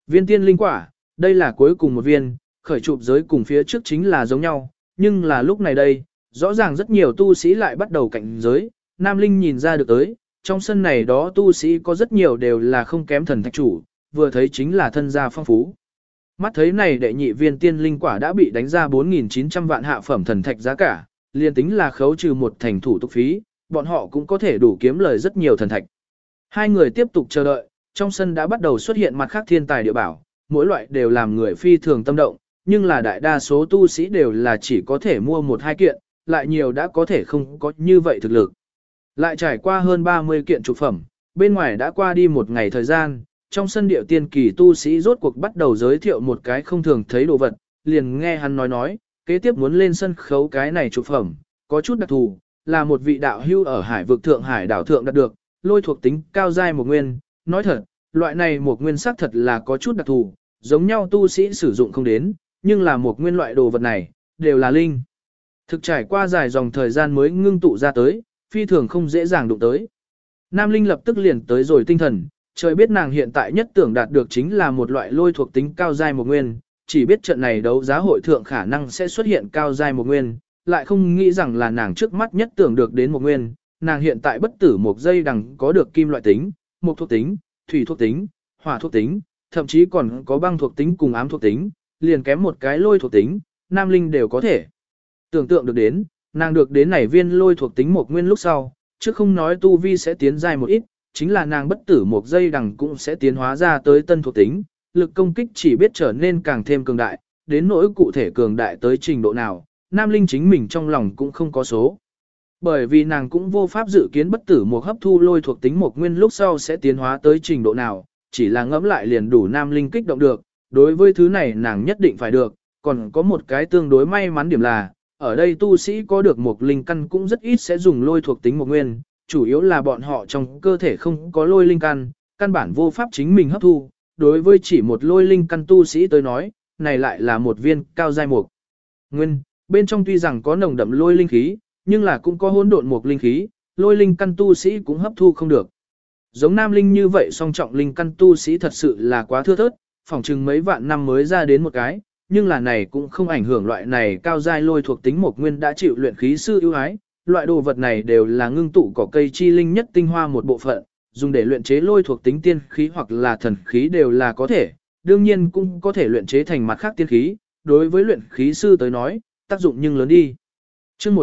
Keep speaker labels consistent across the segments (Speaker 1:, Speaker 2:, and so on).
Speaker 1: Viên tiên linh quả, đây là cuối cùng một viên, khởi chụp giới cùng phía trước chính là giống nhau, nhưng là lúc này đây, rõ ràng rất nhiều tu sĩ lại bắt đầu cạnh giới, Nam Linh nhìn ra được tới, trong sân này đó tu sĩ có rất nhiều đều là không kém thần thạch chủ, vừa thấy chính là thân gia phong phú. Mắt thấy này đệ nhị viên tiên linh quả đã bị đánh ra 4.900 vạn hạ phẩm thần thạch giá cả, liền tính là khấu trừ một thành thủ tục phí, bọn họ cũng có thể đủ kiếm lời rất nhiều thần thạch. Hai người tiếp tục chờ đợi, trong sân đã bắt đầu xuất hiện mặt khác thiên tài địa bảo, mỗi loại đều làm người phi thường tâm động, nhưng là đại đa số tu sĩ đều là chỉ có thể mua một hai kiện, lại nhiều đã có thể không có như vậy thực lực. Lại trải qua hơn 30 kiện trục phẩm, bên ngoài đã qua đi một ngày thời gian, trong sân điệu tiên kỳ tu sĩ rốt cuộc bắt đầu giới thiệu một cái không thường thấy đồ vật, liền nghe hắn nói, kế tiếp muốn lên sân khấu cái này trục phẩm, có chút đặc thù, là một vị đạo hưu ở hải vực Thượng Hải đảo thượng đạt được, lôi thuộc tính cao giai một nguyên, nói thật, loại này một nguyên sắc thật là có chút đặc thù, giống nhau tu sĩ sử dụng không đến, nhưng là một nguyên loại đồ vật này, đều là linh. Thực trải qua dài dòng thời gian mới ngưng tụ ra tới, phi thường không dễ dàng đụng tới. Nam Linh lập tức liền tới rồi tinh thần, trời biết nàng hiện tại nhất tưởng đạt được chính là một loại lôi thuộc tính cao giai một nguyên, chỉ biết trận này đấu giá hội thượng khả năng sẽ xuất hiện cao giai một nguyên, lại không nghĩ rằng là nàng trước mắt nhất tưởng được đến một nguyên, nàng hiện tại bất tử một giây đằng có được kim loại tính, một thuộc tính, thủy thuộc tính, hỏa thuộc tính, thậm chí còn có băng thuộc tính cùng ám thuộc tính, liền kém một cái lôi thuộc tính, Nam Linh đều có thể tưởng tượng được đến, nàng được đến này viên lôi thuộc tính một nguyên lúc sau, chứ không nói tu vi sẽ tiến dài một ít, chính là nàng bất tử một giây đằng cũng sẽ tiến hóa ra tới tân thuộc tính, lực công kích chỉ biết trở nên càng thêm cường đại, đến nỗi cụ thể cường đại tới trình độ nào, Nam Linh chính mình trong lòng cũng không có số. Bởi vì nàng cũng vô pháp dự kiến bất tử một hấp thu lôi thuộc tính một nguyên lúc sau sẽ tiến hóa tới trình độ nào, chỉ là ngẫm lại liền đủ Nam Linh kích động được, đối với thứ này nàng nhất định phải được, còn có một cái tương đối may mắn điểm là, ở đây tu sĩ có được một linh căn cũng rất ít sẽ dùng lôi thuộc tính một nguyên, chủ yếu là bọn họ trong cơ thể không có lôi linh căn, căn bản vô pháp chính mình hấp thu, đối với chỉ một lôi linh căn tu sĩ tới nói, này lại là một viên cao giai mục nguyên, bên trong tuy rằng có nồng đậm lôi linh khí, nhưng là cũng có hỗn độn mục linh khí, lôi linh căn tu sĩ cũng hấp thu không được. Giống Nam Linh như vậy song trọng linh căn tu sĩ thật sự là quá thưa thớt, phỏng chừng mấy vạn năm mới ra đến một cái, nhưng là này cũng không ảnh hưởng loại này cao giai lôi thuộc tính một nguyên đã chịu luyện khí sư ưu ái, loại đồ vật này đều là ngưng tụ cỏ cây chi linh nhất tinh hoa một bộ phận, dùng để luyện chế lôi thuộc tính tiên khí hoặc là thần khí đều là có thể, đương nhiên cũng có thể luyện chế thành mặt khác tiên khí, đối với luyện khí sư tới nói, tác dụng nhưng lớn đi. Chương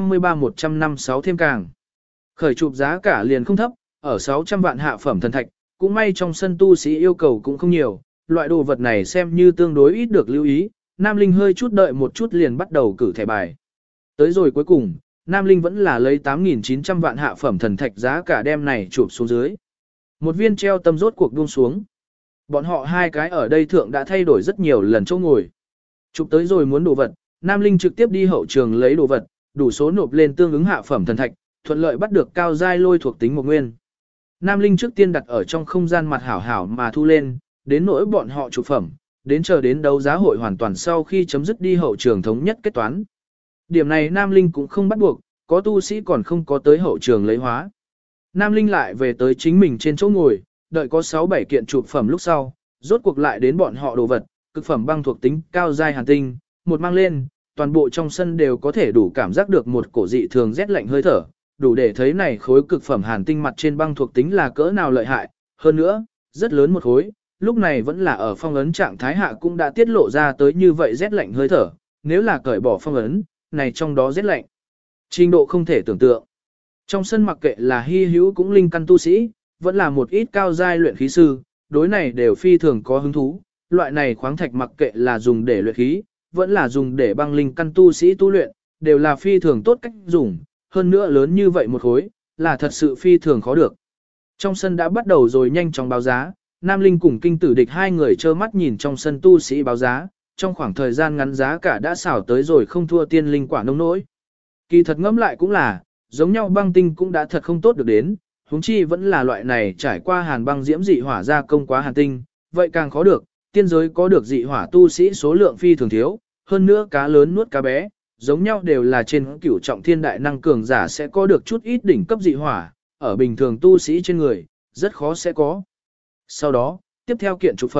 Speaker 1: 153-156 thêm càng. Khởi chụp giá cả liền không thấp, ở 600 vạn hạ phẩm thần thạch, cũng may trong sân tu sĩ yêu cầu cũng không nhiều, loại đồ vật này xem như tương đối ít được lưu ý, Nam Linh hơi chút đợi một chút liền bắt đầu cử thẻ bài. Tới rồi cuối cùng, Nam Linh vẫn là lấy 8.900 vạn hạ phẩm thần thạch giá cả đem này chụp xuống dưới. Một viên treo tâm rốt cuộc buông xuống. Bọn họ hai cái ở đây thượng đã thay đổi rất nhiều lần chỗ ngồi. Chụp tới rồi muốn đồ vật, Nam Linh trực tiếp đi hậu trường lấy đồ vật, đủ số nộp lên tương ứng hạ phẩm thần thạch, thuận lợi bắt được cao giai lôi thuộc tính một nguyên. Nam Linh trước tiên đặt ở trong không gian mặt hảo hảo mà thu lên, đến nỗi bọn họ chụp phẩm, đến chờ đến đấu giá hội hoàn toàn sau khi chấm dứt đi hậu trường thống nhất kết toán. Điểm này Nam Linh cũng không bắt buộc, có tu sĩ còn không có tới hậu trường lấy hóa. Nam Linh lại về tới chính mình trên chỗ ngồi, đợi có 6-7 kiện chụp phẩm lúc sau, rốt cuộc lại đến bọn họ đồ vật, cực phẩm băng thuộc tính cao giai hàn tinh, một mang lên, toàn bộ trong sân đều có thể đủ cảm giác được một cổ dị thường rét lạnh hơi thở, đủ để thấy này khối cực phẩm hàn tinh mặt trên băng thuộc tính là cỡ nào lợi hại, hơn nữa, rất lớn một khối, lúc này vẫn là ở phong ấn trạng thái hạ cũng đã tiết lộ ra tới như vậy rét lạnh hơi thở, nếu là cởi bỏ phong ấn, này trong đó rét lạnh. Trình độ không thể tưởng tượng. Trong sân mặc kệ là hy hữu cũng linh căn tu sĩ, vẫn là một ít cao giai luyện khí sư, đối này đều phi thường có hứng thú, loại này khoáng thạch mặc kệ là dùng để luyện khí, vẫn là dùng để băng linh căn tu sĩ tu luyện, đều là phi thường tốt cách dùng, hơn nữa lớn như vậy một khối, là thật sự phi thường khó được. Trong sân đã bắt đầu rồi nhanh chóng báo giá, Nam Linh cùng Kinh Tử Địch hai người trơ mắt nhìn trong sân tu sĩ báo giá, trong khoảng thời gian ngắn giá cả đã xảo tới rồi không thua tiên linh quả nông nỗi. Kỳ thật ngẫm lại cũng là, giống nhau băng tinh cũng đã thật không tốt được đến, huống chi vẫn là loại này trải qua hàn băng diễm dị hỏa ra công quá hàn tinh, vậy càng khó được, tiên giới có được dị hỏa tu sĩ số lượng phi thường thiếu, hơn nữa cá lớn nuốt cá bé, giống nhau đều là trên cửu trọng thiên đại năng cường giả sẽ có được chút ít đỉnh cấp dị hỏa, ở bình thường tu sĩ trên người, rất khó sẽ có. Sau đó, tiếp theo kiện trục phẩm,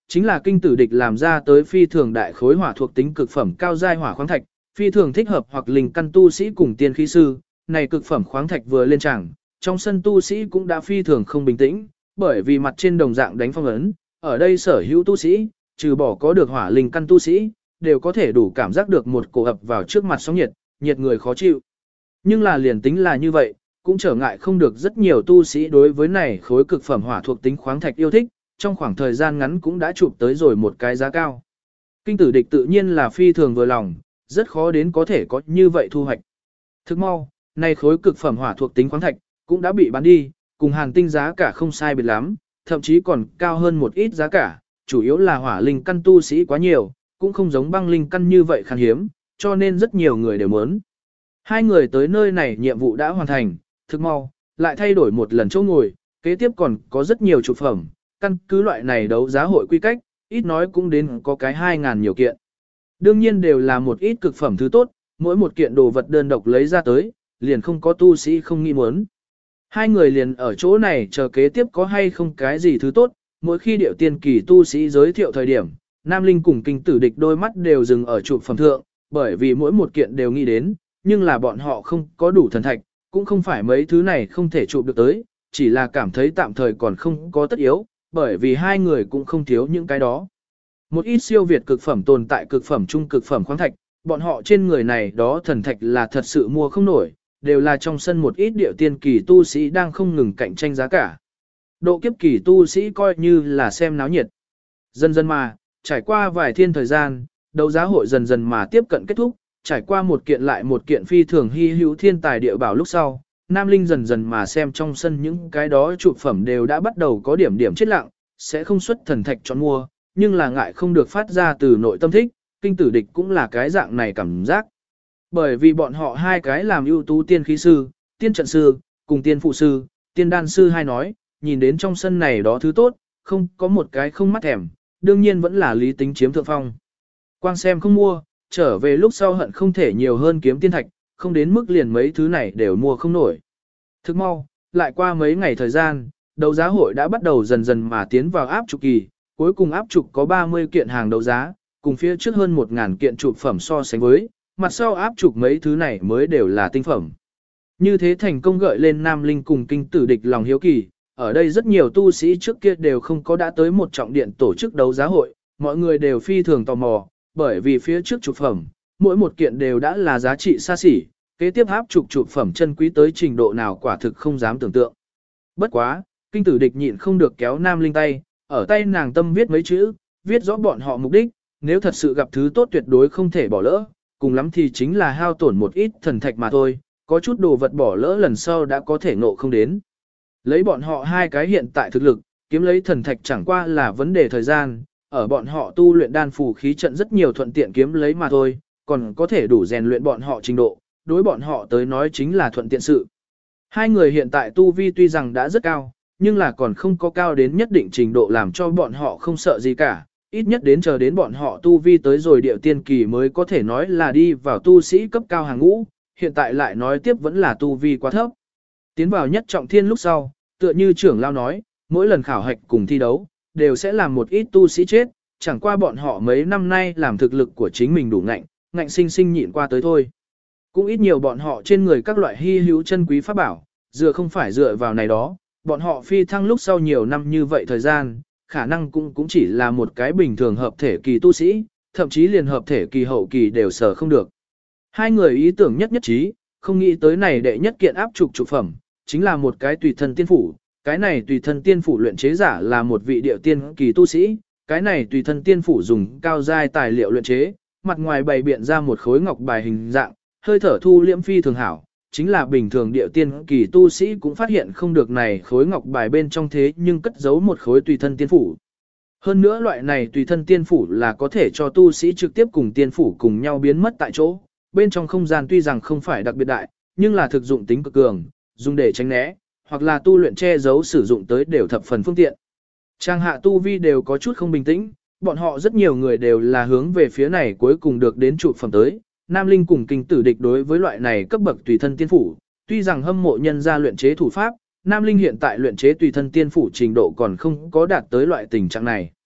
Speaker 1: chính là kinh tử địch làm ra tới phi thường đại khối hỏa thuộc tính cực phẩm cao giai hỏa khoáng thạch, phi thường thích hợp hoặc linh căn tu sĩ cùng tiên khí sư, này cực phẩm khoáng thạch vừa lên chẳng, trong sân tu sĩ cũng đã phi thường không bình tĩnh, bởi vì mặt trên đồng dạng đánh phong ấn, ở đây sở hữu tu sĩ, trừ bỏ có được hỏa linh căn tu sĩ, đều có thể đủ cảm giác được một cổ ập vào trước mặt sóng nhiệt, nhiệt người khó chịu. Nhưng là liền tính là như vậy, cũng trở ngại không được rất nhiều tu sĩ đối với này khối cực phẩm hỏa thuộc tính khoáng thạch yêu thích, trong khoảng thời gian ngắn cũng đã chụp tới rồi một cái giá cao. Kinh tử địch tự nhiên là phi thường vừa lòng, rất khó đến có thể có như vậy thu hoạch. Thức mau, này khối cực phẩm hỏa thuộc tính khoáng thạch cũng đã bị bán đi, cùng hàng tinh giá cả không sai biệt lắm, thậm chí còn cao hơn một ít giá cả, chủ yếu là hỏa linh căn tu sĩ quá nhiều, cũng không giống băng linh căn như vậy khan hiếm, cho nên rất nhiều người đều muốn. Hai người tới nơi này nhiệm vụ đã hoàn thành, thức mau, lại thay đổi một lần chỗ ngồi, kế tiếp còn có rất nhiều chụp phẩm, căn cứ loại này đấu giá hội quy cách, ít nói cũng đến có cái 2.000 nhiều kiện. Đương nhiên đều là một ít cực phẩm thứ tốt, mỗi một kiện đồ vật đơn độc lấy ra tới, liền không có tu sĩ không nghĩ muốn. Hai người liền ở chỗ này chờ kế tiếp có hay không cái gì thứ tốt, mỗi khi điệu tiên kỳ tu sĩ giới thiệu thời điểm, Nam Linh cùng kinh tử địch đôi mắt đều dừng ở chụp phẩm thượng, bởi vì mỗi một kiện đều nghĩ đến, nhưng là bọn họ không có đủ thần thạch, cũng không phải mấy thứ này không thể chụp được tới, chỉ là cảm thấy tạm thời còn không có tất yếu, bởi vì hai người cũng không thiếu những cái đó. Một ít siêu việt cực phẩm tồn tại cực phẩm trung cực phẩm khoáng thạch, bọn họ trên người này đó thần thạch là thật sự mua không nổi, đều là trong sân một ít điệu tiên kỳ tu sĩ đang không ngừng cạnh tranh giá cả. Độ kiếp kỳ tu sĩ coi như là xem náo nhiệt. Dần dần mà, trải qua vài thiên thời gian, đấu giá hội dần dần mà tiếp cận kết thúc, trải qua một kiện lại một kiện phi thường hy hữu thiên tài địa bảo lúc sau, Nam Linh dần dần mà xem trong sân những cái đó trụ phẩm đều đã bắt đầu có điểm điểm chết lặng, sẽ không xuất thần thạch chọn mua, nhưng là ngại không được phát ra từ nội tâm thích, kinh tử địch cũng là cái dạng này cảm giác. Bởi vì bọn họ hai cái làm ưu tú tiên khí sư, tiên trận sư, cùng tiên phụ sư, tiên đan sư hai nói, nhìn đến trong sân này đó thứ tốt, không có một cái không mắt thèm, đương nhiên vẫn là lý tính chiếm thượng phong. Quang xem không mua, trở về lúc sau hận không thể nhiều hơn kiếm tiên thạch, không đến mức liền mấy thứ này đều mua không nổi. Thức mau, lại qua mấy ngày thời gian, đấu giá hội đã bắt đầu dần dần mà tiến vào áp trục kỳ, cuối cùng áp trục có 30 kiện hàng đấu giá, cùng phía trước hơn 1.000 kiện trục phẩm so sánh với, mặt sau áp trục mấy thứ này mới đều là tinh phẩm. Như thế thành công gợi lên Nam Linh cùng kinh tử địch lòng hiếu kỳ, ở đây rất nhiều tu sĩ trước kia đều không có đã tới một trọng điện tổ chức đấu giá hội, mọi người đều phi thường tò mò, bởi vì phía trước trục phẩm, mỗi một kiện đều đã là giá trị xa xỉ, kế tiếp áp trục phẩm chân quý tới trình độ nào quả thực không dám tưởng tượng. Bất quá, kinh tử địch nhịn không được kéo Nam Linh tay, ở tay nàng tâm viết mấy chữ, viết rõ bọn họ mục đích, nếu thật sự gặp thứ tốt tuyệt đối không thể bỏ lỡ, cùng lắm thì chính là hao tổn một ít thần thạch mà thôi, có chút đồ vật bỏ lỡ lần sau đã có thể ngộ không đến. Lấy bọn họ hai cái hiện tại thực lực, kiếm lấy thần thạch chẳng qua là vấn đề thời gian, ở bọn họ tu luyện đan phù khí trận rất nhiều thuận tiện kiếm lấy mà thôi, còn có thể đủ rèn luyện bọn họ trình độ, đối bọn họ tới nói chính là thuận tiện sự. Hai người hiện tại tu vi tuy rằng đã rất cao, nhưng là còn không có cao đến nhất định trình độ làm cho bọn họ không sợ gì cả, ít nhất đến chờ đến bọn họ tu vi tới rồi điệu tiên kỳ mới có thể nói là đi vào tu sĩ cấp cao hàng ngũ, hiện tại lại nói tiếp vẫn là tu vi quá thấp. Tiến vào nhất trọng thiên lúc sau, tựa như trưởng lao nói, mỗi lần khảo hạch cùng thi đấu, đều sẽ làm một ít tu sĩ chết, chẳng qua bọn họ mấy năm nay làm thực lực của chính mình đủ ngạnh sinh sinh nhịn qua tới thôi. Cũng ít nhiều bọn họ trên người các loại hy hữu chân quý pháp bảo, dựa không phải dựa vào này đó, bọn họ phi thăng lúc sau nhiều năm như vậy thời gian, khả năng cũng chỉ là một cái bình thường hợp thể kỳ tu sĩ, thậm chí liền hợp thể kỳ hậu kỳ đều sở không được. Hai người ý tưởng nhất trí, không nghĩ tới này đệ nhất kiện áp trục phẩm, chính là một cái tùy thân tiên phủ, cái này tùy thân tiên phủ luyện chế giả là một vị điệu tiên kỳ tu sĩ, cái này tùy thân tiên phủ dùng cao giai tài liệu luyện chế, mặt ngoài bày biện ra một khối ngọc bài hình dạng, hơi thở thu liễm phi thường hảo, chính là bình thường điệu tiên kỳ tu sĩ cũng phát hiện không được này khối ngọc bài bên trong thế nhưng cất giấu một khối tùy thân tiên phủ. Hơn nữa loại này tùy thân tiên phủ là có thể cho tu sĩ trực tiếp cùng tiên phủ cùng nhau biến mất tại chỗ, bên trong không gian tuy rằng không phải đặc biệt đại, nhưng là thực dụng tính cực cường, dùng để tránh né, hoặc là tu luyện che giấu sử dụng tới đều thập phần phương tiện. Trang hạ tu vi đều có chút không bình tĩnh, bọn họ rất nhiều người đều là hướng về phía này cuối cùng được đến trụ phẩm tới. Nam Linh cùng kinh tử địch đối với loại này cấp bậc tùy thân tiên phủ, tuy rằng hâm mộ nhân ra luyện chế thủ pháp, Nam Linh hiện tại luyện chế tùy thân tiên phủ trình độ còn không có đạt tới loại tình trạng này.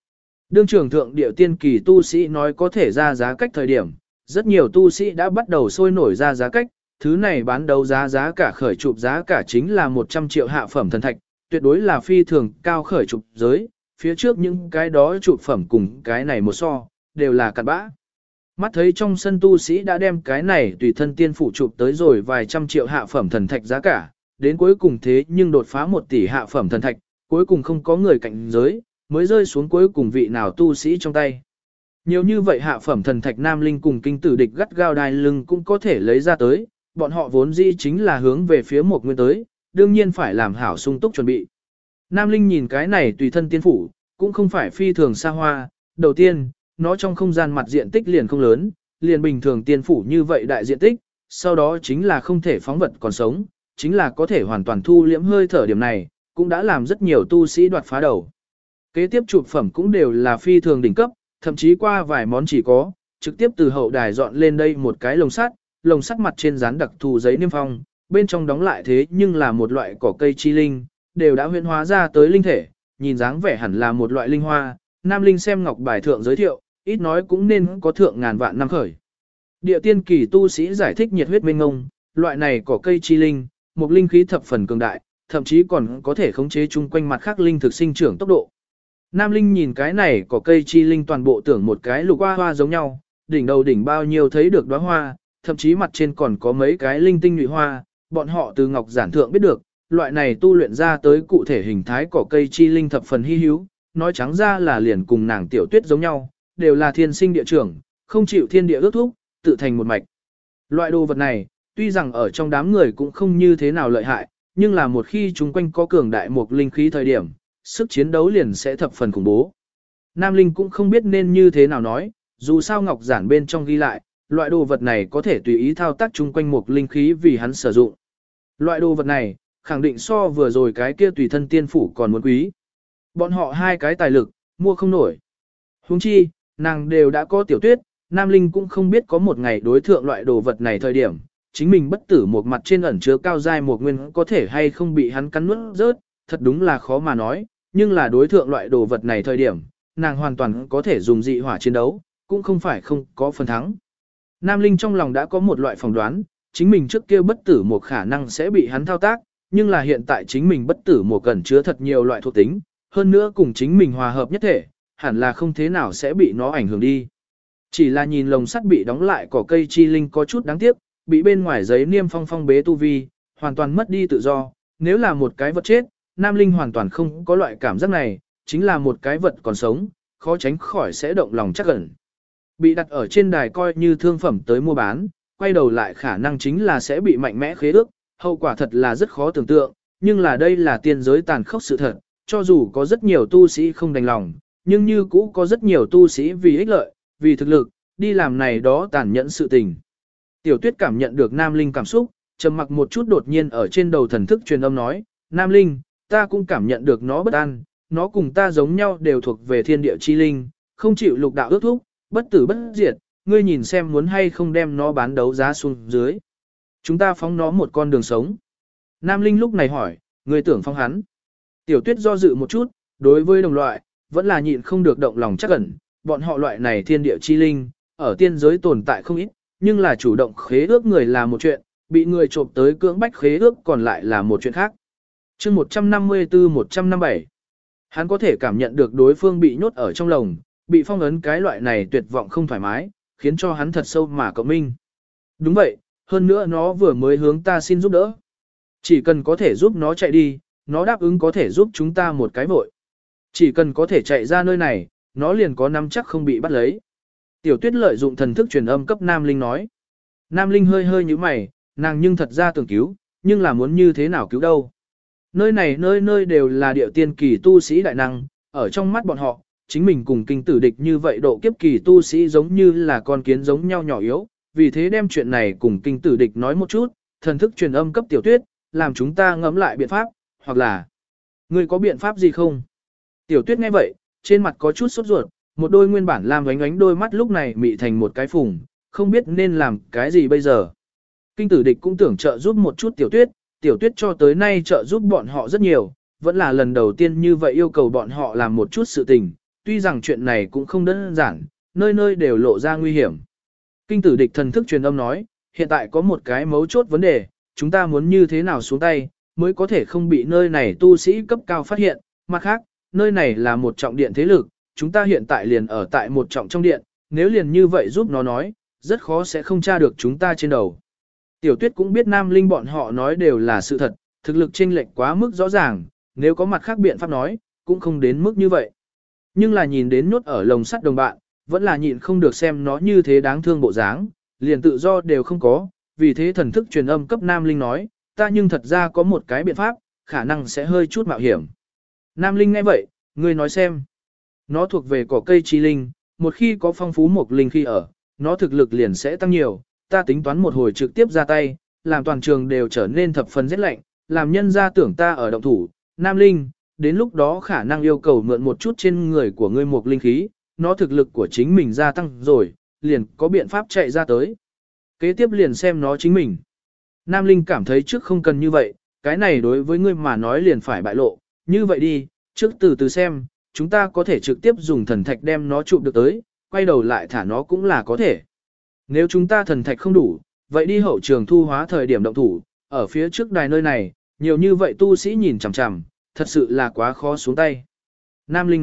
Speaker 1: Đương trưởng thượng địa tiên kỳ tu sĩ nói có thể ra giá cách thời điểm, rất nhiều tu sĩ đã bắt đầu sôi nổi ra giá cách, thứ này bán đấu giá cả khởi chụp giá cả chính là 100 triệu hạ phẩm thần thạch, tuyệt đối là phi thường cao khởi chụp giới, phía trước những cái đó chụp phẩm cùng cái này một so, đều là cặn bã. Mắt thấy trong sân tu sĩ đã đem cái này tùy thân tiên phủ chụp tới rồi vài trăm triệu hạ phẩm thần thạch giá cả, đến cuối cùng thế nhưng đột phá 1 tỷ hạ phẩm thần thạch, cuối cùng không có người cạnh giới, mới rơi xuống cuối cùng vị nào tu sĩ trong tay. Nhiều như vậy hạ phẩm thần thạch nam linh cùng kinh tử địch gắt gao đai lưng cũng có thể lấy ra tới, bọn họ vốn dĩ chính là hướng về phía một nguyên tới, đương nhiên phải làm hảo sung túc chuẩn bị. Nam linh nhìn cái này tùy thân tiên phủ, cũng không phải phi thường xa hoa, đầu tiên, nó trong không gian mặt diện tích liền không lớn, liền bình thường tiên phủ như vậy đại diện tích, sau đó chính là không thể phóng vật còn sống, chính là có thể hoàn toàn thu liễm hơi thở điểm này, cũng đã làm rất nhiều tu sĩ đoạt phá đầu. Kế tiếp chụp phẩm cũng đều là phi thường đỉnh cấp, thậm chí qua vài món chỉ có, trực tiếp từ hậu đài dọn lên đây một cái lồng sắt mặt trên dán đặc thù giấy niêm phong, bên trong đóng lại thế nhưng là một loại cỏ cây chi linh, đều đã huyễn hóa ra tới linh thể, nhìn dáng vẻ hẳn là một loại linh hoa, nam linh xem ngọc bài thượng giới thiệu, ít nói cũng nên có thượng ngàn vạn năm khởi. Địa tiên kỳ tu sĩ giải thích nhiệt huyết mênh ngông, loại này cỏ cây chi linh, một linh khí thập phần cường đại, thậm chí còn có thể khống chế chung quanh mặt khác linh thực sinh trưởng tốc độ. Nam linh nhìn cái này cỏ cây chi linh toàn bộ tưởng một cái lục hoa hoa giống nhau, đỉnh đầu đỉnh bao nhiêu thấy được đóa hoa, thậm chí mặt trên còn có mấy cái linh tinh nhụy hoa, bọn họ từ ngọc giản thượng biết được, loại này tu luyện ra tới cụ thể hình thái cỏ cây chi linh thập phần hy hữu, nói trắng ra là liền cùng nàng tiểu tuyết giống nhau, đều là thiên sinh địa trưởng, không chịu thiên địa ước thúc, tự thành một mạch. Loại đồ vật này, tuy rằng ở trong đám người cũng không như thế nào lợi hại, nhưng là một khi chúng quanh có cường đại một linh khí thời điểm, sức chiến đấu liền sẽ thập phần khủng bố. Nam Linh cũng không biết nên như thế nào nói, dù sao ngọc giản bên trong ghi lại, loại đồ vật này có thể tùy ý thao tác chung quanh một linh khí vì hắn sử dụng. Loại đồ vật này, khẳng định so vừa rồi cái kia tùy thân tiên phủ còn muốn quý. Bọn họ hai cái tài lực, mua không nổi. Huống chi, nàng đều đã có tiểu tuyết, Nam Linh cũng không biết có một ngày đối thượng loại đồ vật này thời điểm, chính mình bất tử một mặt trên ẩn chứa cao giai một nguyên có thể hay không bị hắn cắn nuốt rớt, thật đúng là khó mà nói, nhưng là đối thượng loại đồ vật này thời điểm, nàng hoàn toàn có thể dùng dị hỏa chiến đấu, cũng không phải không có phần thắng. Nam Linh trong lòng đã có một loại phỏng đoán, chính mình trước kia bất tử một khả năng sẽ bị hắn thao tác, nhưng là hiện tại chính mình bất tử một cần chứa thật nhiều loại thuộc tính, hơn nữa cùng chính mình hòa hợp nhất thể, hẳn là không thế nào sẽ bị nó ảnh hưởng đi. Chỉ là nhìn lồng sắt bị đóng lại cỏ cây chi linh có chút đáng tiếc, bị bên ngoài giấy niêm phong phong bế tu vi, hoàn toàn mất đi tự do, nếu là một cái vật chết, Nam Linh hoàn toàn không có loại cảm giác này, chính là một cái vật còn sống, khó tránh khỏi sẽ động lòng chắc ẩn. Bị đặt ở trên đài coi như thương phẩm tới mua bán, quay đầu lại khả năng chính là sẽ bị mạnh mẽ khế ước, hậu quả thật là rất khó tưởng tượng, nhưng là đây là tiên giới tàn khốc sự thật, cho dù có rất nhiều tu sĩ không đành lòng, nhưng như cũ có rất nhiều tu sĩ vì ích lợi, vì thực lực, đi làm này đó tàn nhẫn sự tình. Tiểu Tuyết cảm nhận được Nam Linh cảm xúc, trầm mặc một chút đột nhiên ở trên đầu thần thức truyền âm nói, Nam Linh, ta cũng cảm nhận được nó bất an, nó cùng ta giống nhau đều thuộc về thiên địa chi linh, không chịu lục đạo ước thúc, bất tử bất diệt, ngươi nhìn xem muốn hay không đem nó bán đấu giá xuống dưới. Chúng ta phóng nó một con đường sống. Nam Linh lúc này hỏi, ngươi tưởng phóng hắn. Tiểu Tuyết do dự một chút, đối với đồng loại, vẫn là nhịn không được động lòng chắc ẩn, bọn họ loại này thiên địa chi linh, ở tiên giới tồn tại không ít, nhưng là chủ động khế ước người là một chuyện, bị người trộm tới cưỡng bách khế ước còn lại là một chuyện khác. Chương 154-157 Hắn có thể cảm nhận được đối phương bị nhốt ở trong lồng, bị phong ấn cái loại này tuyệt vọng không thoải mái, khiến cho hắn thật sâu mà cộng minh. Đúng vậy, hơn nữa nó vừa mới hướng ta xin giúp đỡ. Chỉ cần có thể giúp nó chạy đi, nó đáp ứng có thể giúp chúng ta một cái vội. Chỉ cần có thể chạy ra nơi này, nó liền có nắm chắc không bị bắt lấy. Tiểu Tuyết lợi dụng thần thức truyền âm cấp Nam Linh nói. Nam Linh hơi hơi như mày, nàng nhưng thật ra tưởng cứu, nhưng là muốn như thế nào cứu đâu. Nơi này nơi nơi đều là địa tiên kỳ tu sĩ đại năng, ở trong mắt bọn họ, chính mình cùng kinh tử địch như vậy độ kiếp kỳ tu sĩ giống như là con kiến giống nhau nhỏ yếu, vì thế đem chuyện này cùng kinh tử địch nói một chút, thần thức truyền âm cấp Tiểu Tuyết, làm chúng ta ngẫm lại biện pháp, hoặc là ngươi có biện pháp gì không? Tiểu Tuyết nghe vậy, trên mặt có chút sốt ruột, một đôi nguyên bản làm ánh ánh đôi mắt lúc này mị thành một cái phùng, không biết nên làm cái gì bây giờ. Kinh tử địch cũng tưởng trợ giúp một chút Tiểu Tuyết cho tới nay trợ giúp bọn họ rất nhiều, vẫn là lần đầu tiên như vậy yêu cầu bọn họ làm một chút sự tình, tuy rằng chuyện này cũng không đơn giản, nơi nơi đều lộ ra nguy hiểm. Kinh tử địch thần thức truyền âm nói, hiện tại có một cái mấu chốt vấn đề, chúng ta muốn như thế nào xuống tay, mới có thể không bị nơi này tu sĩ cấp cao phát hiện, mặt khác, nơi này là một trọng điện thế lực, chúng ta hiện tại liền ở tại một trọng trong điện, nếu liền như vậy giúp nó nói, rất khó sẽ không tra được chúng ta trên đầu. Tiểu Tuyết cũng biết Nam Linh bọn họ nói đều là sự thật, thực lực chênh lệch quá mức rõ ràng, nếu có mặt khác biện pháp nói, cũng không đến mức như vậy. Nhưng là nhìn đến nhốt ở lồng sắt đồng bạn, vẫn là nhịn không được xem nó như thế đáng thương bộ dáng, liền tự do đều không có, vì thế thần thức truyền âm cấp Nam Linh nói, ta nhưng thật ra có một cái biện pháp, khả năng sẽ hơi chút mạo hiểm. Nam Linh nghe vậy, ngươi nói xem. Nó thuộc về cỏ cây chi linh, một khi có phong phú một linh khi ở, nó thực lực liền sẽ tăng nhiều, ta tính toán một hồi trực tiếp ra tay, làm toàn trường đều trở nên thập phần rét lạnh, làm nhân ra tưởng ta ở động thủ. Nam Linh, đến lúc đó khả năng yêu cầu mượn một chút trên người của ngươi một linh khí, nó thực lực của chính mình gia tăng rồi, liền có biện pháp chạy ra tới. Kế tiếp liền xem nó chính mình. Nam Linh cảm thấy trước không cần như vậy, cái này đối với ngươi mà nói liền phải bại lộ, như vậy đi, trước từ từ xem, chúng ta có thể trực tiếp dùng thần thạch đem nó chụp được tới, quay đầu lại thả nó cũng là có thể. Nếu chúng ta thần thạch không đủ, vậy đi hậu trường thu hóa thời điểm động thủ, ở phía trước đài nơi này, nhiều như vậy tu sĩ nhìn chằm chằm, thật sự là quá khó xuống tay. Nam Linh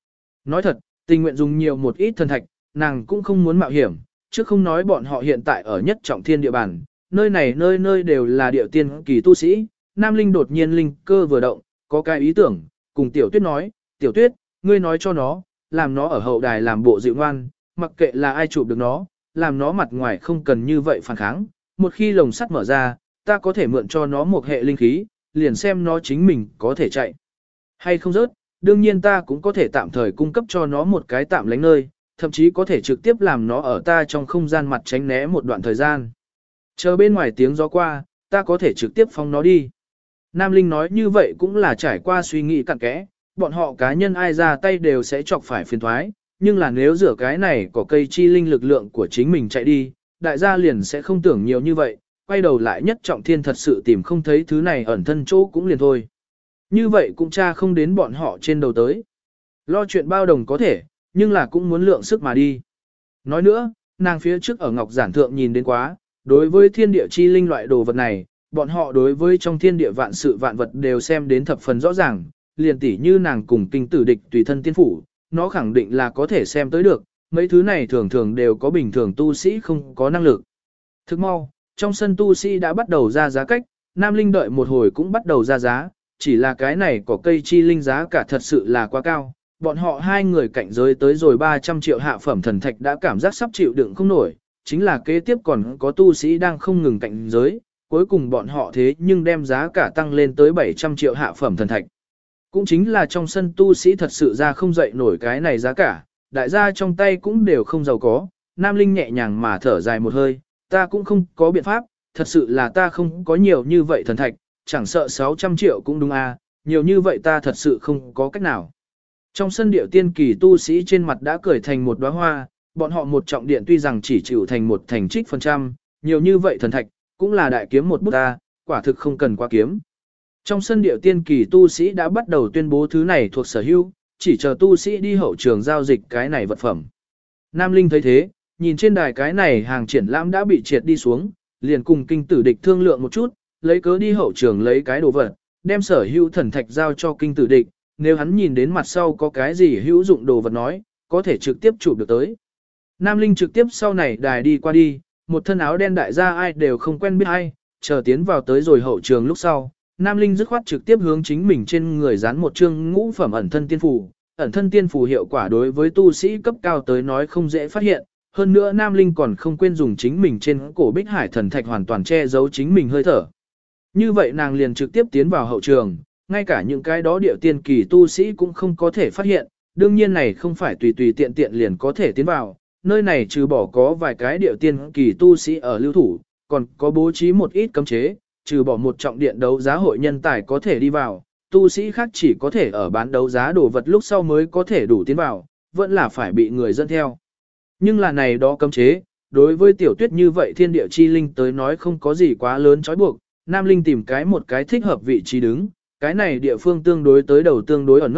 Speaker 1: nói thật, tình nguyện dùng nhiều một ít thần thạch, nàng cũng không muốn mạo hiểm, chứ không nói bọn họ hiện tại ở nhất trọng thiên địa bàn, nơi này nơi nơi đều là địa tiên kỳ tu sĩ. Nam Linh đột nhiên linh cơ vừa động, có cái ý tưởng, cùng Tiểu Tuyết nói, Tiểu Tuyết, ngươi nói cho nó, làm nó ở hậu đài làm bộ dịu ngoan, mặc kệ là ai chụp được nó, làm nó mặt ngoài không cần như vậy phản kháng, một khi lồng sắt mở ra, ta có thể mượn cho nó một hệ linh khí, liền xem nó chính mình có thể chạy hay không rớt, đương nhiên ta cũng có thể tạm thời cung cấp cho nó một cái tạm lánh nơi, thậm chí có thể trực tiếp làm nó ở ta trong không gian mặt tránh né một đoạn thời gian. Chờ bên ngoài tiếng gió qua, ta có thể trực tiếp phóng nó đi. Nam Linh nói như vậy cũng là trải qua suy nghĩ cặn kẽ, bọn họ cá nhân ai ra tay đều sẽ chọc phải phiền thoái, nhưng là nếu rửa cái này có cây chi linh lực lượng của chính mình chạy đi, đại gia liền sẽ không tưởng nhiều như vậy, quay đầu lại nhất trọng thiên thật sự tìm không thấy thứ này ẩn thân chỗ cũng liền thôi. Như vậy cũng tra không đến bọn họ trên đầu tới. Lo chuyện bao đồng có thể, nhưng là cũng muốn lượng sức mà đi. Nói nữa, nàng phía trước ở Ngọc Giản Thượng nhìn đến quá, đối với thiên địa chi linh loại đồ vật này, bọn họ đối với trong thiên địa vạn sự vạn vật đều xem đến thập phần rõ ràng, liền tỉ như nàng cùng kinh tử địch tùy thân tiên phủ, nó khẳng định là có thể xem tới được, mấy thứ này thường thường đều có bình thường tu sĩ không có năng lực. Thức mau, trong sân tu sĩ đã bắt đầu ra giá cách, Nam Linh đợi một hồi cũng bắt đầu ra giá, chỉ là cái này có cây chi linh giá cả thật sự là quá cao. Bọn họ hai người cạnh giới tới rồi 300 triệu hạ phẩm thần thạch đã cảm giác sắp chịu đựng không nổi, chính là kế tiếp còn có tu sĩ đang không ngừng cạnh giới, cuối cùng bọn họ thế nhưng đem giá cả tăng lên tới 700 triệu hạ phẩm thần thạch. Cũng chính là trong sân tu sĩ thật sự ra không dậy nổi cái này giá cả, đại gia trong tay cũng đều không giàu có, Nam Linh nhẹ nhàng mà thở dài một hơi, ta cũng không có biện pháp, thật sự là ta không có nhiều như vậy thần thạch, chẳng sợ 600 triệu cũng đúng à, nhiều như vậy ta thật sự không có cách nào. Trong sân điệu tiên kỳ tu sĩ trên mặt đã cười thành một đóa hoa, bọn họ một trọng điện tuy rằng chỉ chịu thành một thành trích phần trăm, nhiều như vậy thần thạch, cũng là đại kiếm một bút ta, quả thực không cần quá kiếm. Trong sân điệu tiên kỳ tu sĩ đã bắt đầu tuyên bố thứ này thuộc sở hữu, chỉ chờ tu sĩ đi hậu trường giao dịch cái này vật phẩm. Nam Linh thấy thế, nhìn trên đài cái này hàng triển lãm đã bị triệt đi xuống, liền cùng kinh tử địch thương lượng một chút, lấy cớ đi hậu trường lấy cái đồ vật, đem sở hữu thần thạch giao cho kinh tử địch, nếu hắn nhìn đến mặt sau có cái gì hữu dụng đồ vật nói, có thể trực tiếp chụp được tới. Nam Linh trực tiếp sau này đài đi qua đi, một thân áo đen đại gia ai đều không quen biết ai, chờ tiến vào tới rồi hậu trường lúc sau, Nam Linh dứt khoát trực tiếp hướng chính mình trên người dán một chương ngũ phẩm ẩn thân tiên phù. Ẩn thân tiên phù hiệu quả đối với tu sĩ cấp cao tới nói không dễ phát hiện, hơn nữa Nam Linh còn không quên dùng chính mình trên cổ Bích Hải thần thạch hoàn toàn che giấu chính mình hơi thở. Như vậy nàng liền trực tiếp tiến vào hậu trường, ngay cả những cái đó điệu tiên kỳ tu sĩ cũng không có thể phát hiện, đương nhiên này không phải tùy tùy tiện tiện liền có thể tiến vào, nơi này trừ bỏ có vài cái điệu tiên kỳ tu sĩ ở lưu thủ, còn có bố trí một ít cấm chế, trừ bỏ một trọng điện đấu giá hội nhân tài có thể đi vào, tu sĩ khác chỉ có thể ở bán đấu giá đồ vật lúc sau mới có thể đủ tiến vào, vẫn là phải bị người dẫn theo. Nhưng là này đó cấm chế, đối với Tiểu Tuyết như vậy thiên địa chi linh tới nói không có gì quá lớn trói buộc, Nam Linh tìm một cái thích hợp vị trí đứng, cái này địa phương tương đối tới đầu tương đối ẩn nấp,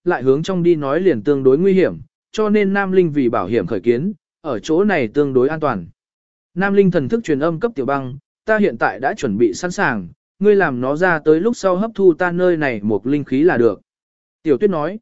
Speaker 1: lại hướng trong đi nói liền tương đối nguy hiểm, cho nên Nam Linh vì bảo hiểm khởi kiến, ở chỗ này tương đối an toàn. Nam Linh thần thức truyền âm cấp Tiểu Băng, ta hiện tại đã chuẩn bị sẵn sàng, ngươi làm nó ra tới lúc sau hấp thu ta nơi này một linh khí là được. Tiểu Tuyết nói,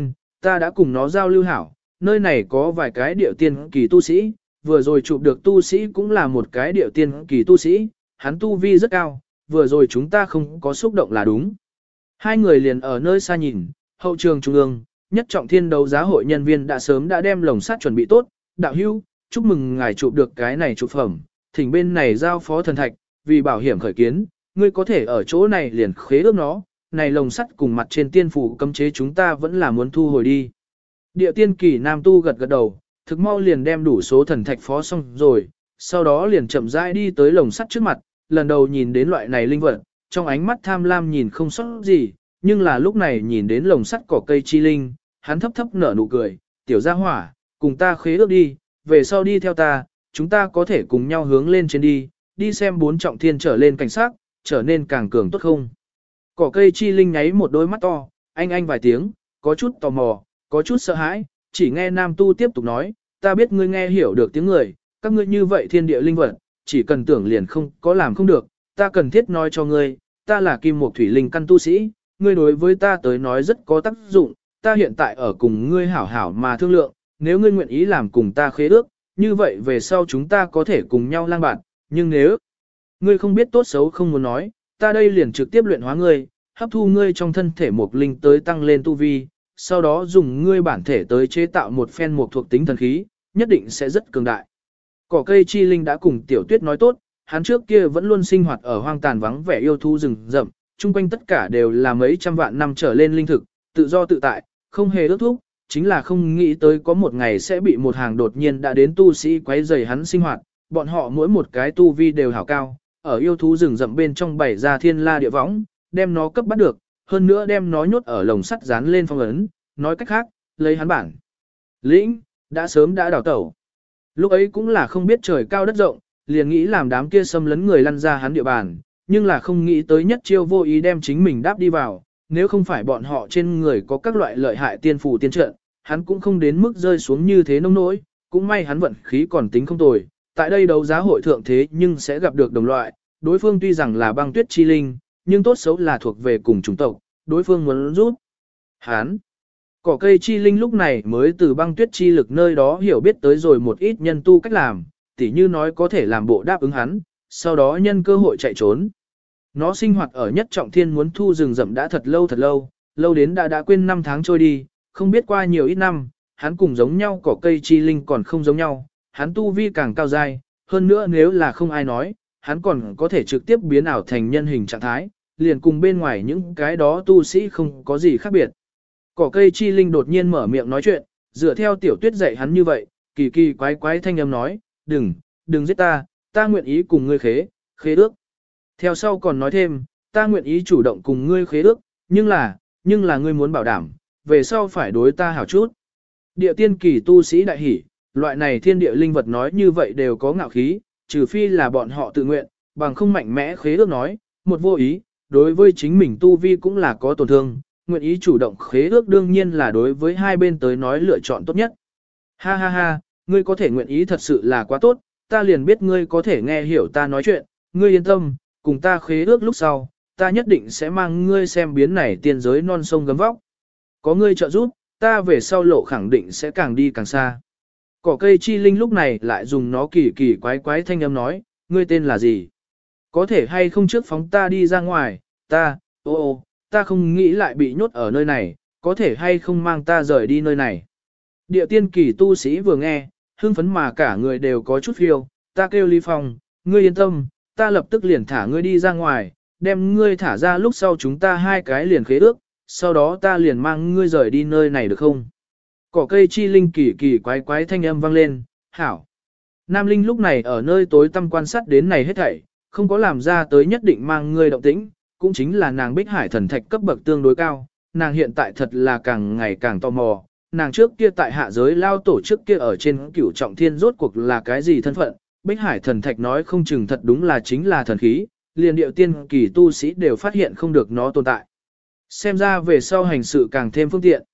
Speaker 1: ta đã cùng nó giao lưu hảo, nơi này có vài cái điệu tiên kỳ tu sĩ, vừa rồi chụp được tu sĩ cũng là một cái điệu tiên kỳ tu sĩ, hắn tu vi rất cao, vừa rồi chúng ta không có xúc động là đúng. Hai người liền ở nơi xa nhìn, hậu trường trung ương, nhất trọng thiên đấu giá hội nhân viên đã sớm đã đem lồng sắt chuẩn bị tốt, đạo hữu, chúc mừng ngài chụp được cái này chụp phẩm, thỉnh bên này giao phó thần thạch, vì bảo hiểm khởi kiến, ngươi có thể ở chỗ này liền khế ước nó, này lồng sắt cùng mặt trên tiên phủ cấm chế chúng ta vẫn là muốn thu hồi đi. Địa tiên kỳ nam tu gật gật đầu, thực mau liền đem đủ số thần thạch phó xong rồi, sau đó liền chậm rãi đi tới lồng sắt trước mặt, lần đầu nhìn đến loại này linh vật, trong ánh mắt tham lam nhìn không sót gì, nhưng là lúc này nhìn đến lồng sắt cỏ cây chi linh, hắn thấp thấp nở nụ cười, tiểu gia hỏa, cùng ta khế ước đi, về sau đi theo ta, chúng ta có thể cùng nhau hướng lên trên đi xem 4 trọng thiên trở lên cảnh sát, trở nên càng cường tốt không. Cỏ cây chi linh nháy một đôi mắt to, anh vài tiếng, có chút tò mò, có chút sợ hãi, chỉ nghe nam tu tiếp tục nói, ta biết ngươi nghe hiểu được tiếng người, các ngươi như vậy thiên địa linh vật, chỉ cần tưởng liền không có làm không được, ta cần thiết nói cho ngươi, ta là kim mục thủy linh căn tu sĩ, ngươi đối với ta tới nói rất có tác dụng, ta hiện tại ở cùng ngươi hảo hảo mà thương lượng, nếu ngươi nguyện ý làm cùng ta khế ước, như vậy về sau chúng ta có thể cùng nhau lang bạn, nhưng nếu ngươi không biết tốt xấu không muốn nói, ta đây liền trực tiếp luyện hóa ngươi, hấp thu ngươi trong thân thể một linh tới tăng lên tu vi, sau đó dùng ngươi bản thể tới chế tạo một phen một thuộc tính thần khí, nhất định sẽ rất cường đại. Cỏ cây chi linh đã cùng Tiểu Tuyết nói tốt, hắn trước kia vẫn luôn sinh hoạt ở hoang tàn vắng vẻ yêu thú rừng rậm, chung quanh tất cả đều là mấy trăm vạn năm trở lên linh thực, tự do tự tại, không hề ước thúc, chính là không nghĩ tới có một ngày sẽ bị một hàng đột nhiên đã đến tu sĩ quấy rầy hắn sinh hoạt, bọn họ mỗi một cái tu vi đều hảo cao, ở yêu thú rừng rậm bên trong bày ra thiên la địa võng, đem nó cấp bắt được, hơn nữa đem nó nhốt ở lồng sắt dán lên phong ấn, nói cách khác, lấy hắn bản lĩnh, đã sớm đã đào tẩu. Lúc ấy cũng là không biết trời cao đất rộng, liền nghĩ làm đám kia xâm lấn người lăn ra hắn địa bàn, nhưng là không nghĩ tới nhất chiêu vô ý đem chính mình đáp đi vào, nếu không phải bọn họ trên người có các loại lợi hại tiên phù tiên trận, hắn cũng không đến mức rơi xuống như thế nông nỗi, cũng may hắn vận khí còn tính không tồi, tại đây đấu giá hội thượng thế nhưng sẽ gặp được đồng loại, đối phương tuy rằng là băng tuyết chi linh, nhưng tốt xấu là thuộc về cùng chủng tộc, đối phương muốn giúp hắn. Cỏ cây chi linh lúc này mới từ băng tuyết chi lực nơi đó hiểu biết tới rồi một ít nhân tu cách làm, tỉ như nói có thể làm bộ đáp ứng hắn, sau đó nhân cơ hội chạy trốn. Nó sinh hoạt ở nhất trọng thiên muốn thu rừng rậm đã thật lâu, lâu đến đã quên 5 tháng trôi đi, không biết qua nhiều ít năm, hắn cùng giống nhau cỏ cây chi linh còn không giống nhau, hắn tu vi càng cao dai, hơn nữa nếu là không ai nói, hắn còn có thể trực tiếp biến ảo thành nhân hình trạng thái, liền cùng bên ngoài những cái đó tu sĩ không có gì khác biệt. Cỏ cây chi linh đột nhiên mở miệng nói chuyện, dựa theo Tiểu Tuyết dạy hắn như vậy, kỳ kỳ quái quái thanh âm nói, đừng giết ta nguyện ý cùng ngươi khế ước. Theo sau còn nói thêm, ta nguyện ý chủ động cùng ngươi khế ước, nhưng là ngươi muốn bảo đảm, về sau phải đối ta hảo chút. Địa tiên kỳ tu sĩ đại hỉ, loại này thiên địa linh vật nói như vậy đều có ngạo khí, trừ phi là bọn họ tự nguyện, bằng không mạnh mẽ khế ước nói, một vô ý, đối với chính mình tu vi cũng là có tổn thương, nguyện ý chủ động khế ước đương nhiên là đối với hai bên tới nói lựa chọn tốt nhất. Ha ha ha, ngươi có thể nguyện ý thật sự là quá tốt, ta liền biết ngươi có thể nghe hiểu ta nói chuyện, ngươi yên tâm, cùng ta khế ước lúc sau, ta nhất định sẽ mang ngươi xem biến này tiên giới non sông gấm vóc. Có ngươi trợ giúp, ta về sau lộ khẳng định sẽ càng đi càng xa. Cỏ cây chi linh lúc này lại dùng nó kỳ kỳ quái quái thanh âm nói, ngươi tên là gì? Có thể hay không trước phóng ta đi ra ngoài, ta không nghĩ lại bị nhốt ở nơi này, có thể hay không mang ta rời đi nơi này. Địa tiên kỳ tu sĩ vừa nghe, hưng phấn mà cả người đều có chút phiêu, ta kêu Lý Phong, ngươi yên tâm, ta lập tức liền thả ngươi đi ra ngoài, đem ngươi thả ra lúc sau chúng ta hai cái liền khế ước, sau đó ta liền mang ngươi rời đi nơi này được không? Cỏ cây chi linh kỳ kỳ quái quái thanh âm vang lên, hảo. Nam Linh lúc này ở nơi tối tăm quan sát đến này hết thảy, không có làm ra tới nhất định mang ngươi động tĩnh, cũng chính là nàng Bích Hải thần thạch cấp bậc tương đối cao, nàng hiện tại thật là càng ngày càng tò mò, nàng trước kia tại hạ giới lao tổ trước kia ở trên cửu trọng thiên rốt cuộc là cái gì thân phận, Bích Hải thần thạch nói không chừng thật đúng là chính là thần khí, liền điệu tiên kỳ tu sĩ đều phát hiện không được nó tồn tại. Xem ra về sau hành sự càng thêm phương tiện.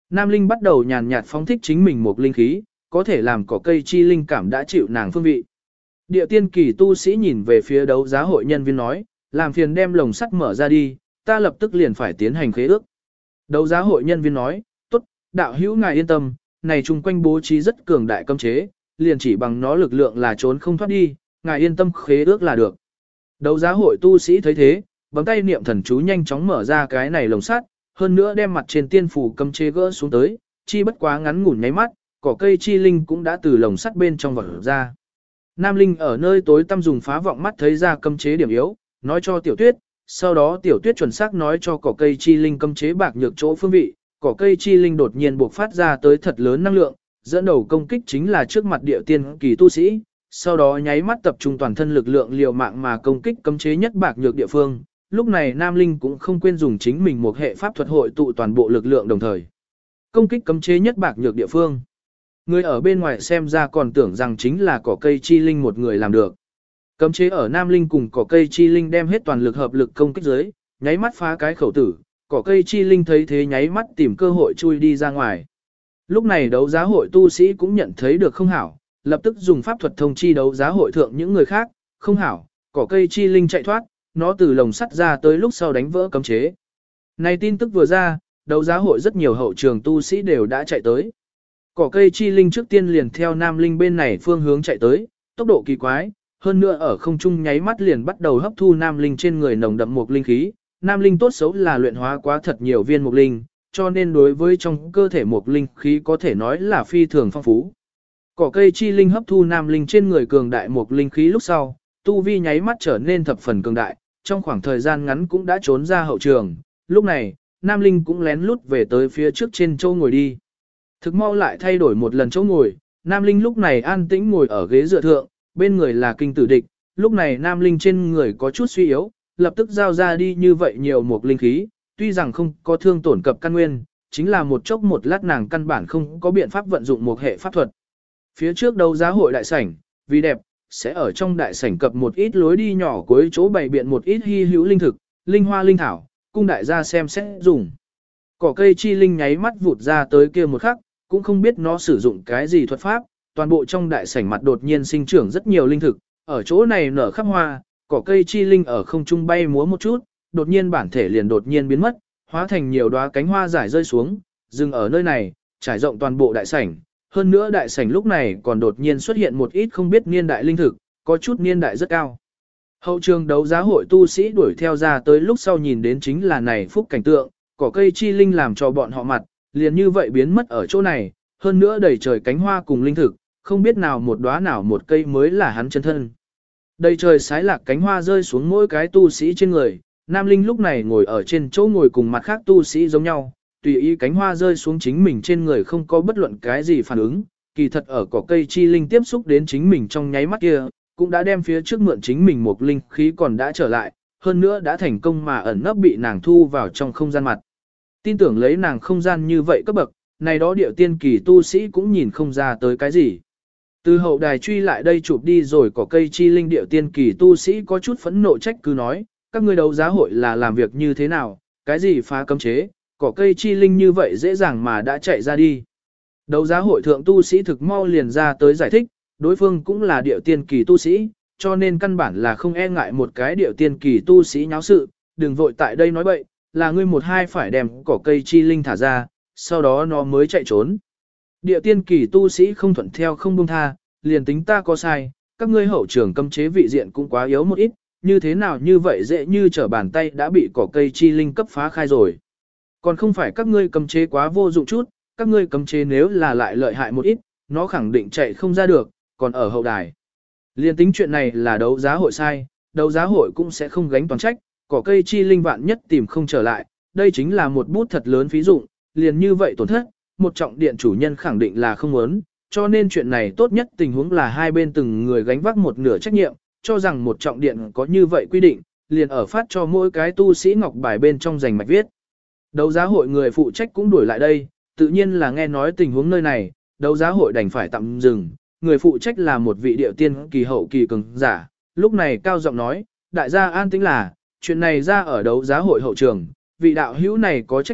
Speaker 1: Nam Linh bắt đầu nhàn nhạt phóng thích chính mình một linh khí, có thể làm cỏ cây chi linh cảm đã chịu nàng phương vị. Địa tiên kỳ tu sĩ nhìn về phía đấu giá hội nhân viên nói, làm phiền đem lồng sắt mở ra đi, ta lập tức liền phải tiến hành khế ước. Đấu giá hội nhân viên nói, tốt, đạo hữu ngài yên tâm, này chung quanh bố trí rất cường đại cấm chế, liền chỉ bằng nó lực lượng là trốn không thoát đi, ngài yên tâm khế ước là được. Đấu giá hội tu sĩ thấy thế, bấm tay niệm thần chú nhanh chóng mở ra cái này lồng sắt, hơn nữa đem mặt trên tiên phủ cấm chế gỡ xuống tới, chi bất quá ngắn ngủn nháy mắt, cỏ cây chi linh cũng đã từ lồng sắt bên trong vọt ra. Nam Linh ở nơi tối tăm dùng phá vọng mắt thấy ra cấm chế điểm yếu, nói cho Tiểu Tuyết, sau đó Tiểu Tuyết chuẩn xác nói cho cỏ cây chi linh cấm chế bạc nhược chỗ phương vị, cỏ cây chi linh đột nhiên buộc phát ra tới thật lớn năng lượng, dẫn đầu công kích chính là trước mặt địa tiên kỳ tu sĩ, sau đó nháy mắt tập trung toàn thân lực lượng liều mạng mà công kích cấm chế nhất bạc nhược địa phương. Lúc này Nam Linh cũng không quên dùng chính mình một hệ pháp thuật hội tụ toàn bộ lực lượng đồng thời công kích cấm chế nhất bạc nhược địa phương. Người ở bên ngoài xem ra còn tưởng rằng chính là cỏ cây chi linh một người làm được. Cấm chế ở Nam Linh cùng cỏ cây chi linh đem hết toàn lực hợp lực công kích dưới, nháy mắt phá cái khẩu tử, cỏ cây chi linh thấy thế nháy mắt tìm cơ hội chui đi ra ngoài. Lúc này đấu giá hội tu sĩ cũng nhận thấy được không hảo, lập tức dùng pháp thuật thông chi đấu giá hội thượng những người khác, không hảo, cỏ cây chi linh chạy thoát, nó từ lồng sắt ra tới lúc sau đánh vỡ cấm chế. Này tin tức vừa ra, đấu giá hội rất nhiều hậu trường tu sĩ đều đã chạy tới. Cỏ cây chi linh trước tiên liền theo Nam Linh bên này phương hướng chạy tới, tốc độ kỳ quái, hơn nữa ở không trung nháy mắt liền bắt đầu hấp thu Nam Linh trên người nồng đậm mục linh khí. Nam Linh tốt xấu là luyện hóa quá thật nhiều viên mục linh, cho nên đối với trong cơ thể mục linh khí có thể nói là phi thường phong phú. Cỏ cây chi linh hấp thu Nam Linh trên người cường đại mục linh khí lúc sau, tu vi nháy mắt trở nên thập phần cường đại, trong khoảng thời gian ngắn cũng đã trốn ra hậu trường. Lúc này, Nam Linh cũng lén lút về tới phía trước trên châu ngồi đi. Thực mau lại thay đổi một lần chỗ ngồi, Nam Linh lúc này an tĩnh ngồi ở ghế dựa thượng, bên người là kinh tử địch, lúc này Nam Linh trên người có chút suy yếu, lập tức giao ra đi như vậy nhiều một linh khí, tuy rằng không có thương tổn cập căn nguyên, chính là một chốc một lát nàng căn bản không có biện pháp vận dụng một hệ pháp thuật. Phía trước đấu giá hội đại sảnh, vì đẹp, sẽ ở trong đại sảnh cập một ít lối đi nhỏ cuối chỗ bày biện một ít hy hữu linh thực, linh hoa linh thảo, cung đại gia xem xét dùng. Cỏ cây chi linh nháy mắt vụt ra tới kia một khắc, cũng không biết nó sử dụng cái gì thuật pháp, toàn bộ trong đại sảnh mặt đột nhiên sinh trưởng rất nhiều linh thực, ở chỗ này nở khắp hoa, cỏ cây chi linh ở không trung bay múa một chút, đột nhiên bản thể liền đột nhiên biến mất, hóa thành nhiều đóa cánh hoa rải rơi xuống, dừng ở nơi này, trải rộng toàn bộ đại sảnh. Hơn nữa đại sảnh lúc này còn đột nhiên xuất hiện một ít không biết niên đại linh thực, có chút niên đại rất cao. Hậu trường đấu giá hội tu sĩ đuổi theo ra tới lúc sau nhìn đến chính là này phúc cảnh tượng, cỏ cây chi linh làm cho bọn họ mặt, liền như vậy biến mất ở chỗ này, hơn nữa đầy trời cánh hoa cùng linh thực, không biết nào một đóa nào một cây mới là hắn chân thân. Đầy trời sái lạc cánh hoa rơi xuống mỗi cái tu sĩ trên người, Nam Linh lúc này ngồi ở trên chỗ ngồi cùng mặt khác tu sĩ giống nhau, tùy ý cánh hoa rơi xuống chính mình trên người không có bất luận cái gì phản ứng, kỳ thật ở cỏ cây chi linh tiếp xúc đến chính mình trong nháy mắt kia, cũng đã đem phía trước mượn chính mình một linh khí còn đã trở lại, hơn nữa đã thành công mà ẩn nấp bị nàng thu vào trong không gian mặt. Tin tưởng lấy nàng không gian như vậy cấp bậc, này đó điệu tiên kỳ tu sĩ cũng nhìn không ra tới cái gì. Từ hậu đài truy lại đây chụp đi rồi có cây chi linh điệu tiên kỳ tu sĩ có chút phẫn nộ trách cứ nói, các ngươi đấu giá hội là làm việc như thế nào, cái gì phá cấm chế, cỏ cây chi linh như vậy dễ dàng mà đã chạy ra đi. Đấu giá hội thượng tu sĩ thực mau liền ra tới giải thích, đối phương cũng là điệu tiên kỳ tu sĩ, cho nên căn bản là không e ngại một cái điệu tiên kỳ tu sĩ nháo sự, đừng vội tại đây nói bậy, là ngươi một hai phải đem cỏ cây chi linh thả ra, sau đó nó mới chạy trốn. Địa tiên kỳ tu sĩ không thuận theo không buông tha, liền tính ta có sai, các ngươi hậu trường cấm chế vị diện cũng quá yếu một ít, như thế nào như vậy dễ như trở bàn tay đã bị cỏ cây chi linh cấp phá khai rồi. Còn không phải các ngươi cấm chế quá vô dụng chút, các ngươi cấm chế nếu là lại lợi hại một ít, nó khẳng định chạy không ra được, còn ở hậu đài. Liên tính chuyện này là đấu giá hội sai, đấu giá hội cũng sẽ không gánh toàn trách, cỏ cây chi linh vạn nhất tìm không trở lại, đây chính là một bút thật lớn phí dụng, liền như vậy tổn thất, một trọng điện chủ nhân khẳng định là không muốn, cho nên chuyện này tốt nhất tình huống là hai bên từng người gánh vác một nửa trách nhiệm, cho rằng một trọng điện có như vậy quy định, liền ở phát cho mỗi cái tu sĩ ngọc bài bên trong dành mạch viết. Đấu giá hội người phụ trách cũng đuổi lại đây, tự nhiên là nghe nói tình huống nơi này, đấu giá hội đành phải tạm dừng, người phụ trách là một vị điệu tiên kỳ hậu kỳ cường giả, lúc này cao giọng nói, đại gia an tĩnh là, chuyện này ra ở đấu giá hội hậu trường, vị đạo hữu này có trách nhiệm,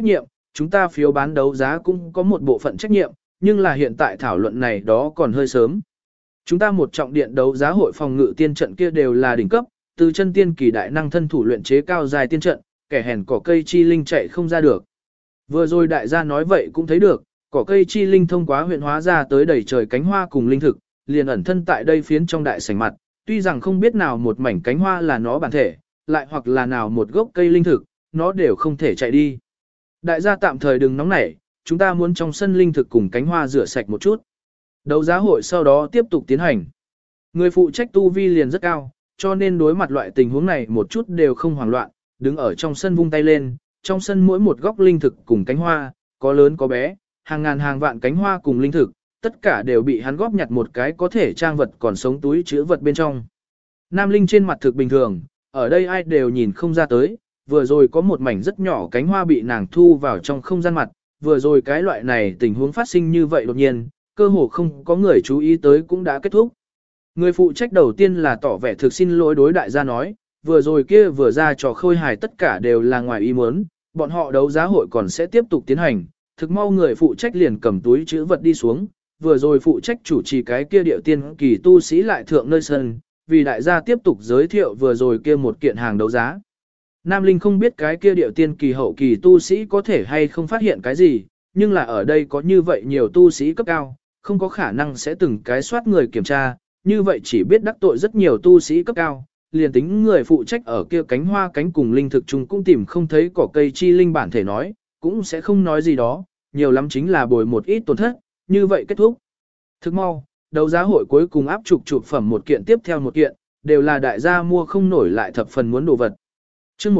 Speaker 1: chúng ta phiếu bán đấu giá cũng có một bộ phận trách nhiệm, nhưng là hiện tại thảo luận này đó còn hơi sớm. Chúng ta một trọng điện đấu giá hội phòng ngự tiên trận kia đều là đỉnh cấp, từ chân tiên kỳ đại năng thân thủ luyện chế cao dài tiên trận, kẻ hèn cỏ cây chi linh chạy không ra được. Vừa rồi đại gia nói vậy cũng thấy được, cỏ cây chi linh thông qua huyện hóa ra tới đầy trời cánh hoa cùng linh thực, liền ẩn thân tại đây phiến trong đại sảnh mặt, tuy rằng không biết nào một mảnh cánh hoa là nó bản thể, lại hoặc là nào một gốc cây linh thực, nó đều không thể chạy đi. Đại gia tạm thời đừng nóng nảy, chúng ta muốn trong sân linh thực cùng cánh hoa rửa sạch một chút. Đấu giá hội sau đó tiếp tục tiến hành. Người phụ trách tu vi liền rất cao, cho nên đối mặt loại tình huống này một chút đều không hoảng loạn, đứng ở trong sân vung tay lên, trong sân mỗi một góc linh thực cùng cánh hoa, có lớn có bé, hàng ngàn hàng vạn cánh hoa cùng linh thực, tất cả đều bị hắn góp nhặt một cái có thể trang vật còn sống túi chứa vật bên trong. Nam Linh trên mặt thực bình thường, ở đây ai đều nhìn không ra tới, vừa rồi có một mảnh rất nhỏ cánh hoa bị nàng thu vào trong không gian mặt, vừa rồi cái loại này tình huống phát sinh như vậy đột nhiên, cơ hồ không có người chú ý tới cũng đã kết thúc. Người phụ trách đầu tiên là tỏ vẻ thực xin lỗi đối đại gia nói, vừa rồi kia vừa ra trò khôi hài tất cả đều là ngoài ý muốn, bọn họ đấu giá hội còn sẽ tiếp tục tiến hành, thực mau người phụ trách liền cầm túi chữ vật đi xuống, vừa rồi phụ trách chủ trì cái kia điệu tiên kỳ tu sĩ lại thượng nơi sân, vì đại gia tiếp tục giới thiệu vừa rồi kia một kiện hàng đấu giá. Nam Linh không biết cái kia điệu tiên kỳ hậu kỳ tu sĩ có thể hay không phát hiện cái gì, nhưng là ở đây có như vậy nhiều tu sĩ cấp cao, không có khả năng sẽ từng cái soát người kiểm tra, như vậy chỉ biết đắc tội rất nhiều tu sĩ cấp cao, liền tính người phụ trách ở kia cánh hoa cánh cùng linh thực chung cũng tìm không thấy cỏ cây chi linh bản thể nói, cũng sẽ không nói gì đó, nhiều lắm chính là bồi một ít tổn thất, như vậy kết thúc. Thức mau, đấu giá hội cuối cùng áp chụp phẩm một kiện tiếp theo một kiện, đều là đại gia mua không nổi lại thập phần muốn đồ vật. chương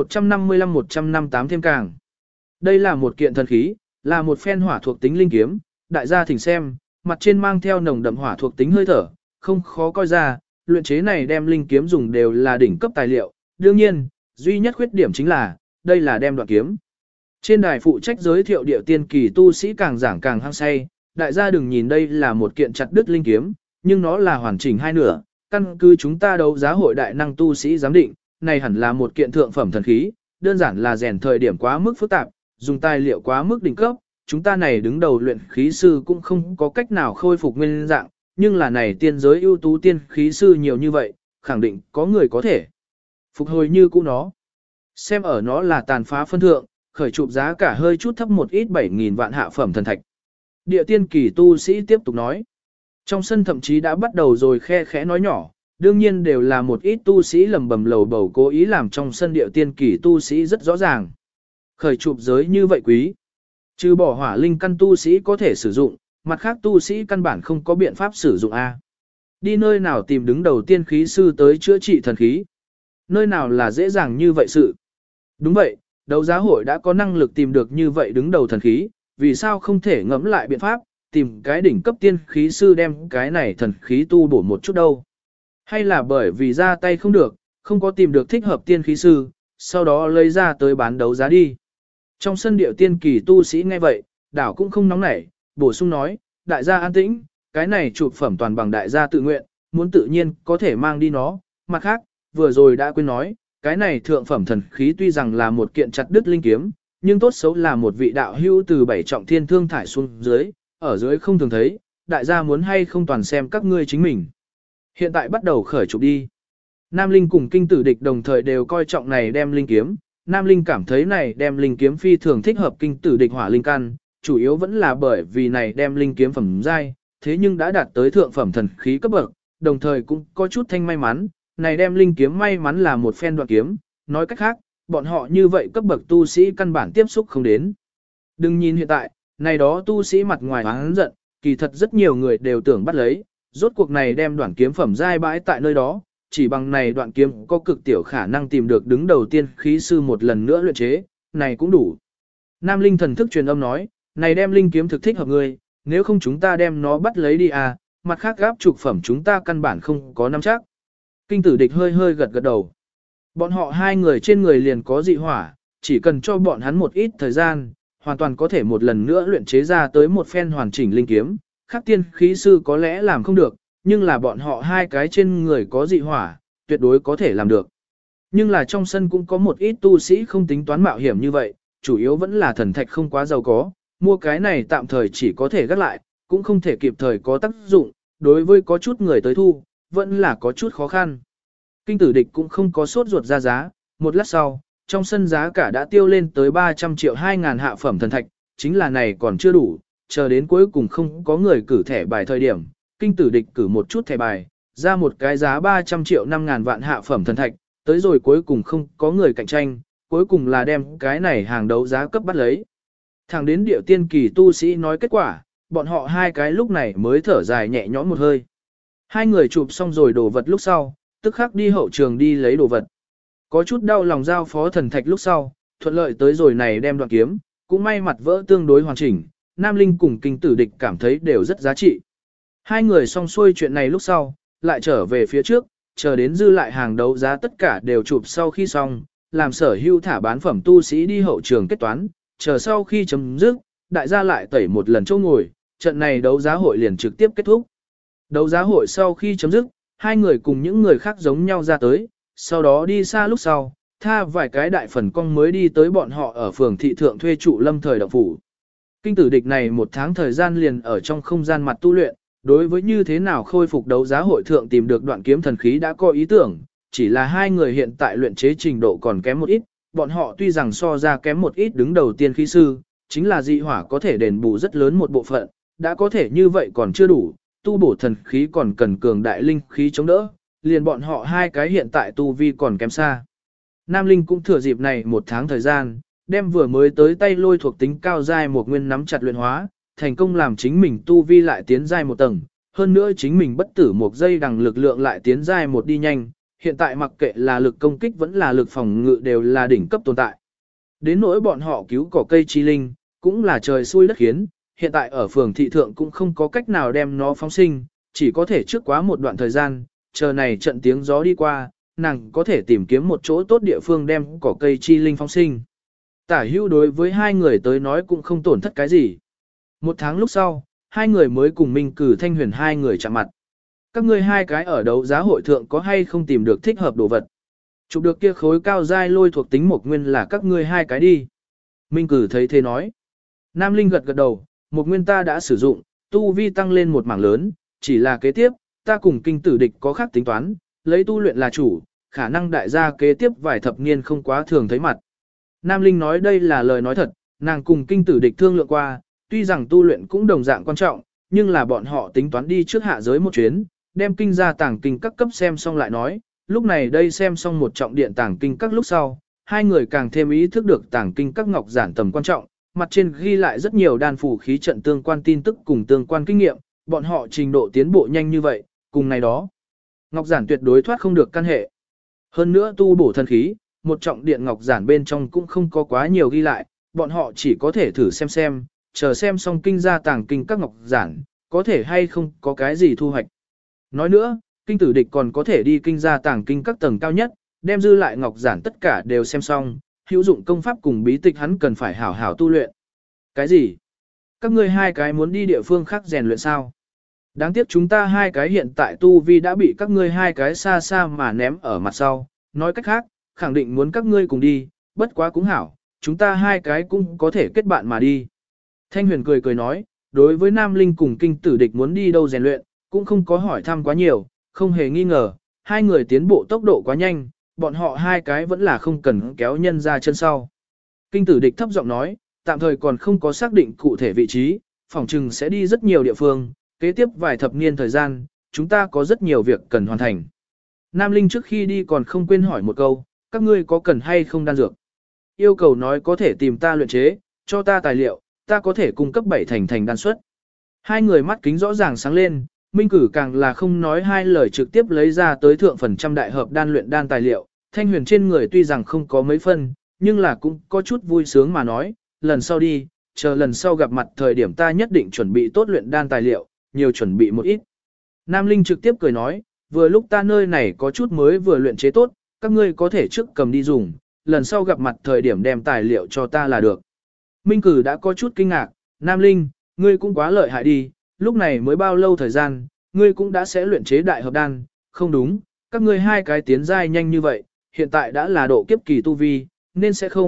Speaker 1: 155-158 thêm càng. Đây là một kiện thần khí, là một phen hỏa thuộc tính linh kiếm, đại gia thỉnh xem, mặt trên mang theo nồng đậm hỏa thuộc tính hơi thở, không khó coi ra, luyện chế này đem linh kiếm dùng đều là đỉnh cấp tài liệu, đương nhiên, duy nhất khuyết điểm chính là, đây là đem đoạn kiếm. Trên đài phụ trách giới thiệu điệu tiên kỳ tu sĩ càng giảng càng hăng say, đại gia đừng nhìn đây là một kiện chặt đứt linh kiếm, nhưng nó là hoàn chỉnh hai nửa, căn cứ chúng ta đấu giá hội đại năng tu sĩ giám định, này hẳn là một kiện thượng phẩm thần khí, đơn giản là rèn thời điểm quá mức phức tạp, dùng tài liệu quá mức đỉnh cấp, chúng ta này đứng đầu luyện khí sư cũng không có cách nào khôi phục nguyên dạng, nhưng là này tiên giới ưu tú tiên khí sư nhiều như vậy, khẳng định có người có thể phục hồi như cũ nó. Xem ở nó là tàn phá phân thượng, khởi chụp giá cả hơi chút thấp một ít 7.000 vạn hạ phẩm thần thạch. Địa tiên kỳ tu sĩ tiếp tục nói. Trong sân thậm chí đã bắt đầu rồi khe khẽ nói nhỏ, đương nhiên đều là một ít tu sĩ lầm bầm lầu bầu cố ý làm trong sân địa tiên kỳ tu sĩ rất rõ ràng. Khởi chụp giới như vậy quý. Trừ bỏ hỏa linh căn tu sĩ có thể sử dụng, mặt khác tu sĩ căn bản không có biện pháp sử dụng A. Đi nơi nào tìm đứng đầu tiên khí sư tới chữa trị thần khí. Nơi nào là dễ dàng như vậy sự. Đúng vậy, đấu giá hội đã có năng lực tìm được như vậy đứng đầu thần khí, vì sao không thể ngẫm lại biện pháp, tìm cái đỉnh cấp tiên khí sư đem cái này thần khí tu bổ một chút đâu. Hay là bởi vì ra tay không được, không có tìm được thích hợp tiên khí sư, sau đó lấy ra tới bán đấu giá đi. Trong sân điệu tiên kỳ tu sĩ nghe vậy, đảo cũng không nóng nảy, bổ sung nói, đại gia an tĩnh, cái này chụp phẩm toàn bằng đại gia tự nguyện, muốn tự nhiên có thể mang đi nó, mặt khác, vừa rồi đã quên nói, cái này thượng phẩm thần khí tuy rằng là một kiện chặt đứt linh kiếm, nhưng tốt xấu là một vị đạo hữu từ 7 trọng thiên thương thải xuống dưới, ở dưới không thường thấy, đại gia muốn hay không toàn xem các ngươi chính mình. Hiện tại bắt đầu khởi chụp đi. Nam Linh cùng kinh tử địch đồng thời đều coi trọng này đem linh kiếm, Nam Linh cảm thấy này đem linh kiếm phi thường thích hợp kinh tử địch hỏa linh căn, chủ yếu vẫn là bởi vì này đem linh kiếm phẩm giai, thế nhưng đã đạt tới thượng phẩm thần khí cấp bậc, đồng thời cũng có chút thanh may mắn, này đem linh kiếm may mắn là một phen đoạn kiếm, nói cách khác, bọn họ như vậy cấp bậc tu sĩ căn bản tiếp xúc không đến. Đừng nhìn hiện tại, này đó tu sĩ mặt ngoài oán giận, kỳ thật rất nhiều người đều tưởng bắt lấy, rốt cuộc này đem đoạn kiếm phẩm giai bãi tại nơi đó, chỉ bằng này đoạn kiếm có cực tiểu khả năng tìm được đứng đầu tiên khí sư một lần nữa luyện chế, này cũng đủ. Nam Linh thần thức truyền âm nói, này đem linh kiếm thực thích hợp ngươi, nếu không chúng ta đem nó bắt lấy đi à, mặt khác gáp trục phẩm chúng ta căn bản không có nắm chắc. Kinh tử địch hơi hơi gật gật đầu. Bọn họ hai người trên người liền có dị hỏa, chỉ cần cho bọn hắn một ít thời gian, hoàn toàn có thể một lần nữa luyện chế ra tới một phen hoàn chỉnh linh kiếm. Khác tiên khí sư có lẽ làm không được, nhưng là bọn họ hai cái trên người có dị hỏa, tuyệt đối có thể làm được. Nhưng là trong sân cũng có một ít tu sĩ không tính toán mạo hiểm như vậy, chủ yếu vẫn là thần thạch không quá giàu có, mua cái này tạm thời chỉ có thể gác lại, cũng không thể kịp thời có tác dụng, đối với có chút người tới thu, vẫn là có chút khó khăn. Kinh tử địch cũng không có sốt ruột ra giá, một lát sau, trong sân giá cả đã tiêu lên tới 300 triệu 2.000 hạ phẩm thần thạch, chính là này còn chưa đủ, chờ đến cuối cùng không có người cử thẻ bài thời điểm, kinh tử địch cử một chút thẻ bài, ra một cái giá 300 triệu 5.000 vạn hạ phẩm thần thạch, tới rồi cuối cùng không có người cạnh tranh, cuối cùng là đem cái này hàng đấu giá cấp bắt lấy. Thẳng đến điệu tiên kỳ tu sĩ nói kết quả, bọn họ hai cái lúc này mới thở dài nhẹ nhõm một hơi. Hai người chụp xong rồi đồ vật lúc sau, tức khắc đi hậu trường đi lấy đồ vật. Có chút đau lòng giao phó thần thạch lúc sau, thuận lợi tới rồi này đem đoạn kiếm, cũng may mặt vỡ tương đối hoàn chỉnh, Nam Linh cùng kinh tử địch cảm thấy đều rất giá trị. Hai người xong xuôi chuyện này lúc sau, lại trở về phía trước, chờ đến dư lại hàng đấu giá tất cả đều chụp sau khi xong, làm sở hữu thả bán phẩm tu sĩ đi hậu trường kết toán, chờ sau khi chấm dứt, đại gia lại tẩy một lần chỗ ngồi, trận này đấu giá hội liền trực tiếp kết thúc. Đấu giá hội sau khi chấm dứt, hai người cùng những người khác giống nhau ra tới, sau đó đi xa lúc sau, tha vài cái đại phần cong mới đi tới bọn họ ở phường thị thượng thuê trụ lâm thời động phủ. Kinh tử địch này một tháng thời gian liền ở trong không gian mặt tu luyện, đối với như thế nào khôi phục đấu giá hội thượng tìm được đoạn kiếm thần khí đã có ý tưởng, chỉ là hai người hiện tại luyện chế trình độ còn kém một ít, bọn họ tuy rằng so ra kém một ít đứng đầu tiên khí sư, chính là dị hỏa có thể đền bù rất lớn một bộ phận, đã có thể như vậy còn chưa đủ, tu bổ thần khí còn cần cường đại linh khí chống đỡ, liền bọn họ hai cái hiện tại tu vi còn kém xa. Nam Linh cũng thừa dịp này một tháng thời gian, đem vừa mới tới tay lôi thuộc tính cao giai một nguyên nắm chặt luyện hóa, thành công làm chính mình tu vi lại tiến giai một tầng, hơn nữa chính mình bất tử một giây đằng lực lượng lại tiến giai một đi nhanh, hiện tại mặc kệ là lực công kích vẫn là lực phòng ngự đều là đỉnh cấp tồn tại. Đến nỗi bọn họ cứu cỏ cây chi linh, cũng là trời xui đất khiến, hiện tại ở phường thị thượng cũng không có cách nào đem nó phóng sinh, chỉ có thể trước quá một đoạn thời gian, chờ này trận tiếng gió đi qua, nàng có thể tìm kiếm một chỗ tốt địa phương đem cỏ cây chi linh phóng sinh. Tả hữu đối với hai người tới nói cũng không tổn thất cái gì. Một tháng lúc sau, hai người mới cùng Minh Cử Thanh Huyền hai người chạm mặt. Các ngươi hai cái ở đấu giá hội thượng có hay không tìm được thích hợp đồ vật? Chụp được kia khối cao giai lôi thuộc tính một nguyên là các ngươi hai cái đi. Minh Cử thấy thế nói. Nam Linh gật gật đầu, một nguyên ta đã sử dụng, tu vi tăng lên một mảng lớn, chỉ là kế tiếp, ta cùng kinh tử địch có khác tính toán, lấy tu luyện là chủ, khả năng đại gia kế tiếp vài thập niên không quá thường thấy mặt. Nam Linh nói đây là lời nói thật, nàng cùng kinh tử địch thương lượng qua, tuy rằng tu luyện cũng đồng dạng quan trọng, nhưng là bọn họ tính toán đi trước hạ giới một chuyến, đem kinh ra tàng kinh các cấp xem xong lại nói, lúc này đây xem xong một trọng điện tàng kinh các lúc sau, hai người càng thêm ý thức được tàng kinh các ngọc giản tầm quan trọng, mặt trên ghi lại rất nhiều đan phù khí trận tương quan tin tức cùng tương quan kinh nghiệm, bọn họ trình độ tiến bộ nhanh như vậy, cùng này đó. Ngọc giản tuyệt đối thoát không được căn hệ. Hơn nữa tu bổ thần khí, một trọng điện ngọc giản bên trong cũng không có quá nhiều ghi lại, bọn họ chỉ có thể thử xem, chờ xem xong kinh ra tàng kinh các ngọc giản, có thể hay không có cái gì thu hoạch. Nói nữa, kinh tử địch còn có thể đi kinh ra tàng kinh các tầng cao nhất, đem dư lại ngọc giản tất cả đều xem xong, hữu dụng công pháp cùng bí tịch hắn cần phải hảo hảo tu luyện. Cái gì? Các ngươi hai cái muốn đi địa phương khác rèn luyện sao? Đáng tiếc chúng ta hai cái hiện tại tu vi đã bị các ngươi hai cái xa xa mà ném ở mặt sau, nói cách khác, khẳng định muốn các ngươi cùng đi, bất quá cũng hảo, chúng ta hai cái cũng có thể kết bạn mà đi. Thanh Huyền cười cười nói, đối với Nam Linh cùng kinh tử địch muốn đi đâu rèn luyện, cũng không có hỏi thăm quá nhiều, không hề nghi ngờ, hai người tiến bộ tốc độ quá nhanh, bọn họ hai cái vẫn là không cần kéo nhân ra chân sau. Kinh tử địch thấp giọng nói, tạm thời còn không có xác định cụ thể vị trí, phỏng chừng sẽ đi rất nhiều địa phương, kế tiếp vài thập niên thời gian, chúng ta có rất nhiều việc cần hoàn thành. Nam Linh trước khi đi còn không quên hỏi một câu, các ngươi có cần hay không đan dược? Yêu cầu nói có thể tìm ta luyện chế, cho ta tài liệu, ta có thể cung cấp 7 thành đan suất. Hai người mắt kính rõ ràng sáng lên, Minh Cử càng là không nói hai lời trực tiếp lấy ra tới thượng phần trăm đại hợp đan luyện đan tài liệu. Thanh Huyền trên người tuy rằng không có mấy phân, nhưng là cũng có chút vui sướng mà nói, lần sau đi, chờ lần sau gặp mặt thời điểm ta nhất định chuẩn bị tốt luyện đan tài liệu, nhiều chuẩn bị một ít. Nam Linh trực tiếp cười nói, vừa lúc ta nơi này có chút mới vừa luyện chế tốt, các ngươi có thể trước cầm đi dùng, lần sau gặp mặt thời điểm đem tài liệu cho ta là được. Minh Cử đã có chút kinh ngạc, Nam Linh, ngươi cũng quá lợi hại đi, lúc này mới bao lâu thời gian, ngươi cũng đã sẽ luyện chế đại hợp đan, không đúng, các ngươi hai cái tiến giai nhanh như vậy, hiện tại đã là độ kiếp kỳ tu vi, nên sẽ không,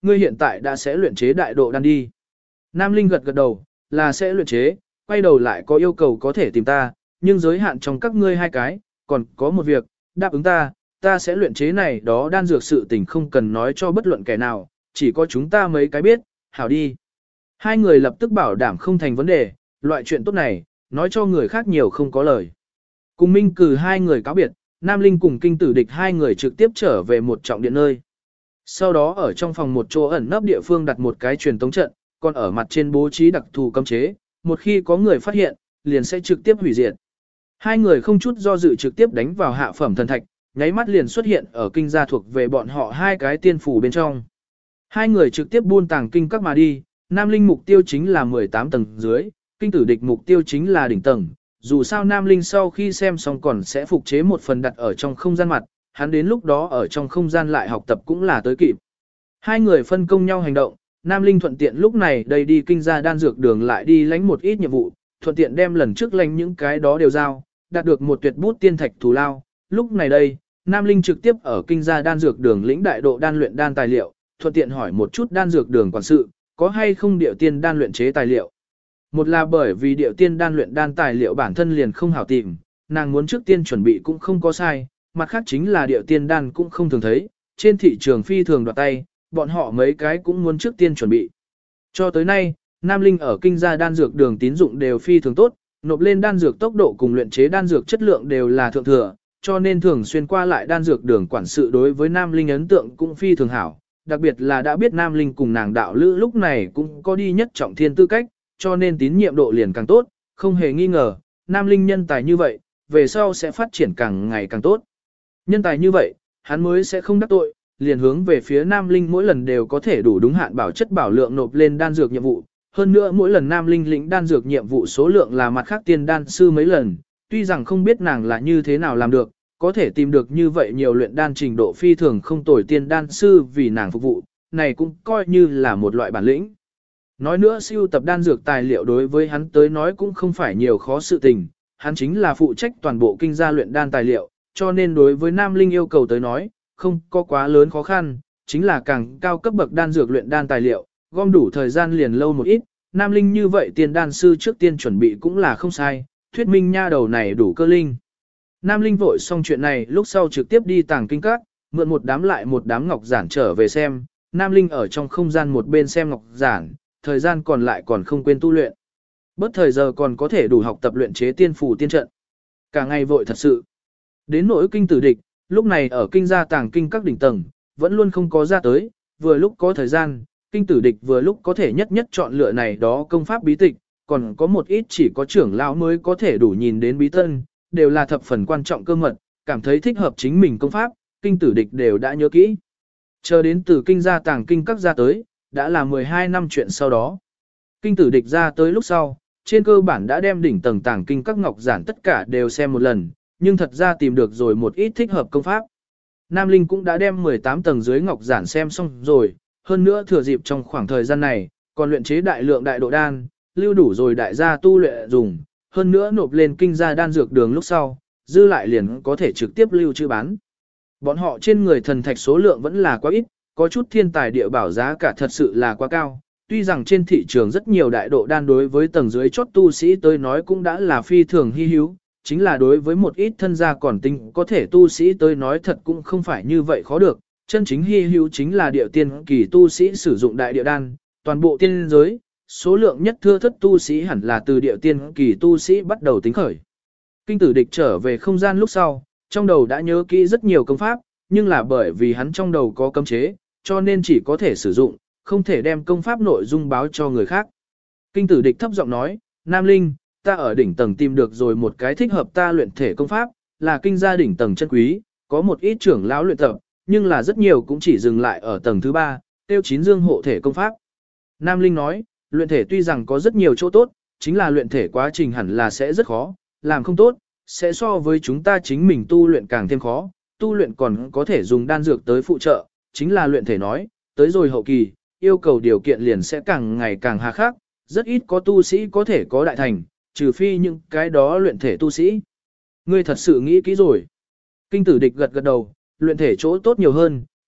Speaker 1: ngươi hiện tại đã sẽ luyện chế đại độ đan đi. Nam Linh gật gật đầu, là sẽ luyện chế, quay đầu lại có yêu cầu có thể tìm ta, nhưng giới hạn trong các ngươi hai cái, còn có một việc, đáp ứng ta sẽ luyện chế này đó đan dược sự tình không cần nói cho bất luận kẻ nào, chỉ có chúng ta mấy cái biết, hảo đi. Hai người lập tức bảo đảm không thành vấn đề, loại chuyện tốt này, nói cho người khác nhiều không có lời. Cùng Minh Cử hai người cáo biệt, Nam Linh cùng Kinh Tử Địch hai người trực tiếp trở về một trọng điện nơi. Sau đó ở trong phòng một chỗ ẩn nấp địa phương đặt một cái truyền tống trận, còn ở mặt trên bố trí đặc thù cấm chế, một khi có người phát hiện, liền sẽ trực tiếp hủy diệt. Hai người không chút do dự trực tiếp đánh vào hạ phẩm thần thạch, nháy mắt liền xuất hiện ở kinh gia thuộc về bọn họ hai cái tiên phủ bên trong. Hai người trực tiếp buôn tàng kinh các mà đi, Nam Linh mục tiêu chính là 18 tầng dưới, Kinh Tử Địch mục tiêu chính là đỉnh tầng. Dù sao Nam Linh sau khi xem xong còn sẽ phục chế một phần đặt ở trong không gian mặt, hắn đến lúc đó ở trong không gian lại học tập cũng là tới kịp. Hai người phân công nhau hành động, Nam Linh thuận tiện lúc này đây đi kinh gia đan dược đường lại đi lãnh một ít nhiệm vụ, thuận tiện đem lần trước lãnh những cái đó đều giao, đạt được một tuyệt bút tiên thạch thù lao. Lúc này đây, Nam Linh trực tiếp ở kinh gia đan dược đường lĩnh đại độ đan luyện đan tài liệu, thuận tiện hỏi một chút đan dược đường quản sự, có hay không điệu tiên đan luyện chế tài liệu. Một là bởi vì điệu tiên đan luyện đan tài liệu bản thân liền không hảo tìm, nàng muốn trước tiên chuẩn bị cũng không có sai, mặt khác chính là điệu tiên đan cũng không thường thấy, trên thị trường phi thường đoạt tay, bọn họ mấy cái cũng muốn trước tiên chuẩn bị. Cho tới nay, Nam Linh ở kinh gia đan dược đường tín dụng đều phi thường tốt, nộp lên đan dược tốc độ cùng luyện chế đan dược chất lượng đều là thượng thừa, cho nên thường xuyên qua lại đan dược đường quản sự đối với Nam Linh ấn tượng cũng phi thường hảo, đặc biệt là đã biết Nam Linh cùng nàng đạo lữ lúc này cũng có đi nhất trọng thiên tư cách, cho nên tín nhiệm độ liền càng tốt, không hề nghi ngờ, Nam Linh nhân tài như vậy, về sau sẽ phát triển càng ngày càng tốt. Nhân tài như vậy, hắn mới sẽ không đắc tội, liền hướng về phía Nam Linh mỗi lần đều có thể đủ đúng hạn bảo chất bảo lượng nộp lên đan dược nhiệm vụ. Hơn nữa mỗi lần Nam Linh lĩnh đan dược nhiệm vụ số lượng là mặt khác tiên đan sư mấy lần, tuy rằng không biết nàng là như thế nào làm được, có thể tìm được như vậy nhiều luyện đan trình độ phi thường không tồi tiên đan sư vì nàng phục vụ, này cũng coi như là một loại bản lĩnh. Nói nữa siêu tập đan dược tài liệu đối với hắn tới nói cũng không phải nhiều khó sự tình, hắn chính là phụ trách toàn bộ kinh gia luyện đan tài liệu, cho nên đối với Nam Linh yêu cầu tới nói, không có quá lớn khó khăn, chính là càng cao cấp bậc đan dược luyện đan tài liệu, gom đủ thời gian liền lâu một ít, Nam Linh như vậy tiền đan sư trước tiên chuẩn bị cũng là không sai, thuyết minh nha đầu này đủ cơ linh. Nam Linh vội xong chuyện này lúc sau trực tiếp đi tàng kinh các, mượn một đám lại một đám ngọc giản trở về xem, Nam Linh ở trong không gian một bên xem ngọc giản, thời gian còn lại còn không quên tu luyện. Bớt thời giờ còn có thể đủ học tập luyện chế tiên phù tiên trận. Cả ngày vội thật sự. Đến nỗi Kinh Tử Địch, lúc này ở kinh gia tàng kinh các đỉnh tầng, vẫn luôn không có ra tới, vừa lúc có thời gian, Kinh Tử Địch vừa lúc có thể nhất nhất chọn lựa này đó công pháp bí tịch, còn có một ít chỉ có trưởng lão mới có thể đủ nhìn đến bí tân, đều là thập phần quan trọng cơ mật, cảm thấy thích hợp chính mình công pháp, Kinh Tử Địch đều đã nhớ kỹ. Chờ đến từ kinh gia tàng kinh các ra tới, đã là 12 năm chuyện sau đó. Kinh Tử Địch ra tới lúc sau, trên cơ bản đã đem đỉnh tầng tàng kinh các ngọc giản tất cả đều xem một lần, nhưng thật ra tìm được rồi một ít thích hợp công pháp. Nam Linh cũng đã đem 18 tầng dưới ngọc giản xem xong rồi, hơn nữa thừa dịp trong khoảng thời gian này, còn luyện chế đại lượng đại độ đan, lưu đủ rồi đại gia tu luyện dùng, hơn nữa nộp lên kinh gia đan dược đường lúc sau, dư lại liền có thể trực tiếp lưu trữ bán. Bọn họ trên người thần thạch số lượng vẫn là quá ít, có chút thiên tài địa bảo giá cả thật sự là quá cao. Tuy rằng trên thị trường rất nhiều đại độ đan đối với tầng dưới chốt tu sĩ tới nói cũng đã là phi thường hy hữu, chính là đối với một ít thân gia còn tinh có thể tu sĩ tới nói thật cũng không phải như vậy khó được. Chân chính hy hữu chính là địa tiên kỳ tu sĩ sử dụng đại địa đan, toàn bộ tiên giới, số lượng nhất thưa thất tu sĩ hẳn là từ địa tiên kỳ tu sĩ bắt đầu tính khởi. Kinh Tử Địch trở về không gian lúc sau, trong đầu đã nhớ kỹ rất nhiều công pháp, nhưng là bởi vì hắn trong đầu có cấm chế, cho nên chỉ có thể sử dụng, không thể đem công pháp nội dung báo cho người khác. Kinh Tử Địch thấp giọng nói, Nam Linh, ta ở đỉnh tầng tìm được rồi một cái thích hợp ta luyện thể công pháp, là kinh gia đỉnh tầng chân quý, có một ít trưởng lão luyện tập, nhưng là rất nhiều cũng chỉ dừng lại ở tầng thứ 3, tiêu 9 dương hộ thể công pháp. Nam Linh nói, luyện thể tuy rằng có rất nhiều chỗ tốt, chính là luyện thể quá trình hẳn là sẽ rất khó, làm không tốt, sẽ so với chúng ta chính mình tu luyện càng thêm khó, tu luyện còn có thể dùng đan dược tới phụ trợ, chính là luyện thể nói, tới rồi hậu kỳ, yêu cầu điều kiện liền sẽ càng ngày càng hà khắc, rất ít có tu sĩ có thể có đại thành, trừ phi những cái đó luyện thể tu sĩ. Ngươi thật sự nghĩ kỹ rồi. Kinh Tử Địch gật gật đầu, luyện thể chỗ tốt nhiều hơn,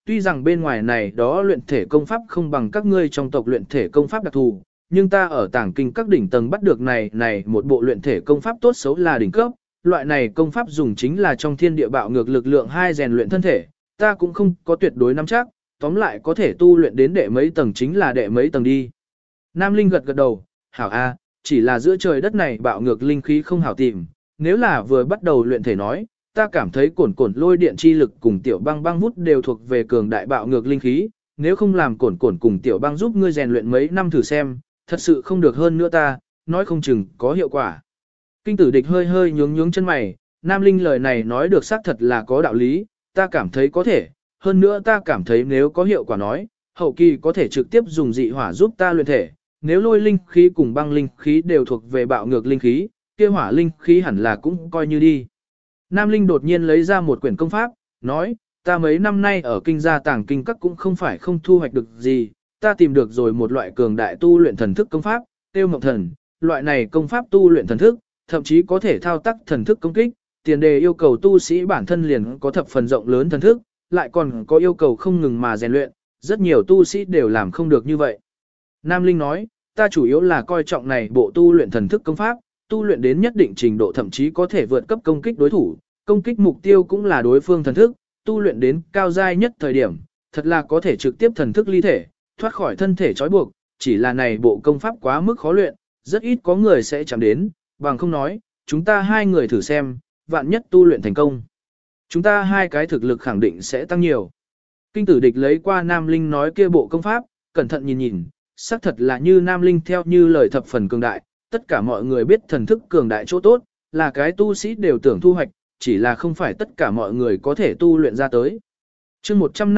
Speaker 2: tuy rằng bên ngoài này đó luyện thể công pháp không bằng các ngươi trong tộc luyện thể công pháp đặc thù, nhưng ta ở tàng kinh các đỉnh tầng bắt được này một bộ luyện thể công pháp tốt xấu là đỉnh cấp, loại này công pháp dùng chính là trong thiên địa bạo ngược lực lượng 2 rèn luyện thân thể, ta cũng không có tuyệt đối nắm chắc, tóm lại có thể tu luyện đến đệ mấy tầng chính là đệ mấy tầng đi. Nam Linh gật gật đầu, hảo a, chỉ là giữa trời đất này bạo ngược linh khí không hảo tìm, nếu là vừa bắt đầu luyện thể nói, ta cảm thấy cổn lôi điện chi lực cùng tiểu băng băng vút đều thuộc về cường đại bạo ngược linh khí, nếu không làm cổn cùng tiểu băng giúp ngươi rèn luyện mấy năm thử xem, thật sự không được hơn nữa ta, nói không chừng có hiệu quả. Kinh tử địch hơi hơi nhướng chân mày, Nam Linh lời này nói được xác thật là có đạo lý, ta cảm thấy có thể, hơn nữa ta cảm thấy nếu có hiệu quả nói, hậu kỳ có thể trực tiếp dùng dị hỏa giúp ta luyện thể, nếu lôi linh khí cùng băng linh khí đều thuộc về bạo ngược linh khí, kia hỏa linh khí hẳn là cũng coi như đi. Nam Linh đột nhiên lấy ra một quyển công pháp, nói, ta mấy năm nay ở kinh gia tàng kinh các cũng không phải không thu hoạch được gì, ta tìm được rồi một loại cường đại tu luyện thần thức công pháp, tiêu mộng thần, loại này công pháp tu luyện thần thức, thậm chí có thể thao tác thần thức công kích, tiền đề yêu cầu tu sĩ bản thân liền có thập phần rộng lớn thần thức, lại còn có yêu cầu không ngừng mà rèn luyện, rất nhiều tu sĩ đều làm không được như vậy. Nam Linh nói, ta chủ yếu là coi trọng này bộ tu luyện thần thức công pháp, tu luyện đến nhất định trình độ thậm chí có thể vượt cấp công kích đối thủ, công kích mục tiêu cũng là đối phương thần thức, tu luyện đến cao giai nhất thời điểm, thật là có thể trực tiếp thần thức ly thể, thoát khỏi thân thể trói buộc, chỉ là này bộ công pháp quá mức khó luyện, rất ít có người sẽ chạm đến, bằng không nói, chúng ta hai người thử xem, vạn nhất tu luyện thành công. Chúng ta hai cái thực lực khẳng định sẽ tăng nhiều. Kinh tử địch lấy qua Nam Linh nói kia bộ công pháp, cẩn thận nhìn, xác thật là như Nam Linh theo như lời thập phần cường đại, tất cả mọi người biết thần thức cường đại chỗ tốt, là cái tu sĩ đều tưởng thu hoạch, chỉ là không phải tất cả mọi người có thể tu luyện ra tới. chương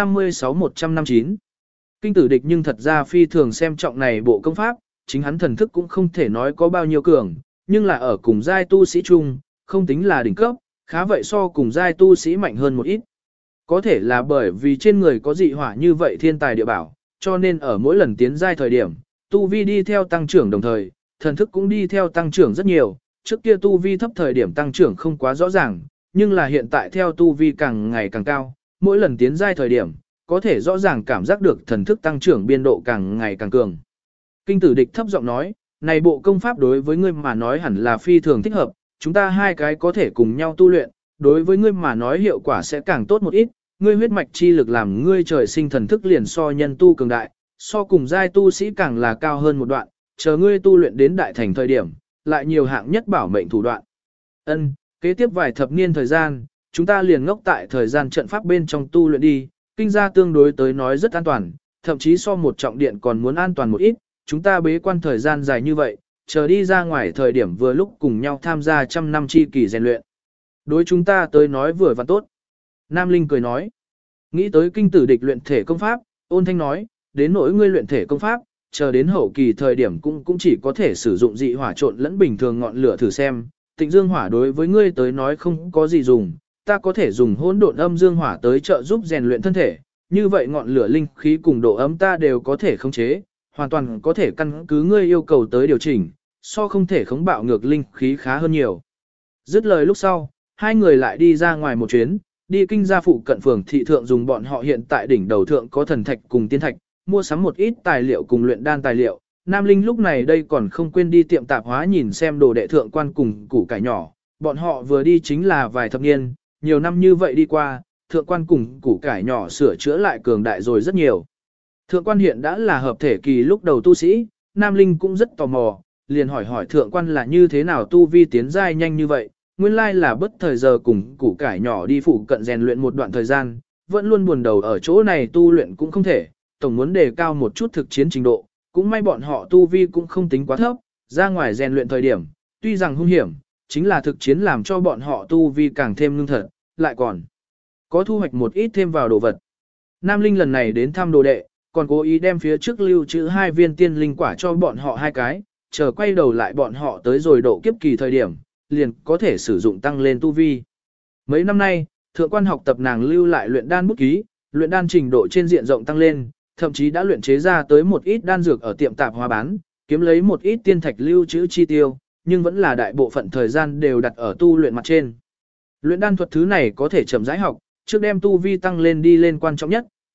Speaker 2: 156-159 Kinh tử địch nhưng thật ra phi thường xem trọng này bộ công pháp, chính hắn thần thức cũng không thể nói có bao nhiêu cường, nhưng là ở cùng giai tu sĩ chung, không tính là đỉnh cấp, khá vậy so cùng giai tu sĩ mạnh hơn một ít. Có thể là bởi vì trên người có dị hỏa như vậy thiên tài địa bảo, cho nên ở mỗi lần tiến giai thời điểm, tu vi đi theo tăng trưởng đồng thời, thần thức cũng đi theo tăng trưởng rất nhiều, trước kia tu vi thấp thời điểm tăng trưởng không quá rõ ràng, nhưng là hiện tại theo tu vi càng ngày càng cao, mỗi lần tiến giai thời điểm, có thể rõ ràng cảm giác được thần thức tăng trưởng biên độ càng ngày càng cường. Kinh tử địch thấp giọng nói, này bộ công pháp đối với ngươi mà nói hẳn là phi thường thích hợp, chúng ta hai cái có thể cùng nhau tu luyện, đối với ngươi mà nói hiệu quả sẽ càng tốt một ít, ngươi huyết mạch chi lực làm ngươi trời sinh thần thức liền so nhân tu cường đại, so cùng giai tu sĩ càng là cao hơn một đoạn, chờ ngươi tu luyện đến đại thành thời điểm, lại nhiều hạng nhất bảo mệnh thủ đoạn. Ân, kế tiếp vài thập niên thời gian, chúng ta liền ngốc tại thời gian trận pháp bên trong tu luyện đi, kinh gia tương đối tới nói rất an toàn, thậm chí so một trọng điện còn muốn an toàn một ít, chúng ta bế quan thời gian dài như vậy, chờ đi ra ngoài thời điểm vừa lúc cùng nhau tham gia trăm năm chi kỳ rèn luyện. Đối chúng ta tới nói vừa và tốt. Nam Linh cười nói, nghĩ tới kinh tử địch luyện thể công pháp, ôn thanh nói, đến nỗi ngươi luyện thể công pháp, chờ đến hậu kỳ thời điểm cũng chỉ có thể sử dụng dị hỏa trộn lẫn bình thường ngọn lửa thử xem, tịnh dương hỏa đối với ngươi tới nói không có gì dùng, ta có thể dùng hỗn độn âm dương hỏa tới trợ giúp rèn luyện thân thể, như vậy ngọn lửa linh khí cùng độ ấm ta đều có thể khống chế, hoàn toàn có thể căn cứ ngươi yêu cầu tới điều chỉnh, so không thể khống bạo ngược linh khí khá hơn nhiều. Dứt lời lúc sau, hai người lại đi ra ngoài một chuyến, đi kinh gia phụ cận phường thị thượng dùng bọn họ hiện tại đỉnh đầu thượng có thần thạch cùng tiên thạch, mua sắm một ít tài liệu cùng luyện đan tài liệu. Nam Linh lúc này đây còn không quên đi tiệm tạp hóa nhìn xem đồ đệ thượng quan cùng củ cải nhỏ, bọn họ vừa đi chính là vài thập niên, nhiều năm như vậy đi qua, thượng quan cùng củ cải nhỏ sửa chữa lại cường đại rồi rất nhiều. Thượng quan hiện đã là hợp thể kỳ lúc đầu tu sĩ, Nam Linh cũng rất tò mò, liền hỏi thượng quan là như thế nào tu vi tiến giai nhanh như vậy, nguyên lai là bất thời giờ cùng củ cải nhỏ đi phụ cận rèn luyện một đoạn thời gian, vẫn luôn buồn đầu ở chỗ này tu luyện cũng không thể, tổng muốn đề cao một chút thực chiến trình độ, cũng may bọn họ tu vi cũng không tính quá thấp, ra ngoài rèn luyện thời điểm, tuy rằng hung hiểm, chính là thực chiến làm cho bọn họ tu vi càng thêm ngưng thật, lại còn có thu hoạch một ít thêm vào đồ vật. Nam Linh lần này đến thăm đồ đệ, còn cố ý đem phía trước lưu trữ 2 viên tiên linh quả cho bọn họ 2 cái, chờ quay đầu lại bọn họ tới rồi độ kiếp kỳ thời điểm, liền có thể sử dụng tăng lên tu vi. Mấy năm nay, thượng quan học tập nàng lưu lại luyện đan bút ký, luyện đan trình độ trên diện rộng tăng lên, thậm chí đã luyện chế ra tới một ít đan dược ở tiệm tạp hóa bán, kiếm lấy một ít tiên thạch lưu trữ chi tiêu, nhưng vẫn là đại bộ phận thời gian đều đặt ở tu luyện mặt trên. Luyện đan thuật thứ này có thể chậm rãi học, trước đem tu vi tăng lên đi lên quan trọng nhất,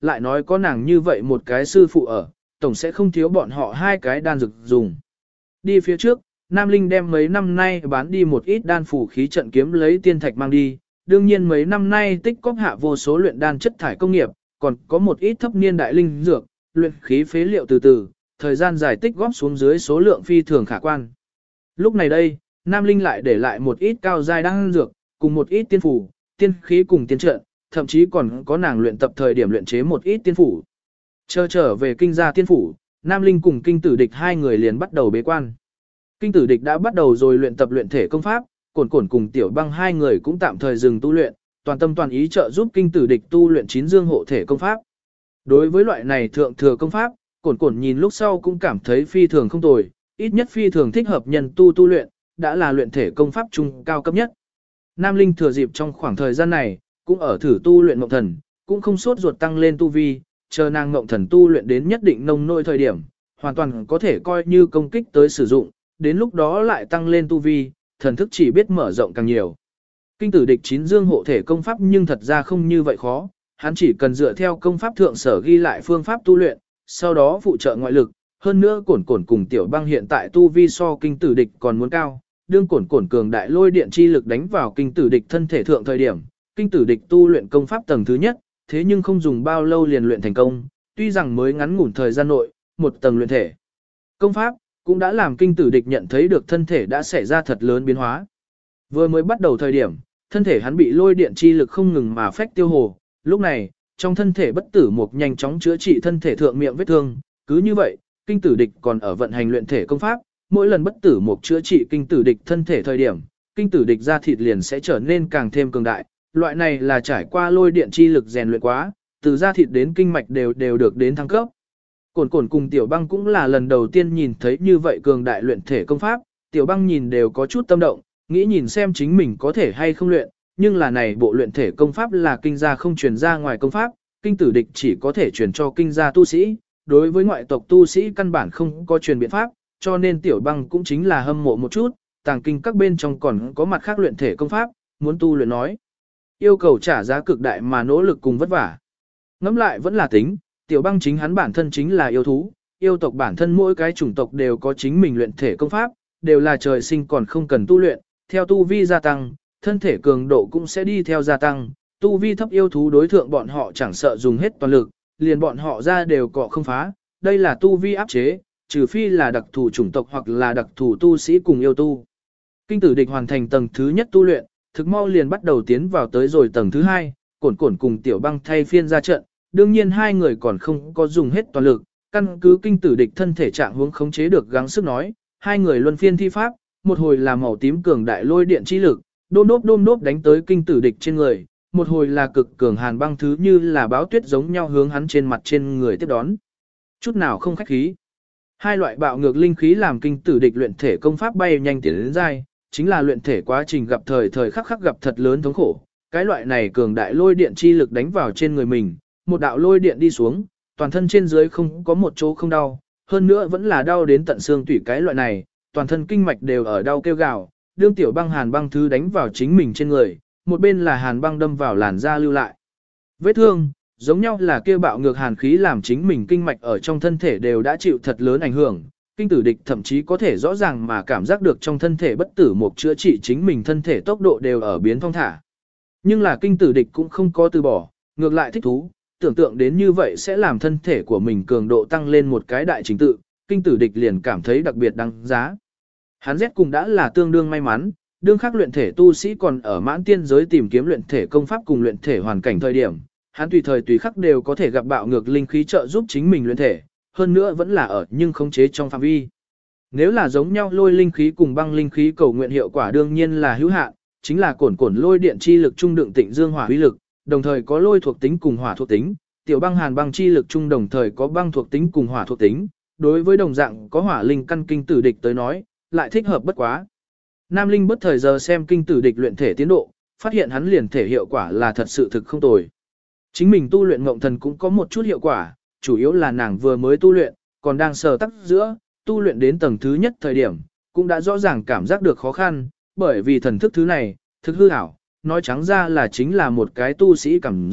Speaker 1: lại nói có nàng như vậy một cái sư phụ ở, tổng sẽ không thiếu bọn họ hai cái đan dược dùng. Đi phía trước, Nam Linh đem mấy năm nay bán đi một ít đan phủ khí trận kiếm lấy tiên thạch mang đi, đương nhiên mấy năm nay tích cóp hạ vô số luyện đan chất thải công nghiệp, còn có một ít thấp niên đại linh dược, luyện khí phế liệu từ từ, thời gian dài tích góp xuống dưới số lượng phi thường khả quan. Lúc này đây, Nam Linh lại để lại một ít cao giai đan dược, cùng một ít tiên phủ, tiên khí cùng tiên trận, thậm chí còn có nàng luyện tập thời điểm luyện chế một ít tiên phủ. Chờ trở về kinh gia tiên phủ, Nam Linh cùng kinh tử địch hai người liền bắt đầu bế quan. Kinh tử địch đã bắt đầu rồi luyện tập luyện thể công pháp, cổn cổn cùng tiểu băng hai người cũng tạm thời dừng tu luyện, toàn tâm toàn ý trợ giúp kinh tử địch tu luyện chín dương hộ thể công pháp. Đối với loại này thượng thừa công pháp, cổn cổn nhìn lúc sau cũng cảm thấy phi thường không tồi, ít nhất phi thường thích hợp nhân tu luyện, đã là luyện thể công pháp trung cao cấp nhất. Nam Linh thừa dịp trong khoảng thời gian này, cũng ở thử tu luyện ngộng thần, cũng không sốt ruột tăng lên tu vi, chờ nàng ngộng thần tu luyện đến nhất định nông nỗi thời điểm, hoàn toàn có thể coi như công kích tới sử dụng, đến lúc đó lại tăng lên tu vi, thần thức chỉ biết mở rộng càng nhiều. Kinh tử địch chín dương hộ thể công pháp nhưng thật ra không như vậy khó, hắn chỉ cần dựa theo công pháp thượng sở ghi lại phương pháp tu luyện, sau đó phụ trợ ngoại lực, hơn nữa cổn cổn cùng tiểu băng hiện tại tu vi so kinh tử địch còn muốn cao, đương cổn cổn cường đại lôi điện chi lực đánh vào kinh tử địch thân thể thượng thời điểm, kinh tử địch tu luyện công pháp tầng thứ nhất, thế nhưng không dùng bao lâu liền luyện thành công, tuy rằng mới ngắn ngủn thời gian nội, một tầng luyện thể. Công pháp cũng đã làm kinh tử địch nhận thấy được thân thể đã xảy ra thật lớn biến hóa. Vừa mới bắt đầu thời điểm, thân thể hắn bị lôi điện chi lực không ngừng mà phách tiêu hồ, lúc này, trong thân thể bất tử mục nhanh chóng chữa trị thân thể thượng miệng vết thương, cứ như vậy, kinh tử địch còn ở vận hành luyện thể công pháp, mỗi lần bất tử mục chữa trị kinh tử địch thân thể thời điểm, kinh tử địch da thịt liền sẽ trở nên càng thêm cường đại, loại này là trải qua lôi điện chi lực rèn luyện quá, từ da thịt đến kinh mạch đều được đến thăng cấp. Cổn cổn cùng tiểu băng cũng là lần đầu tiên nhìn thấy như vậy cường đại luyện thể công pháp, tiểu băng nhìn đều có chút tâm động, nghĩ nhìn xem chính mình có thể hay không luyện, nhưng là này bộ luyện thể công pháp là kinh gia không truyền ra ngoài công pháp, kinh tử địch chỉ có thể truyền cho kinh gia tu sĩ, đối với ngoại tộc tu sĩ căn bản không có truyền biện pháp, cho nên tiểu băng cũng chính là hâm mộ một chút, tàng kinh các bên trong còn có mặt khác luyện thể công pháp, muốn tu luyện nói. Yêu cầu trả giá cực đại mà nỗ lực cùng vất vả. Ngẫm lại vẫn là tính, tiểu băng chính hắn bản thân chính là yêu thú, yêu tộc bản thân mỗi cái chủng tộc đều có chính mình luyện thể công pháp, đều là trời sinh còn không cần tu luyện, theo tu vi gia tăng, thân thể cường độ cũng sẽ đi theo gia tăng, tu vi thấp yêu thú đối thượng bọn họ chẳng sợ dùng hết toàn lực, liền bọn họ ra đều cọ không phá, đây là tu vi áp chế, trừ phi là đặc thù chủng tộc hoặc là đặc thù tu sĩ cùng yêu tu. Kinh tử địch hoàn thành tầng thứ nhất tu luyện, thực mau liền bắt đầu tiến vào tới rồi tầng thứ hai, cổn cổn cùng tiểu băng thay phiên ra trận, đương nhiên hai người còn không có dùng hết toàn lực, căn cứ kinh tử địch thân thể trạng huống khống chế được gắng sức nói, hai người luân phiên thi pháp, một hồi là màu tím cường đại lôi điện chi lực, đôm đốp đánh tới kinh tử địch trên người, một hồi là cực cường hàn băng thứ như là báo tuyết giống nhau hướng hắn trên mặt trên người tiếp đón. Chút nào không khách khí. Hai loại bạo ngược linh khí làm kinh tử địch luyện thể công pháp bay nhanh tiến đến dai, chính là luyện thể quá trình gặp thời khắc khắc gặp thật lớn thống khổ. Cái loại này cường đại lôi điện chi lực đánh vào trên người mình, một đạo lôi điện đi xuống, toàn thân trên dưới không có một chỗ không đau, hơn nữa vẫn là đau đến tận xương tủy cái loại này, toàn thân kinh mạch đều ở đau kêu gào, đương tiểu băng hàn băng thứ đánh vào chính mình trên người, một bên là hàn băng đâm vào làn da lưu lại. Vết thương, giống nhau là kia bạo ngược hàn khí làm chính mình kinh mạch ở trong thân thể đều đã chịu thật lớn ảnh hưởng, kinh tử địch thậm chí có thể rõ ràng mà cảm giác được trong thân thể bất tử một chữa trị chính mình thân thể tốc độ đều ở biến thong thả. Nhưng là kinh tử địch cũng không có từ bỏ, ngược lại thích thú, tưởng tượng đến như vậy sẽ làm thân thể của mình cường độ tăng lên một cái đại trình tự, kinh tử địch liền cảm thấy đặc biệt đáng giá. Hắn Z cùng đã là tương đương may mắn, đương khác luyện thể tu sĩ còn ở mãn tiên giới tìm kiếm luyện thể công pháp cùng luyện thể hoàn cảnh thời điểm, hắn tùy thời tùy khắc đều có thể gặp bạo ngược linh khí trợ giúp chính mình luyện thể, hơn nữa vẫn là ở nhưng khống chế trong phạm vi. Nếu là giống nhau lôi linh khí cùng băng linh khí cầu nguyện hiệu quả đương nhiên là hữu hạn, chính là cổn lôi điện chi lực trung đựng tịnh dương hỏa uy lực, đồng thời có lôi thuộc tính cùng hỏa thuộc tính, tiểu băng hàn băng chi lực trung đồng thời có băng thuộc tính cùng hỏa thuộc tính, đối với đồng dạng có hỏa linh căn kinh tử địch tới nói, lại thích hợp bất quá. Nam Linh bất thời giờ xem kinh tử địch luyện thể tiến độ, phát hiện hắn liền thể hiệu quả là thật sự thực không tồi. Chính mình tu luyện ngộng thần cũng có một chút hiệu quả, chủ yếu là nàng vừa mới tu luyện, còn đang sờ tắc giữa, tu luyện đến tầng thứ nhất thời điểm, cũng đã rõ ràng cảm giác được khó khăn, bởi vì thần thức thứ này, thực hư ảo, nói trắng ra là chính là một cái tu sĩ cảm giác,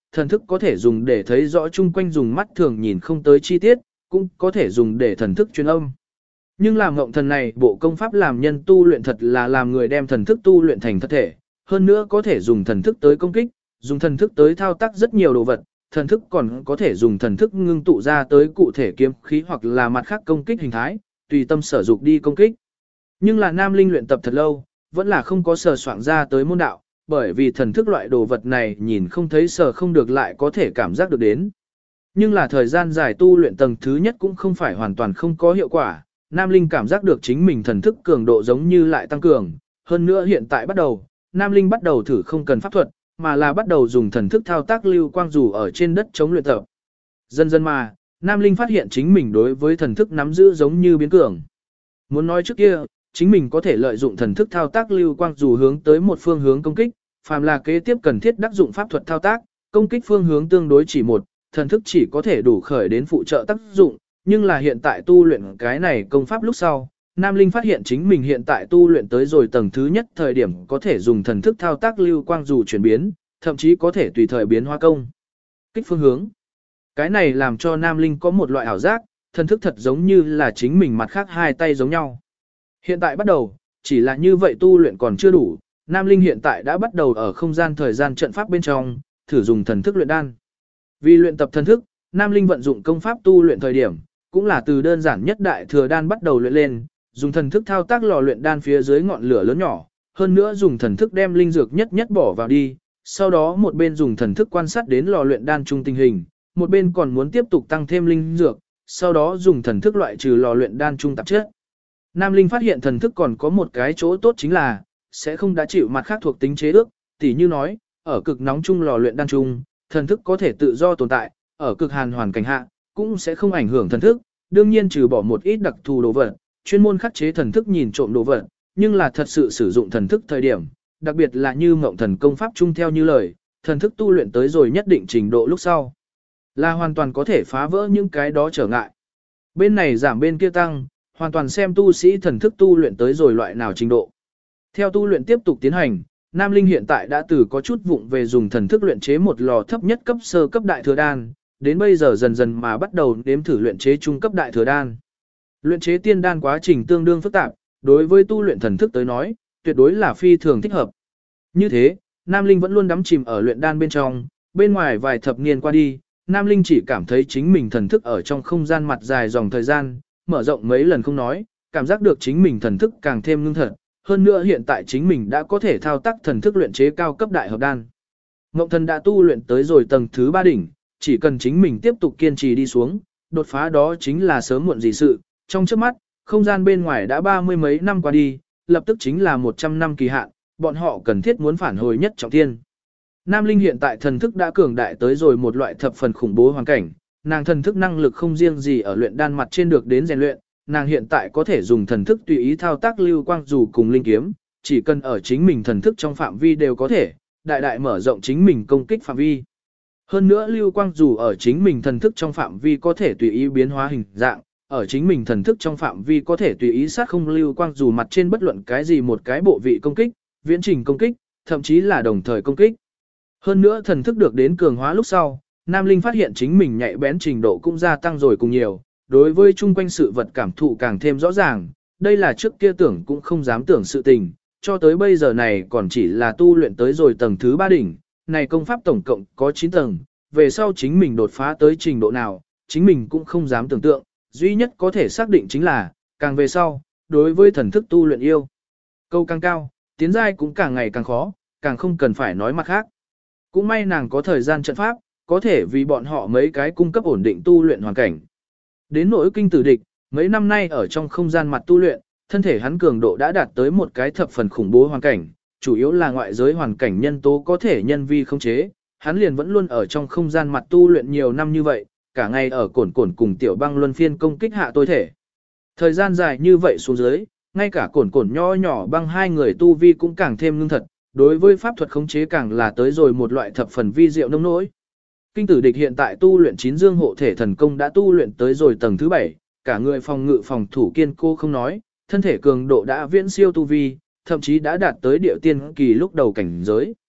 Speaker 2: thần thức có thể dùng để thấy rõ chung quanh dùng mắt thường nhìn không tới chi tiết, cũng có thể dùng để thần thức truyền âm. Nhưng làm ngộng thần này bộ công pháp làm nhân tu luyện thật là làm người đem thần thức tu luyện thành thật thể, hơn nữa có thể dùng thần thức tới công kích, dùng thần thức tới thao tác rất nhiều đồ vật, thần thức còn có thể dùng thần thức ngưng tụ ra tới cụ thể kiếm khí hoặc là mặt khác công kích hình thái, tùy tâm sở dục đi công kích. Nhưng là Nam Linh luyện tập thật lâu, vẫn là không có sờ soạn ra tới môn đạo, bởi vì thần thức loại đồ vật này nhìn không thấy sờ không được lại có thể cảm giác được đến. Nhưng là thời gian dài tu luyện tầng thứ nhất cũng không phải hoàn toàn không có hiệu quả, Nam Linh cảm giác được chính mình thần thức cường độ giống như lại tăng cường, hơn nữa hiện tại bắt đầu, Nam Linh bắt đầu thử không cần pháp thuật, mà là bắt đầu dùng thần thức thao tác lưu quang dù ở trên đất chống luyện tập. Dần dần mà, Nam Linh phát hiện chính mình đối với thần thức nắm giữ giống như biến cường. Muốn nói trước kia, chính mình có thể lợi dụng thần thức thao tác lưu quang dù hướng tới một phương hướng công kích, phàm là kế tiếp cần thiết đắc dụng pháp thuật thao tác, công kích phương hướng tương đối chỉ một, thần thức chỉ có thể đủ khởi đến phụ trợ tác dụng, nhưng là hiện tại tu luyện cái này công pháp lúc sau, Nam Linh phát hiện chính mình hiện tại tu luyện tới rồi tầng thứ nhất thời điểm có thể dùng thần thức thao tác lưu quang dù chuyển biến, thậm chí có thể tùy thời biến hóa công kích phương hướng. Cái này làm cho Nam Linh có một loại ảo giác, thần thức thật giống như là chính mình mặt khác hai tay giống nhau. Hiện tại bắt đầu, chỉ là như vậy tu luyện còn chưa đủ, Nam Linh hiện tại đã bắt đầu ở không gian thời gian trận pháp bên trong, thử dùng thần thức luyện đan. Vì luyện tập thần thức, Nam Linh vận dụng công pháp tu luyện thời điểm, cũng là từ đơn giản nhất đại thừa đan bắt đầu luyện lên, dùng thần thức thao tác lò luyện đan phía dưới ngọn lửa lớn nhỏ, hơn nữa dùng thần thức đem linh dược nhất nhất bỏ vào đi, sau đó một bên dùng thần thức quan sát đến lò luyện đan chung tình hình, một bên còn muốn tiếp tục tăng thêm linh dược, sau đó dùng thần thức loại trừ lò luyện đan chung tạp chất. Nam Linh phát hiện thần thức còn có một cái chỗ tốt chính là, sẽ không đã chịu mặt khác thuộc tính chế ước, tỉ như nói, ở cực nóng chung lò luyện đan chung, thần thức có thể tự do tồn tại, ở cực hàn hoàn cảnh hạ, cũng sẽ không ảnh hưởng thần thức, đương nhiên trừ bỏ một ít đặc thù đồ vật, chuyên môn khắc chế thần thức nhìn trộm đồ vật, nhưng là thật sự sử dụng thần thức thời điểm, đặc biệt là như Ngộng Thần công pháp chung theo như lời, thần thức tu luyện tới rồi nhất định trình độ lúc sau, là hoàn toàn có thể phá vỡ những cái đó trở ngại. Bên này giảm bên kia tăng, hoàn toàn xem tu sĩ thần thức tu luyện tới rồi loại nào trình độ. Theo tu luyện tiếp tục tiến hành, Nam Linh hiện tại đã từ có chút vụng về dùng thần thức luyện chế một lò thấp nhất cấp sơ cấp đại thừa đan, đến bây giờ dần dần mà bắt đầu đếm thử luyện chế trung cấp đại thừa đan. Luyện chế tiên đan quá trình tương đương phức tạp, đối với tu luyện thần thức tới nói, tuyệt đối là phi thường thích hợp. Như thế, Nam Linh vẫn luôn đắm chìm ở luyện đan bên trong, bên ngoài vài thập niên qua đi, Nam Linh chỉ cảm thấy chính mình thần thức ở trong không gian mặt dài dòng thời gian, mở rộng mấy lần không nói, cảm giác được chính mình thần thức càng thêm ngưng thật, hơn nữa hiện tại chính mình đã có thể thao tác thần thức luyện chế cao cấp đại hợp đan. Ngộng Thần đã tu luyện tới rồi tầng thứ 3 đỉnh, chỉ cần chính mình tiếp tục kiên trì đi xuống, đột phá đó chính là sớm muộn gì sự, trong trước mắt, không gian bên ngoài đã 30 mấy năm qua đi, lập tức chính là 100 năm kỳ hạn, bọn họ cần thiết muốn phản hồi nhất trọng thiên. Nam Linh hiện tại thần thức đã cường đại tới rồi một loại thập phần khủng bố hoàn cảnh, nàng thần thức năng lực không riêng gì ở luyện đan mặt trên được đến rèn luyện, nàng hiện tại có thể dùng thần thức tùy ý thao tác lưu quang dù cùng linh kiếm, chỉ cần ở chính mình thần thức trong phạm vi đều có thể, đại đại mở rộng chính mình công kích phạm vi. Hơn nữa lưu quang dù ở chính mình thần thức trong phạm vi có thể tùy ý biến hóa hình dạng, ở chính mình thần thức trong phạm vi có thể tùy ý sát không lưu quang dù mặt trên bất luận cái gì một cái bộ vị công kích, viễn trình công kích, thậm chí là đồng thời công kích. Hơn nữa thần thức được đến cường hóa lúc sau, Nam Linh phát hiện chính mình nhạy bén trình độ cũng gia tăng rồi cùng nhiều, đối với chung quanh sự vật cảm thụ càng thêm rõ ràng, đây là trước kia tưởng cũng không dám tưởng sự tình, cho tới bây giờ này còn chỉ là tu luyện tới rồi tầng thứ 3 đỉnh, này công pháp tổng cộng có 9 tầng, về sau chính mình đột phá tới trình độ nào, chính mình cũng không dám tưởng tượng, duy nhất có thể xác định chính là, càng về sau, đối với thần thức tu luyện yêu. Câu càng cao, tiến giai cũng càng ngày càng khó, càng không cần phải nói mặt khác. Cũng may nàng có thời gian trận pháp, có thể vì bọn họ mấy cái cung cấp ổn định tu luyện hoàn cảnh. Đến nỗi kinh tử địch, mấy năm nay ở trong không gian mặt tu luyện, thân thể hắn cường độ đã đạt tới một cái thập phần khủng bố hoàn cảnh, chủ yếu là ngoại giới hoàn cảnh nhân tố có thể nhân vi không chế, hắn liền vẫn luôn ở trong không gian mặt tu luyện nhiều năm như vậy, cả ngày ở cổn cổn cùng tiểu băng luân phiên công kích hạ tối thể. Thời gian dài như vậy xuống dưới, ngay cả cổn cổn nho nhỏ băng hai người tu vi cũng càng thêm ngưng thật, đối với pháp thuật khống chế càng là tới rồi một loại thập phần vi diệu nông nỗi. Kinh tử địch hiện tại tu luyện 9 dương hộ thể thần công đã tu luyện tới rồi tầng thứ 7, cả người phòng ngự phòng thủ kiên cố không nói, thân thể cường độ đã viễn siêu tu vi, thậm chí đã đạt tới địa tiên kỳ lúc đầu cảnh giới.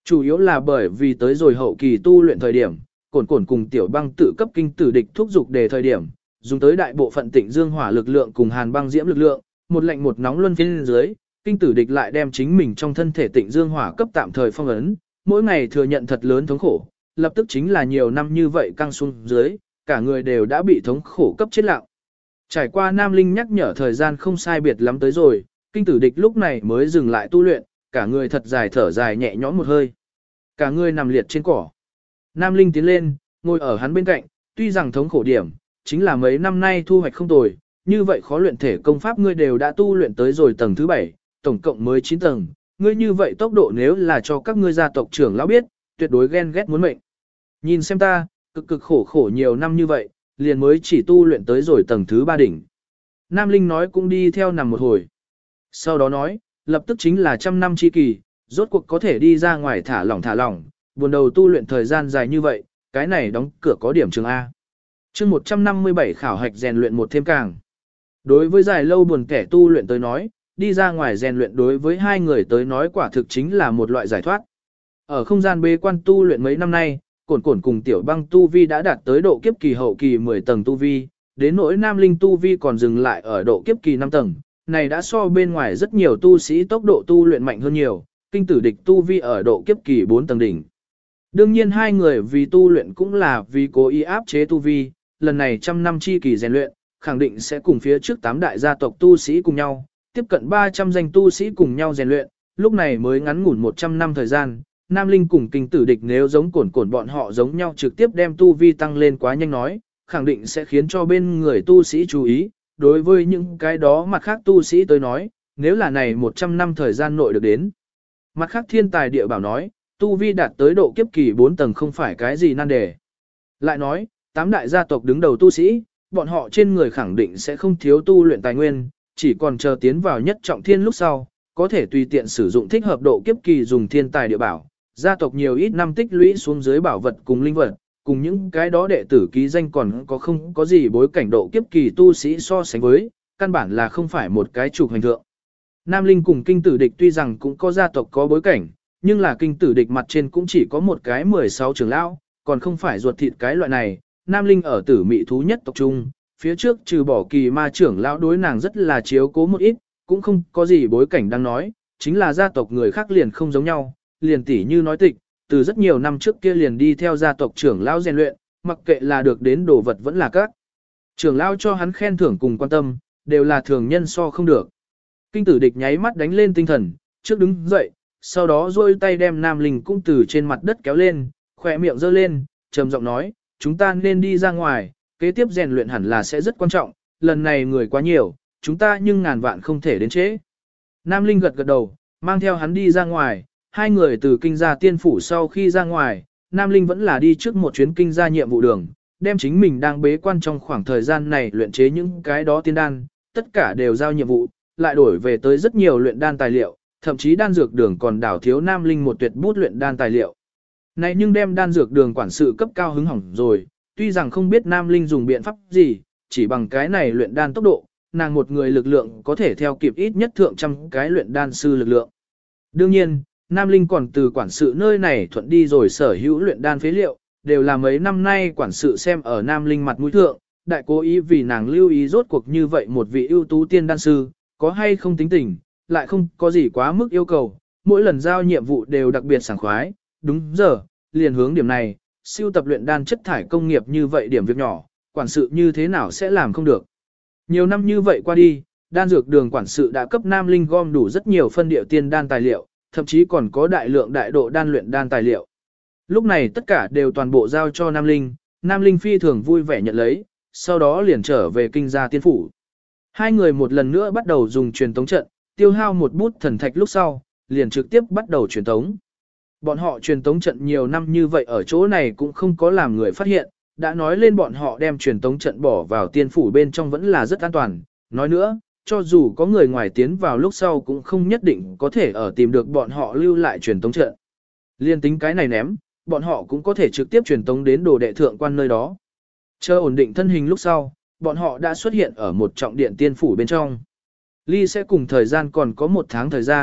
Speaker 1: Chủ yếu là bởi vì tới rồi hậu kỳ tu luyện thời điểm, cổn cổn cùng tiểu băng tự cấp kinh tử địch thúc dục đề thời điểm, dùng tới đại bộ phận tịnh dương hỏa lực lượng cùng hàn băng diễm lực lượng, một lạnh một nóng luân phiên dưới, kinh tử địch lại đem chính mình trong thân thể tịnh dương hỏa cấp tạm thời phong ấn, mỗi ngày thừa nhận thật lớn thống khổ, lập tức chính là nhiều năm như vậy căng xuống dưới, cả người đều đã bị thống khổ cấp chết lặng. Trải qua Nam Linh nhắc nhở thời gian không sai biệt lắm tới rồi, kinh tử địch lúc này mới dừng lại tu luyện, cả người thật dài thở dài nhẹ nhõm một hơi. Cả người nằm liệt trên cỏ. Nam Linh tiến lên, ngồi ở hắn bên cạnh, tuy rằng thống khổ điểm, chính là mấy năm nay thu hoạch không tồi, như vậy khó luyện thể công pháp ngươi đều đã tu luyện tới rồi tầng thứ 7, tổng cộng mới 9 tầng, ngươi như vậy tốc độ nếu là cho các ngươi gia tộc trưởng lão biết, tuyệt đối ghen ghét muốn mệnh. Nhìn xem ta, cực cực khổ khổ nhiều năm như vậy, liền mới chỉ tu luyện tới rồi tầng thứ 3 đỉnh. Nam Linh nói cũng đi theo nằm một hồi. Sau đó nói, lập tức chính là trăm năm chi kỳ, rốt cuộc có thể đi ra ngoài thả lỏng, buồn đầu tu luyện thời gian dài như vậy, cái này đóng cửa có điểm trường A. chương 157 khảo hạch rèn luyện một thêm càng. Đối với dài lâu buồn kẻ tu luyện tới nói, đi ra ngoài rèn luyện đối với hai người tới nói quả thực chính là một loại giải thoát. Ở không gian bế quan tu luyện mấy năm nay, cổn cổn cùng tiểu băng tu vi đã đạt tới độ kiếp kỳ hậu kỳ 10 tầng tu vi, đến nỗi Nam Linh tu vi còn dừng lại ở độ kiếp kỳ 5 tầng, này đã so bên ngoài rất nhiều tu sĩ tốc độ tu luyện mạnh hơn nhiều, kinh tử địch tu vi ở độ kiếp kỳ 4 tầng đỉnh. Đương nhiên hai người vì tu luyện cũng là vì cố ý áp chế tu vi, lần này trăm năm chi kỳ rèn luyện, khẳng định sẽ cùng phía trước 8 đại gia tộc tu sĩ cùng nhau, tiếp cận 300 danh tu sĩ cùng nhau rèn luyện, lúc này mới ngắn ngủn 100 năm thời gian, Nam Linh cùng kinh tử địch nếu giống cổn cổn bọn họ giống nhau trực tiếp đem tu vi tăng lên quá nhanh nói, khẳng định sẽ khiến cho bên người tu sĩ chú ý, đối với những cái đó mặt khác tu sĩ tới nói, nếu là này 100 năm thời gian nội được đến. Mặt khác thiên tài địa bảo nói, tu vi đạt tới độ kiếp kỳ 4 tầng không phải cái gì nan đề. Lại nói, 8 đại gia tộc đứng đầu tu sĩ, bọn họ trên người khẳng định sẽ không thiếu tu luyện tài nguyên, chỉ còn chờ tiến vào nhất trọng thiên lúc sau, có thể tùy tiện sử dụng thích hợp độ kiếp kỳ dùng thiên tài địa bảo. Gia tộc nhiều ít năm tích lũy xuống dưới bảo vật cùng linh vật, cùng những cái đó đệ tử ký danh còn có không có gì bối cảnh độ kiếp kỳ tu sĩ so sánh với, căn bản là không phải một cái trục hành thượng. Nam Linh cùng kinh tử địch tuy rằng cũng có gia tộc có bối cảnh, nhưng là kinh tử địch mặt trên cũng chỉ có một cái 16 trưởng lão, còn không phải ruột thịt cái loại này. Nam Linh ở tử mị thú nhất tộc trung, phía trước trừ bỏ kỳ ma trưởng lão đối nàng rất là chiếu cố một ít, cũng không có gì bối cảnh đang nói, chính là gia tộc người khác liền không giống nhau, liền tỉ như nói tịch, từ rất nhiều năm trước kia liền đi theo gia tộc trưởng lão rèn luyện, mặc kệ là được đến đồ vật vẫn là các trưởng lão cho hắn khen thưởng cùng quan tâm, đều là thường nhân so không được. Kinh tử địch nháy mắt đánh lên tinh thần, trước đứng dậy, sau đó duỗi tay đem Nam Linh cũng từ trên mặt đất kéo lên, khỏe miệng giơ lên, trầm giọng nói, chúng ta nên đi ra ngoài, kế tiếp rèn luyện hẳn là sẽ rất quan trọng, lần này người quá nhiều, chúng ta nhưng ngàn vạn không thể đến trễ. Nam Linh gật gật đầu, mang theo hắn đi ra ngoài, hai người từ kinh gia tiên phủ sau khi ra ngoài, Nam Linh vẫn là đi trước một chuyến kinh gia nhiệm vụ đường, đem chính mình đang bế quan trong khoảng thời gian này luyện chế những cái đó tiên đan, tất cả đều giao nhiệm vụ, lại đổi về tới rất nhiều luyện đan tài liệu, thậm chí đan dược đường còn đảo thiếu Nam Linh một tuyệt bút luyện đan tài liệu. Này nhưng đem đan dược đường quản sự cấp cao hứng hỏng rồi, tuy rằng không biết Nam Linh dùng biện pháp gì, chỉ bằng cái này luyện đan tốc độ, nàng một người lực lượng có thể theo kịp ít nhất thượng trăm cái luyện đan sư lực lượng. Đương nhiên, Nam Linh còn từ quản sự nơi này thuận đi rồi sở hữu luyện đan phế liệu, đều là mấy năm nay quản sự xem ở Nam Linh mặt mũi thượng, đại cố ý vì nàng lưu ý rốt cuộc như vậy một vị ưu tú tiên đan sư, có hay không tính tình, lại không có gì quá mức yêu cầu, mỗi lần giao nhiệm vụ đều đặc biệt sảng khoái, đúng giờ, liền hướng điểm này, siêu tập luyện đan chất thải công nghiệp như vậy điểm việc nhỏ, quản sự như thế nào sẽ làm không được. Nhiều năm như vậy qua đi, đan dược đường quản sự đã cấp Nam Linh gom đủ rất nhiều phân điệu tiên đan tài liệu, thậm chí còn có đại lượng đại độ đan luyện đan tài liệu. Lúc này tất cả đều toàn bộ giao cho Nam Linh, Nam Linh phi thường vui vẻ nhận lấy, sau đó liền trở về kinh gia tiên phủ. Hai người một lần nữa bắt đầu dùng truyền tống trận, tiêu hao một bút thần thạch lúc sau, liền trực tiếp bắt đầu truyền tống. Bọn họ truyền tống trận nhiều năm như vậy ở chỗ này cũng không có làm người phát hiện, đã nói lên bọn họ đem truyền tống trận bỏ vào tiên phủ bên trong vẫn là rất an toàn. Nói nữa, cho dù có người ngoài tiến vào lúc sau cũng không nhất định có thể ở tìm được bọn họ lưu lại truyền tống trận. Liên tính cái này ném, bọn họ cũng có thể trực tiếp truyền tống đến đồ đệ thượng quan nơi đó. Chờ ổn định thân hình lúc sau, bọn họ đã xuất hiện ở một trọng điện tiên phủ bên trong. Ly sẽ cùng thời gian còn có 1 tháng thời gian,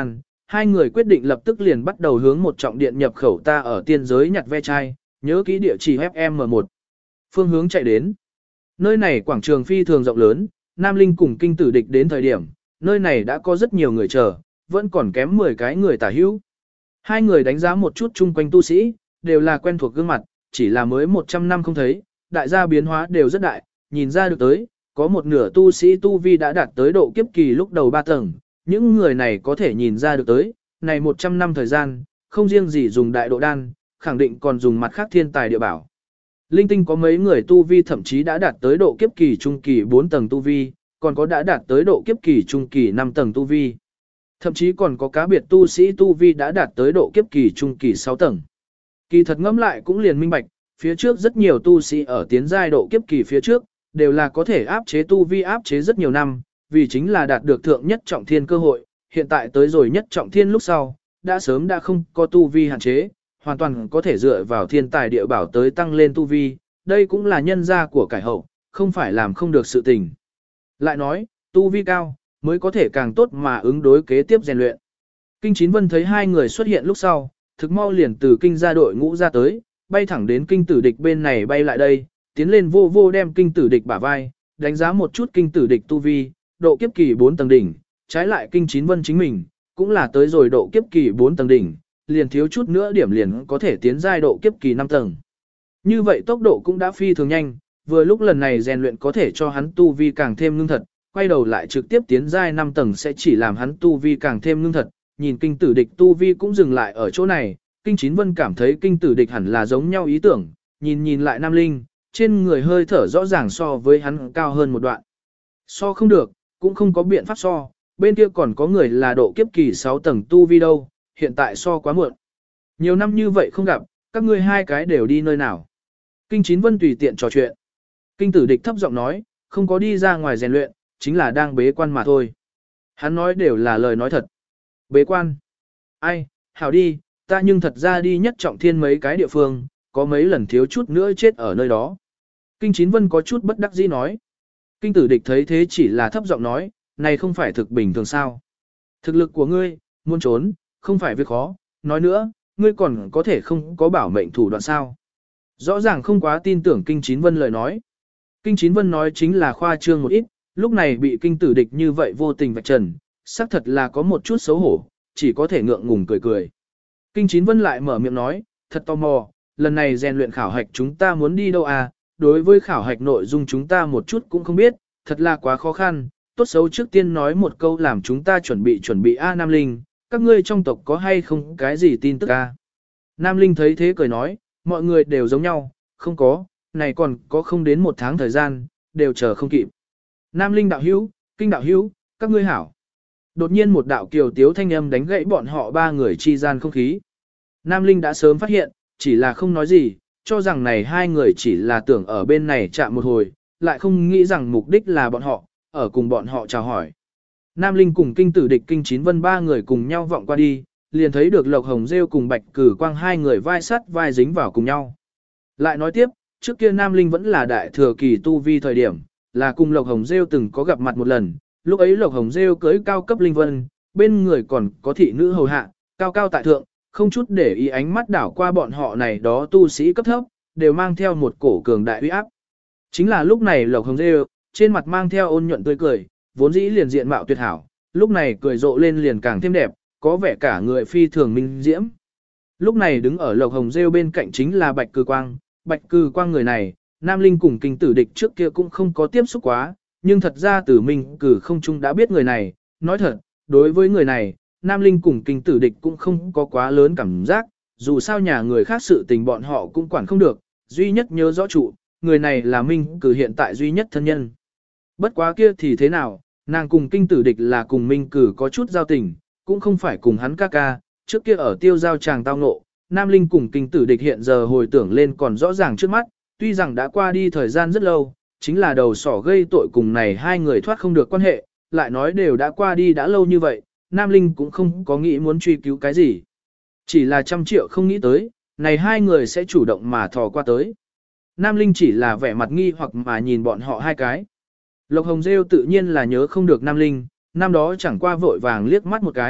Speaker 1: hai người quyết định lập tức liền bắt đầu hướng một trọng điện nhập khẩu ta ở tiên giới nhặt ve chai, nhớ kỹ địa chỉ FM1. Phương hướng chạy đến. Nơi này quảng trường phi thường rộng lớn, Nam Linh cùng kinh tử địch đến thời điểm, nơi này đã có rất nhiều người chờ, vẫn còn kém 10 cái người tả hữu. Hai người đánh giá một chút chung quanh tu sĩ, đều là quen thuộc gương mặt, chỉ là mới 100 năm không thấy, đại gia biến hóa đều rất đại, nhìn ra được tới, có một nửa tu sĩ tu vi đã đạt tới độ kiếp kỳ lúc đầu 3 tầng, những người này có thể nhìn ra được tới, này 100 năm thời gian, không riêng gì dùng đại độ đan, khẳng định còn dùng mặt khác thiên tài địa bảo. Linh tinh có mấy người tu vi thậm chí đã đạt tới độ kiếp kỳ trung kỳ 4 tầng tu vi, còn có đã đạt tới độ kiếp kỳ trung kỳ 5 tầng tu vi. Thậm chí còn có cá biệt tu sĩ tu vi đã đạt tới độ kiếp kỳ trung kỳ 6 tầng. Kỳ thật ngẫm lại cũng liền minh bạch, phía trước rất nhiều tu sĩ ở tiến giai độ kiếp kỳ phía trước, đều là có thể áp chế tu vi áp chế rất nhiều năm, vì chính là đạt được thượng nhất trọng thiên cơ hội, hiện tại tới rồi nhất trọng thiên lúc sau, đã sớm đã không có tu vi hạn chế, hoàn toàn có thể dựa vào thiên tài địa bảo tới tăng lên tu vi, đây cũng là nhân gia của cải hậu, không phải làm không được sự tình. Lại nói, tu vi cao, mới có thể càng tốt mà ứng đối kế tiếp rèn luyện. Kinh Chín Vân thấy hai người xuất hiện lúc sau, thực mau liền từ kinh gia đội ngũ ra tới, bay thẳng đến kinh tử địch bên này bay lại đây, tiến lên vô vô đem kinh tử địch bả vai, đánh giá một chút kinh tử địch tu vi, độ kiếp kỳ 4 tầng đỉnh, trái lại kinh Chín Vân chính mình, cũng là tới rồi độ kiếp kỳ 4 tầng đỉnh, liền thiếu chút nữa điểm liền có thể tiến giai độ kiếp kỳ 5 tầng. Như vậy tốc độ cũng đã phi thường nhanh, vừa lúc lần này rèn luyện có thể cho hắn tu vi càng thêm ngưng thật, quay đầu lại trực tiếp tiến giai 5 tầng sẽ chỉ làm hắn tu vi càng thêm ngưng thật, nhìn kinh tử địch tu vi cũng dừng lại ở chỗ này, kinh Chín Vân cảm thấy kinh tử địch hẳn là giống nhau ý tưởng, nhìn lại Nam Linh, trên người hơi thở rõ ràng so với hắn cao hơn một đoạn. So không được, cũng không có biện pháp so, bên kia còn có người là độ kiếp kỳ 6 tầng tu vi đâu, hiện tại so quá muộn. Nhiều năm như vậy không gặp, các ngươi hai cái đều đi nơi nào. Kinh Chín Vân tùy tiện trò chuyện. Kinh tử địch thấp giọng nói, không có đi ra ngoài rèn luyện, chính là đang bế quan mà thôi. Hắn nói đều là lời nói thật. Bế quan. Ai, hảo đi, ta nhưng thật ra đi nhất trọng thiên mấy cái địa phương, có mấy lần thiếu chút nữa chết ở nơi đó. Kinh Chín Vân có chút bất đắc dĩ nói. Kinh tử địch thấy thế chỉ là thấp giọng nói, này không phải thực bình thường sao. Thực lực của ngươi, muốn trốn, không phải việc khó, nói nữa, ngươi còn có thể không có bảo mệnh thủ đoạn sao. Rõ ràng không quá tin tưởng Kinh Chín Vân lời nói. Kinh Chín Vân nói chính là khoa trương một ít, lúc này bị kinh tử địch như vậy vô tình vạch trần, xác thật là có một chút xấu hổ, chỉ có thể ngượng ngùng cười cười. Kinh Chín Vân lại mở miệng nói, thật tò mò, lần này rèn luyện khảo hạch chúng ta muốn đi đâu à, đối với khảo hạch nội dung chúng ta một chút cũng không biết, thật là quá khó khăn, tốt xấu trước tiên nói một câu làm chúng ta chuẩn bị A Nam Linh, các ngươi trong tộc có hay không cái gì tin tức A. Nam Linh thấy thế cười nói, mọi người đều giống nhau, không có, này còn có không đến một tháng thời gian, đều chờ không kịp. Nam Linh đạo hữu, kinh đạo hữu, các ngươi hảo. Đột nhiên một đạo kiều tiếu thanh âm đánh gãy bọn họ ba người chi gian không khí. Nam Linh đã sớm phát hiện, chỉ là không nói gì, cho rằng này hai người chỉ là tưởng ở bên này chạm một hồi, lại không nghĩ rằng mục đích là bọn họ, ở cùng bọn họ chào hỏi. Nam Linh cùng kinh tử địch kinh Chín Vân ba người cùng nhau vọng qua đi, liền thấy được Lộc Hồng Rêu cùng Bạch Cử Quang hai người vai sắt vai dính vào cùng nhau. Lại nói tiếp, trước kia Nam Linh vẫn là đại thừa kỳ tu vi thời điểm, là cùng Lộc Hồng Rêu từng có gặp mặt một lần, lúc ấy Lộc Hồng Rêu cưới cao cấp linh vân, bên người còn có thị nữ hầu hạ, cao cao tại thượng, không chút để ý ánh mắt đảo qua bọn họ này đó tu sĩ cấp thấp, đều mang theo một cổ cường đại uy áp. Chính là lúc này Lộc Hồng Rêu, trên mặt mang theo ôn nhuận tươi cười, vốn dĩ liền diện mạo tuyệt hảo, lúc này cười rộ lên liền càng thêm đẹp, có vẻ cả người phi thường minh diễm. Lúc này đứng ở Lộc Hồng Rêu bên cạnh chính là Bạch Cử Quang, Bạch Cử Quang người này, Nam Linh cùng kinh tử địch trước kia cũng không có tiếp xúc quá, nhưng thật ra Tử Minh Cử không chung đã biết người này, nói thật, đối với người này, Nam Linh cùng kinh tử địch cũng không có quá lớn cảm giác, dù sao nhà người khác sự tình bọn họ cũng quản không được, duy nhất nhớ rõ trụ, người này là Minh Cử hiện tại duy nhất thân nhân. Bất quá kia thì thế nào, nàng cùng kinh tử địch là cùng Minh Cử có chút giao tình, cũng không phải cùng hắn ca ca, trước kia ở tiêu giao tràng tao ngộ, Nam Linh cùng kinh tử địch hiện giờ hồi tưởng lên còn rõ ràng trước mắt, tuy rằng đã qua đi thời gian rất lâu, chính là đầu sỏ gây tội cùng này hai người thoát không được quan hệ, lại nói đều đã qua đi đã lâu như vậy, Nam Linh cũng không có nghĩ muốn truy cứu cái gì. Chỉ là 100 triệu không nghĩ tới, này hai người sẽ chủ động mà thò qua tới. Nam Linh chỉ là vẻ mặt nghi hoặc mà nhìn bọn họ hai cái. Lộc Hồng Rêu tự nhiên là nhớ không được Nam Linh, năm đó chẳng qua vội vàng liếc mắt một cái,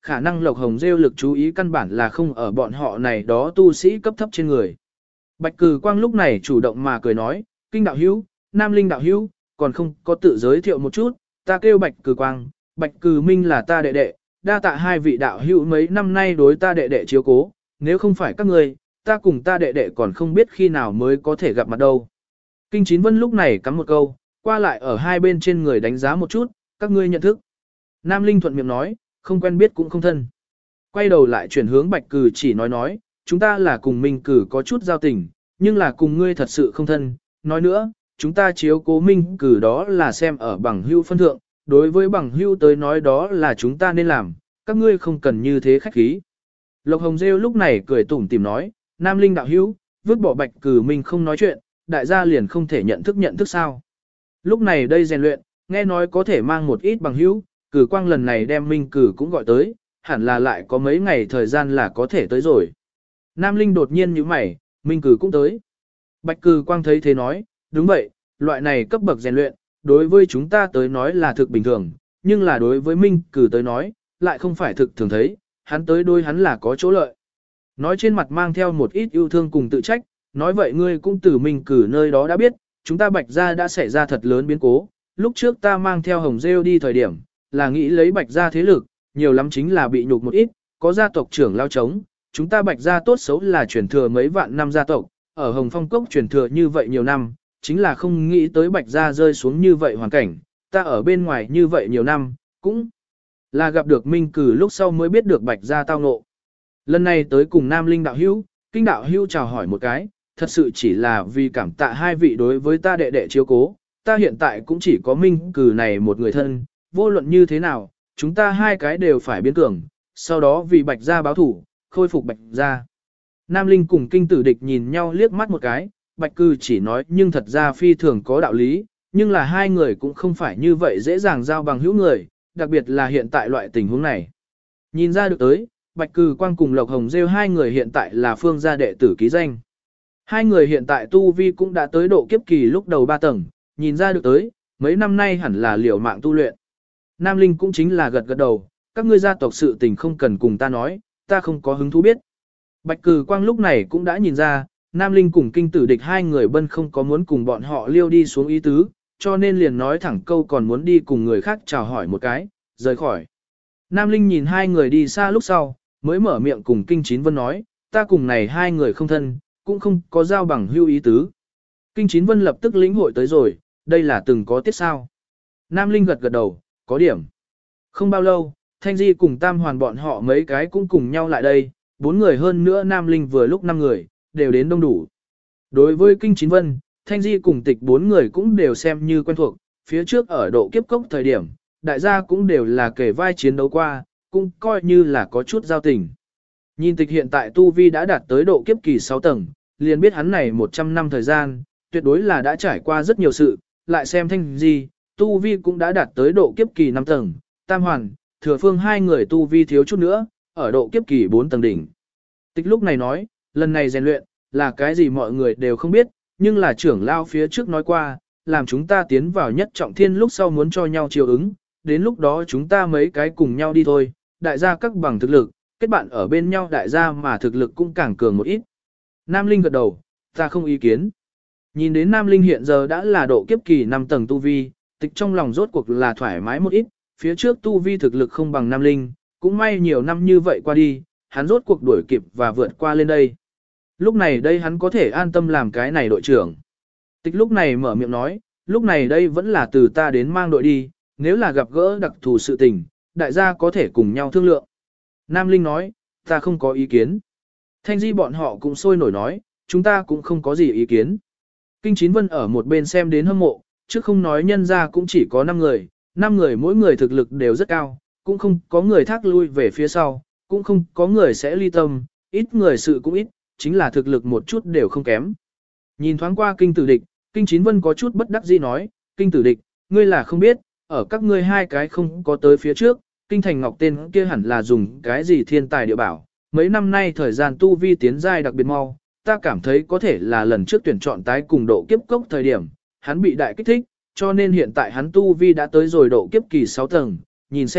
Speaker 1: khả năng Lộc Hồng Rêu lực chú ý căn bản là không ở bọn họ này đó tu sĩ cấp thấp trên người. Bạch Cử Quang lúc này chủ động mà cười nói, Kinh đạo hữu, Nam Linh đạo hữu, còn không có tự giới thiệu một chút, ta kêu Bạch Cử Quang, Bạch Cử Minh là ta đệ đệ, đa tạ hai vị đạo hữu mấy năm nay đối ta đệ đệ chiếu cố, nếu không phải các người, ta cùng ta đệ đệ còn không biết khi nào mới có thể gặp mặt đâu. Kinh Chín Vân lúc này cắm một câu, qua lại ở hai bên trên người đánh giá một chút, các ngươi nhận thức. Nam Linh thuận miệng nói, không quen biết cũng không thân. Quay đầu lại chuyển hướng Bạch Cử chỉ nói, chúng ta là cùng Minh Cử có chút giao tình, nhưng là cùng ngươi thật sự không thân. Nói nữa, chúng ta chiếu cố Minh Cử đó là xem ở bằng hữu phân thượng, đối với bằng hữu tới nói đó là chúng ta nên làm, các ngươi không cần như thế khách khí. Lộc Hồng Rêu lúc này cười tủm tỉm nói, Nam Linh đạo hữu, vứt bỏ Bạch Cử Minh không nói chuyện, đại gia liền không thể nhận thức sao. Lúc này đây rèn luyện, nghe nói có thể mang một ít bằng hữu, Cử Quang lần này đem Minh Cử cũng gọi tới, hẳn là lại có mấy ngày thời gian là có thể tới rồi. Nam Linh đột nhiên nhíu mày, Minh Cử cũng tới. Bạch Cử Quang thấy thế nói, đúng vậy, loại này cấp bậc rèn luyện, đối với chúng ta tới nói là thực bình thường, nhưng là đối với Minh Cử tới nói, lại không phải thực thường thấy, hắn tới đôi hắn là có chỗ lợi. Nói trên mặt mang theo một ít yêu thương cùng tự trách, nói vậy ngươi cũng từ Minh Cử nơi đó đã biết, chúng ta Bạch gia đã xảy ra thật lớn biến cố, lúc trước ta mang theo Hồng Rêu đi thời điểm, là nghĩ lấy Bạch gia thế lực, nhiều lắm chính là bị nhục một ít, có gia tộc trưởng lao chống, chúng ta Bạch gia tốt xấu là truyền thừa mấy vạn năm gia tộc, ở Hồng Phong Cốc truyền thừa như vậy nhiều năm, chính là không nghĩ tới Bạch gia rơi xuống như vậy hoàn cảnh, ta ở bên ngoài như vậy nhiều năm, cũng là gặp được Minh Cử lúc sau mới biết được Bạch gia tao ngộ. Lần này tới cùng Nam Linh đạo hữu, Kinh đạo hữu chào hỏi một cái, thật sự chỉ là vì cảm tạ hai vị đối với ta đệ đệ chiếu cố, ta hiện tại cũng chỉ có Minh Cử này một người thân, vô luận như thế nào, chúng ta hai cái đều phải biến cường, sau đó vì Bạch gia báo thủ, khôi phục Bạch gia. Nam Linh cùng Kinh Tử Địch nhìn nhau liếc mắt một cái, Bạch Cử chỉ nói nhưng thật ra phi thường có đạo lý, nhưng là hai người cũng không phải như vậy dễ dàng giao bằng hữu người, đặc biệt là hiện tại loại tình huống này. Nhìn ra được tới, Bạch Cử Quang cùng Lộc Hồng Rêu hai người hiện tại là phương gia đệ tử ký danh. Hai người hiện tại tu vi cũng đã tới độ kiếp kỳ lúc đầu 3 tầng, nhìn ra được tới, mấy năm nay hẳn là liều mạng tu luyện. Nam Linh cũng chính là gật gật đầu, các ngươi gia tộc sự tình không cần cùng ta nói, ta không có hứng thú biết. Bạch Cử Quang lúc này cũng đã nhìn ra, Nam Linh cùng Kinh Tử Địch hai người bân không có muốn cùng bọn họ liêu đi xuống ý tứ, cho nên liền nói thẳng câu còn muốn đi cùng người khác chào hỏi một cái, rời khỏi. Nam Linh nhìn hai người đi xa lúc sau, mới mở miệng cùng Kinh Chín Vân nói, ta cùng này hai người không thân, cũng không có giao bằng hưu ý tứ. Kinh Chín Vân lập tức lĩnh hội tới rồi, đây là từng có tiết sao. Nam Linh gật gật đầu, có điểm. Không bao lâu, Thanh Di cùng Tam Hoàn bọn họ mấy cái cũng cùng nhau lại đây, 4 người hơn nữa Nam Linh vừa lúc 5 người, đều đến đông đủ. Đối với Kinh Chín Vân, Thanh Di cùng Tịch 4 người cũng đều xem như quen thuộc, phía trước ở độ kiếp cốc thời điểm, đại gia cũng đều là kể vai chiến đấu qua, cũng coi như là có chút giao tình. Nhìn Tịch hiện tại Tu Vi đã đạt tới độ kiếp kỳ 6 tầng, liền biết hắn này 100 năm thời gian, tuyệt đối là đã trải qua rất nhiều sự, lại xem Thanh Di, Tu Vi cũng đã đạt tới độ kiếp kỳ 5 tầng, Tam Hoàn, Thừa Phương hai người Tu Vi thiếu chút nữa, ở độ kiếp kỳ 4 tầng đỉnh. Tịch lúc này nói, lần này rèn luyện, là cái gì mọi người đều không biết, nhưng là trưởng lao phía trước nói qua, làm chúng ta tiến vào nhất trọng thiên lúc sau muốn cho nhau chiều ứng, đến lúc đó chúng ta mấy cái cùng nhau đi thôi, đại gia các bằng thực lực, kết bạn ở bên nhau đại gia mà thực lực cũng càng cường một ít. Nam Linh gật đầu, ta không ý kiến. Nhìn đến Nam Linh hiện giờ đã là độ kiếp kỳ 5 tầng tu vi, Tịch trong lòng rốt cuộc là thoải mái một ít, phía trước tu vi thực lực không bằng Nam Linh, cũng may nhiều năm như vậy qua đi, hắn rốt cuộc đuổi kịp và vượt qua lên đây. Lúc này đây hắn có thể an tâm làm cái này đội trưởng. Tịch lúc này mở miệng nói, lúc này đây vẫn là từ ta đến mang đội đi, nếu là gặp gỡ đặc thù sự tình, đại gia có thể cùng nhau thương lượng. Nam Linh nói, ta không có ý kiến. Thanh Di bọn họ cũng sôi nổi nói, chúng ta cũng không có gì ý kiến. Kinh Chín Vân ở một bên xem đến hâm mộ, chứ không nói nhân ra cũng chỉ có 5 người, 5 người mỗi người thực lực đều rất cao, cũng không có người thác lui về phía sau, cũng không có người sẽ ly tâm, ít người sự cũng ít, chính là thực lực một chút đều không kém. Nhìn thoáng qua Kinh Tử Địch, Kinh Chín Vân có chút bất đắc dĩ nói, Kinh Tử Địch, ngươi là không biết, ở các ngươi hai cái không có tới phía trước, Kinh Thành Ngọc tên kia hẳn là dùng cái gì thiên tài địa bảo, mấy năm nay thời gian tu vi tiến giai đặc biệt mau, ta cảm thấy có thể là lần trước tuyển chọn tái cùng độ kiếp cốc thời điểm, hắn bị đại kích thích, cho nên hiện tại hắn tu vi đã tới rồi độ kiếp kỳ 6 tầng, nhìn xem,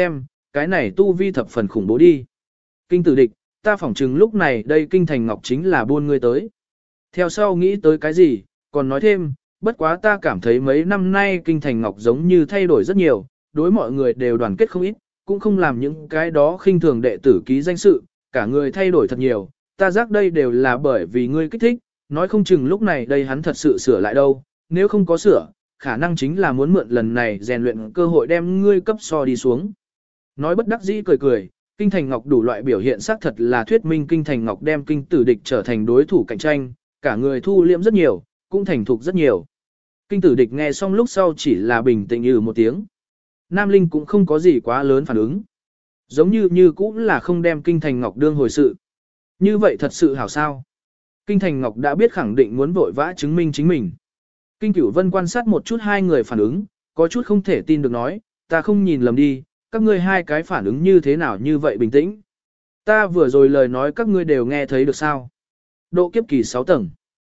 Speaker 1: cái này tu vi thập phần khủng bố đi. Kinh tử địch, ta phỏng chừng lúc này đây kinh thành ngọc chính là buôn ngươi tới. Theo sau nghĩ tới cái gì, còn nói thêm, bất quá ta cảm thấy mấy năm nay kinh thành ngọc giống như thay đổi rất nhiều, đối mọi người đều đoàn kết không ít, cũng không làm những cái đó khinh thường đệ tử ký danh sự, cả người thay đổi thật nhiều, ta giác đây đều là bởi vì ngươi kích thích, nói không chừng lúc này đây hắn thật sự sửa lại đâu, nếu không có sửa, khả năng chính là muốn mượn lần này rèn luyện cơ hội đem ngươi cấp so đi xuống. Nói bất đắc dĩ cười cười, kinh thành ngọc đủ loại biểu hiện xác thật là thuyết minh kinh thành ngọc đem kinh tử địch trở thành đối thủ cạnh tranh, cả người thu liễm rất nhiều, cũng thành thục rất nhiều. Kinh tử địch nghe xong lúc sau chỉ là bình tĩnh một tiếng. Nam Linh cũng không có gì quá lớn phản ứng. Giống như cũng là không đem kinh thành ngọc đương hồi sự. Như vậy thật sự hảo sao. Kinh thành ngọc đã biết khẳng định muốn vội vã chứng minh chính mình. Kinh Cửu Vân quan sát một chút hai người phản ứng, có chút không thể tin được nói, ta không nhìn lầm đi, các ngươi hai cái phản ứng như thế nào như vậy bình tĩnh. Ta vừa rồi lời nói các ngươi đều nghe thấy được sao. Độ kiếp kỳ 6 tầng.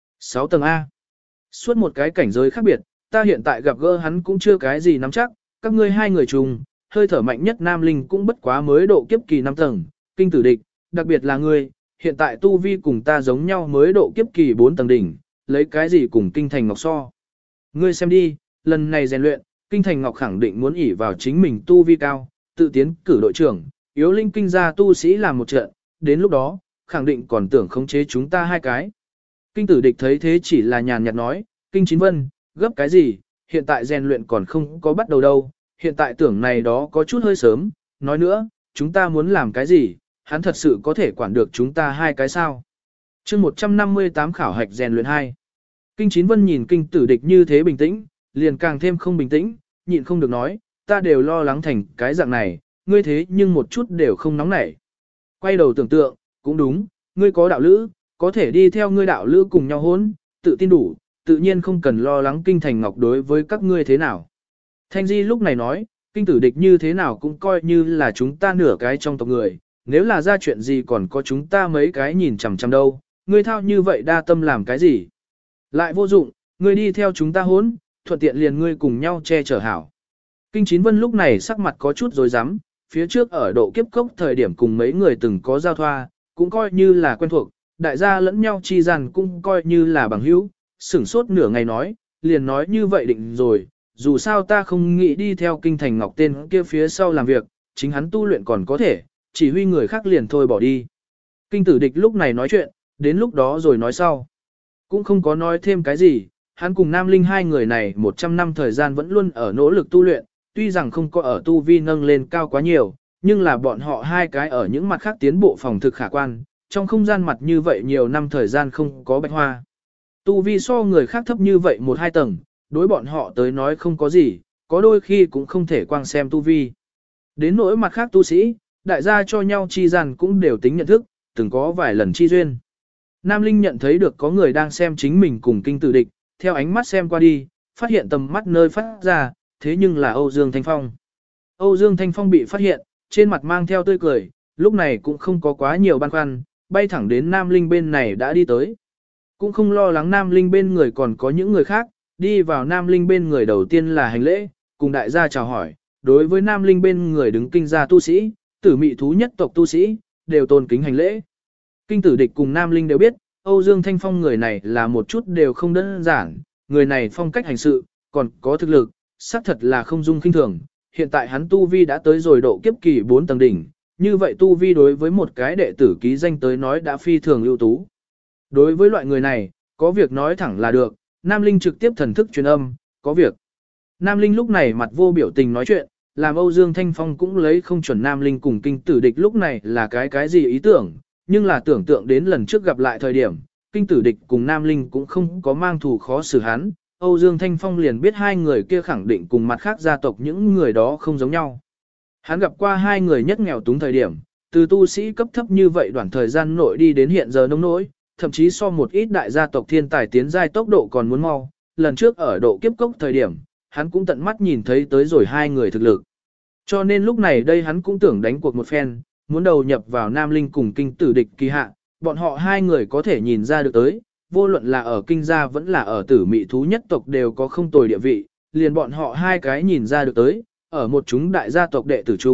Speaker 1: 6 tầng A. Suốt một cái cảnh giới khác biệt, ta hiện tại gặp gỡ hắn cũng chưa cái gì nắm chắc, các ngươi hai người trùng, hơi thở mạnh nhất Nam Linh cũng bất quá mới độ kiếp kỳ 5 tầng, kinh tử địch, đặc biệt là ngươi, hiện tại tu vi cùng ta giống nhau mới độ kiếp kỳ 4 tầng đỉnh, lấy cái gì cùng kinh thành ngọc so. Ngươi xem đi, lần này rèn luyện, kinh thành ngọc khẳng định muốn ỷ vào chính mình tu vi cao, tự tiến cử đội trưởng, yếu linh kinh gia tu sĩ làm một trận, đến lúc đó, khẳng định còn tưởng khống chế chúng ta hai cái. Kinh tử địch thấy thế chỉ là nhàn nhạt nói, kinh chín vân, gấp cái gì, hiện tại rèn luyện còn không có bắt đầu đâu, hiện tại tưởng này đó có chút hơi sớm, nói nữa, chúng ta muốn làm cái gì, hắn thật sự có thể quản được chúng ta hai cái sao. chương 158 khảo hạch rèn luyện 2. Kinh chín vân nhìn kinh tử địch như thế bình tĩnh, liền càng thêm không bình tĩnh, nhịn không được nói, ta đều lo lắng thành cái dạng này, ngươi thế nhưng một chút đều không nóng nảy. Quay đầu tưởng tượng, cũng đúng, ngươi có đạo lữ, có thể đi theo ngươi đạo lữ cùng nhau hôn, tự tin đủ, tự nhiên không cần lo lắng kinh thành ngọc đối với các ngươi thế nào. Thanh Di lúc này nói, kinh tử địch như thế nào cũng coi như là chúng ta nửa cái trong tộc người, nếu là ra chuyện gì còn có chúng ta mấy cái nhìn chằm chằm đâu, ngươi thao như vậy đa tâm làm cái gì. Lại vô dụng, ngươi đi theo chúng ta hốn, thuận tiện liền ngươi cùng nhau che chở hảo. Kinh Chín Vân lúc này sắc mặt có chút rối rắm, phía trước ở độ kiếp cốc thời điểm cùng mấy người từng có giao thoa, cũng coi như là quen thuộc, đại gia lẫn nhau chi rằng cũng coi như là bằng hữu, sửng sốt nửa ngày nói, liền nói như vậy định rồi, dù sao ta không nghĩ đi theo kinh thành ngọc tên kia phía sau làm việc, chính hắn tu luyện còn có thể, chỉ huy người khác liền thôi bỏ đi. Kinh tử địch lúc này nói chuyện, đến lúc đó rồi nói sau. Cũng không có nói thêm cái gì, hắn cùng Nam Linh hai người này 100 năm thời gian vẫn luôn ở nỗ lực tu luyện, tuy rằng không có ở tu vi nâng lên cao quá nhiều, nhưng là bọn họ hai cái ở những mặt khác tiến bộ phòng thực khả quan, trong không gian mặt như vậy nhiều năm thời gian không có bạch hoa. Tu vi so người khác thấp như vậy 1-2 tầng, đối bọn họ tới nói không có gì, có đôi khi cũng không thể quang xem tu vi. Đến nỗi mặt khác tu sĩ, đại gia cho nhau chi gian cũng đều tính nhận thức, từng có vài lần chi duyên. Nam Linh nhận thấy được có người đang xem chính mình cùng kinh tử địch, theo ánh mắt xem qua đi, phát hiện tầm mắt nơi phát ra, thế nhưng là Âu Dương Thanh Phong. Âu Dương Thanh Phong bị phát hiện, trên mặt mang theo tươi cười, lúc này cũng không có quá nhiều băn khoăn, bay thẳng đến Nam Linh bên này đã đi tới. Cũng không lo lắng Nam Linh bên người còn có những người khác, đi vào Nam Linh bên người đầu tiên là hành lễ, cùng đại gia chào hỏi, đối với Nam Linh bên người đứng kinh gia tu sĩ, tử mị thú nhất tộc tu sĩ, đều tôn kính hành lễ. Kinh tử địch cùng Nam Linh đều biết, Âu Dương Thanh Phong người này là một chút đều không đơn giản, người này phong cách hành sự, còn có thực lực, xác thật là không dung kinh thường. Hiện tại hắn tu vi đã tới rồi độ kiếp kỳ 4 tầng đỉnh, như vậy tu vi đối với một cái đệ tử ký danh tới nói đã phi thường ưu tú. Đối với loại người này, có việc nói thẳng là được, Nam Linh trực tiếp thần thức truyền âm, có việc. Nam Linh lúc này mặt vô biểu tình nói chuyện, làm Âu Dương Thanh Phong cũng lấy không chuẩn Nam Linh cùng kinh tử địch lúc này là cái gì ý tưởng, nhưng là tưởng tượng đến lần trước gặp lại thời điểm, kinh tử địch cùng Nam Linh cũng không có mang thù khó xử hắn, Âu Dương Thanh Phong liền biết hai người kia khẳng định cùng mặt khác gia tộc những người đó không giống nhau. Hắn gặp qua hai người nhất nghèo túng thời điểm, từ tu sĩ cấp thấp như vậy đoạn thời gian nội đi đến hiện giờ nông nỗi, thậm chí so một ít đại gia tộc thiên tài tiến giai tốc độ còn muốn mau, lần trước ở độ kiếp cốc thời điểm, hắn cũng tận mắt nhìn thấy tới rồi hai người thực lực. Cho nên lúc này đây hắn cũng tưởng đánh cuộc một phen, muốn đầu nhập vào Nam Linh cùng kinh tử địch kỳ hạ, bọn họ hai người có thể nhìn ra được tới, vô luận là ở kinh gia vẫn là ở tử mị thú nhất tộc đều có không tồi địa vị, liền bọn họ hai cái nhìn ra được tới, ở một chúng đại gia tộc đệ tử chung,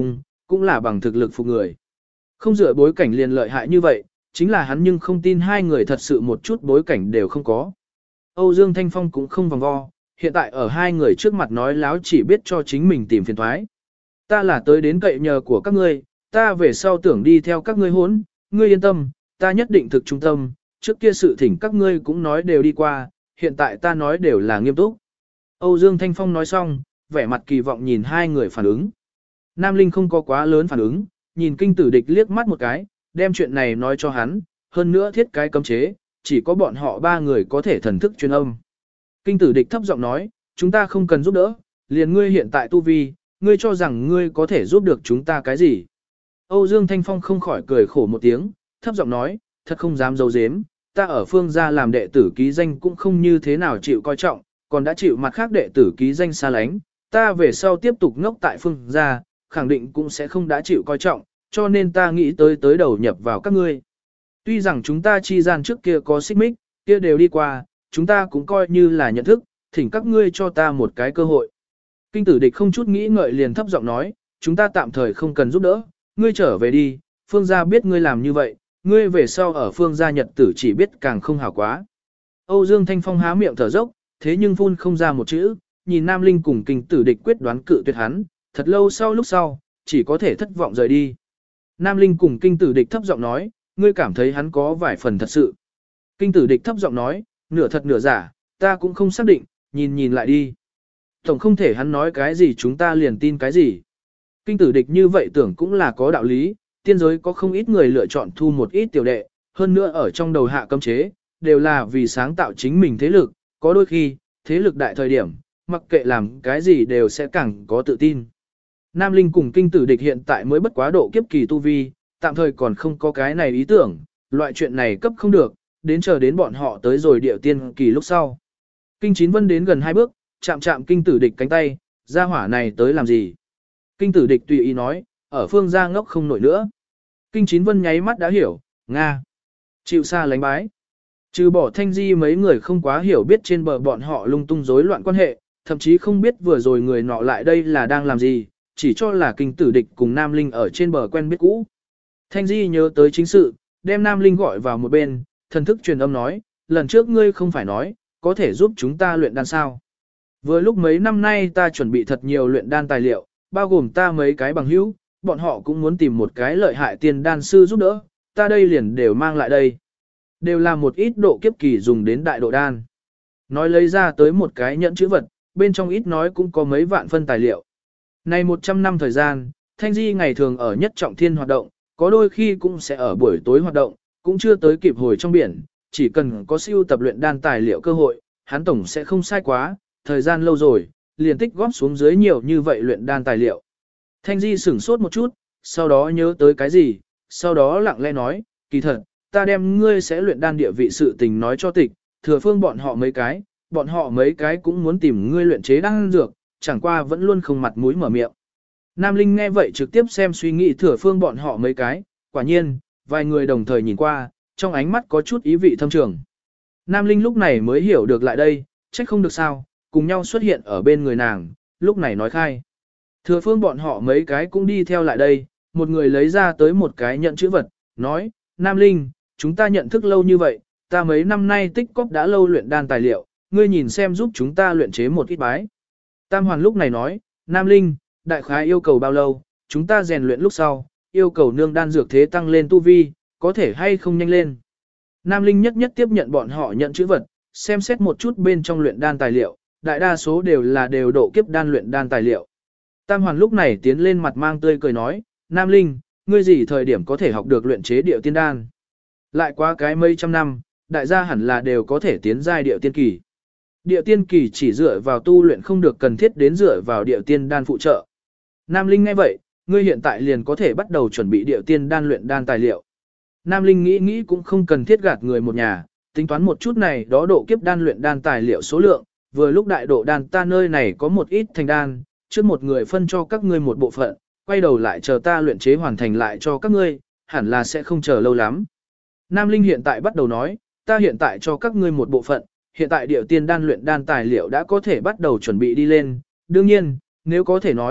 Speaker 1: cũng là bằng thực lực phục người. Không dựa bối cảnh liền lợi hại như vậy, chính là hắn nhưng không tin hai người thật sự một chút bối cảnh đều không có. Âu Dương Thanh Phong cũng không vòng vo, hiện tại ở hai người trước mặt nói láo chỉ biết cho chính mình tìm phiền thoái. Ta là tới đến cậy nhờ của các ngươi, ta về sau tưởng đi theo các ngươi hốn, ngươi yên tâm, ta nhất định thực trung tâm, trước kia sự thỉnh các ngươi cũng nói đều đi qua, hiện tại ta nói đều là nghiêm túc. Âu Dương Thanh Phong nói xong, vẻ mặt kỳ vọng nhìn hai người phản ứng. Nam Linh không có quá lớn phản ứng, nhìn kinh tử địch liếc mắt một cái, đem chuyện này nói cho hắn, hơn nữa thiết cái cấm chế, chỉ có bọn họ ba người có thể thần thức truyền âm. Kinh tử địch thấp giọng nói, chúng ta không cần giúp đỡ, liền ngươi hiện tại tu vi, ngươi cho rằng ngươi có thể giúp được chúng ta cái gì. Âu Dương Thanh Phong không khỏi cười khổ một tiếng, thấp giọng nói, thật không dám giấu giếm, ta ở phương gia làm đệ tử ký danh cũng không như thế nào chịu coi trọng, còn đã chịu mặt khác đệ tử ký danh xa lánh, ta về sau tiếp tục ngốc tại phương gia, khẳng định cũng sẽ không đã chịu coi trọng, cho nên ta nghĩ tới đầu nhập vào các ngươi. Tuy rằng chúng ta chi gian trước kia có xích mích, kia đều đi qua, chúng ta cũng coi như là nhận thức, thỉnh các ngươi cho ta một cái cơ hội. Kinh tử địch không chút nghĩ ngợi liền thấp giọng nói, chúng ta tạm thời không cần giúp đỡ, ngươi trở về đi, phương gia biết ngươi làm như vậy, ngươi về sau ở phương gia nhật tử chỉ biết càng không hảo quá. Âu Dương Thanh Phong há miệng thở dốc, thế nhưng phun không ra một chữ, nhìn Nam Linh cùng kinh tử địch quyết đoán cự tuyệt hắn, thật lâu lúc sau, chỉ có thể thất vọng rời đi. Nam Linh cùng kinh tử địch thấp giọng nói, ngươi cảm thấy hắn có vài phần thật sự. Kinh tử địch thấp giọng nói, nửa thật nửa giả, ta cũng không xác định, nhìn lại đi. Tổng không thể hắn nói cái gì chúng ta liền tin cái gì. Kinh tử địch như vậy tưởng cũng là có đạo lý, tiên giới có không ít người lựa chọn thu một ít tiểu đệ, hơn nữa ở trong đầu hạ cấm chế, đều là vì sáng tạo chính mình thế lực, có đôi khi, thế lực đại thời điểm, mặc kệ làm cái gì đều sẽ càng có tự tin. Nam Linh cùng kinh tử địch hiện tại mới bất quá độ kiếp kỳ tu vi, tạm thời còn không có cái này ý tưởng, loại chuyện này cấp không được, đến chờ đến bọn họ tới rồi điệu tiên kỳ lúc sau. Kinh Chín Vân đến gần 2 bước, chạm kinh tử địch cánh tay, ra hỏa này tới làm gì? Kinh tử địch tùy ý nói, ở phương gia ngốc không nổi nữa. Kinh Chín Vân nháy mắt đã hiểu, Nga. Chịu xa lánh bái. Trừ bỏ Thanh Di mấy người không quá hiểu biết trên bờ bọn họ lung tung rối loạn quan hệ, thậm chí không biết vừa rồi người nọ lại đây là đang làm gì, chỉ cho là kinh tử địch cùng Nam Linh ở trên bờ quen biết cũ. Thanh Di nhớ tới chính sự, đem Nam Linh gọi vào một bên, thần thức truyền âm nói, lần trước ngươi không phải nói, có thể giúp chúng ta luyện đan sao. Vừa lúc mấy năm nay ta chuẩn bị thật nhiều luyện đan tài liệu, bao gồm ta mấy cái bằng hữu, bọn họ cũng muốn tìm một cái lợi hại tiền đan sư giúp đỡ, ta đây liền đều mang lại đây. Đều là một ít độ kiếp kỳ dùng đến đại độ đan. Nói lấy ra tới một cái nhẫn chữ vật, bên trong ít nói cũng có mấy vạn phân tài liệu. Này 100 năm thời gian, Thanh Di ngày thường ở nhất trọng thiên hoạt động, có đôi khi cũng sẽ ở buổi tối hoạt động, cũng chưa tới kịp hồi trong biển, chỉ cần có siêu tập luyện đan tài liệu cơ hội, hắn tổng sẽ không sai quá, thời gian lâu rồi, liền tích góp xuống dưới nhiều như vậy luyện đan tài liệu. Thanh Di sửng sốt một chút, sau đó nhớ tới cái gì, sau đó lặng lẽ nói, kỳ thật, ta đem ngươi sẽ luyện đan địa vị sự tình nói cho tịch, thừa phương bọn họ mấy cái cũng muốn tìm ngươi luyện chế đan dược, chẳng qua vẫn luôn không mặt mũi mở miệng. Nam Linh nghe vậy trực tiếp xem suy nghĩ thừa phương bọn họ mấy cái, quả nhiên, vài người đồng thời nhìn qua, trong ánh mắt có chút ý vị thâm trường. Nam Linh lúc này mới hiểu được lại đây, trách không được sao, cùng nhau xuất hiện ở bên người nàng, lúc này nói khai. Thừa phương bọn họ mấy cái cũng đi theo lại đây, một người lấy ra tới một cái nhận chữ vật, nói, Nam Linh, chúng ta nhận thức lâu như vậy, ta mấy năm nay tích cóp đã lâu luyện đan tài liệu, ngươi nhìn xem giúp chúng ta luyện chế một ít bái. Tam Hoàn lúc này nói, Nam Linh, đại khái yêu cầu bao lâu, chúng ta rèn luyện lúc sau, yêu cầu nương đan dược thế tăng lên tu vi, có thể hay không nhanh lên. Nam Linh nhất nhất tiếp nhận bọn họ nhận chữ vật, xem xét một chút bên trong luyện đan tài liệu, đại đa số đều là đều độ kiếp đan luyện đan tài liệu. Tam Hoàn lúc này tiến lên mặt mang tươi cười nói, Nam Linh, ngươi gì thời điểm có thể học được luyện chế điệu tiên đan. Lại qua cái mấy trăm năm, đại gia hẳn là đều có thể tiến giai điệu tiên kỳ. Điệu tiên kỳ chỉ dựa vào tu luyện không được cần thiết đến dựa vào điệu tiên đan phụ trợ. Nam Linh nghe vậy, ngươi hiện tại liền có thể bắt đầu chuẩn bị điệu tiên đan luyện đan tài liệu. Nam Linh nghĩ cũng không cần thiết gạt người một nhà, tính toán một chút này đó độ kiếp đan luyện đan tài liệu số lượng, vừa lúc đại độ đan ta nơi này có một ít thành đan, trước một người phân cho các ngươi một bộ phận, quay đầu lại chờ ta luyện chế hoàn thành lại cho các ngươi, hẳn là sẽ không chờ lâu lắm. Nam Linh hiện tại bắt đầu nói, ta hiện tại cho các ngươi một bộ phận, hiện tại điệu tiên đan luyện đan tài liệu đã có thể bắt đầu chuẩn bị đi lên, đương nhiên, nếu có thể nói,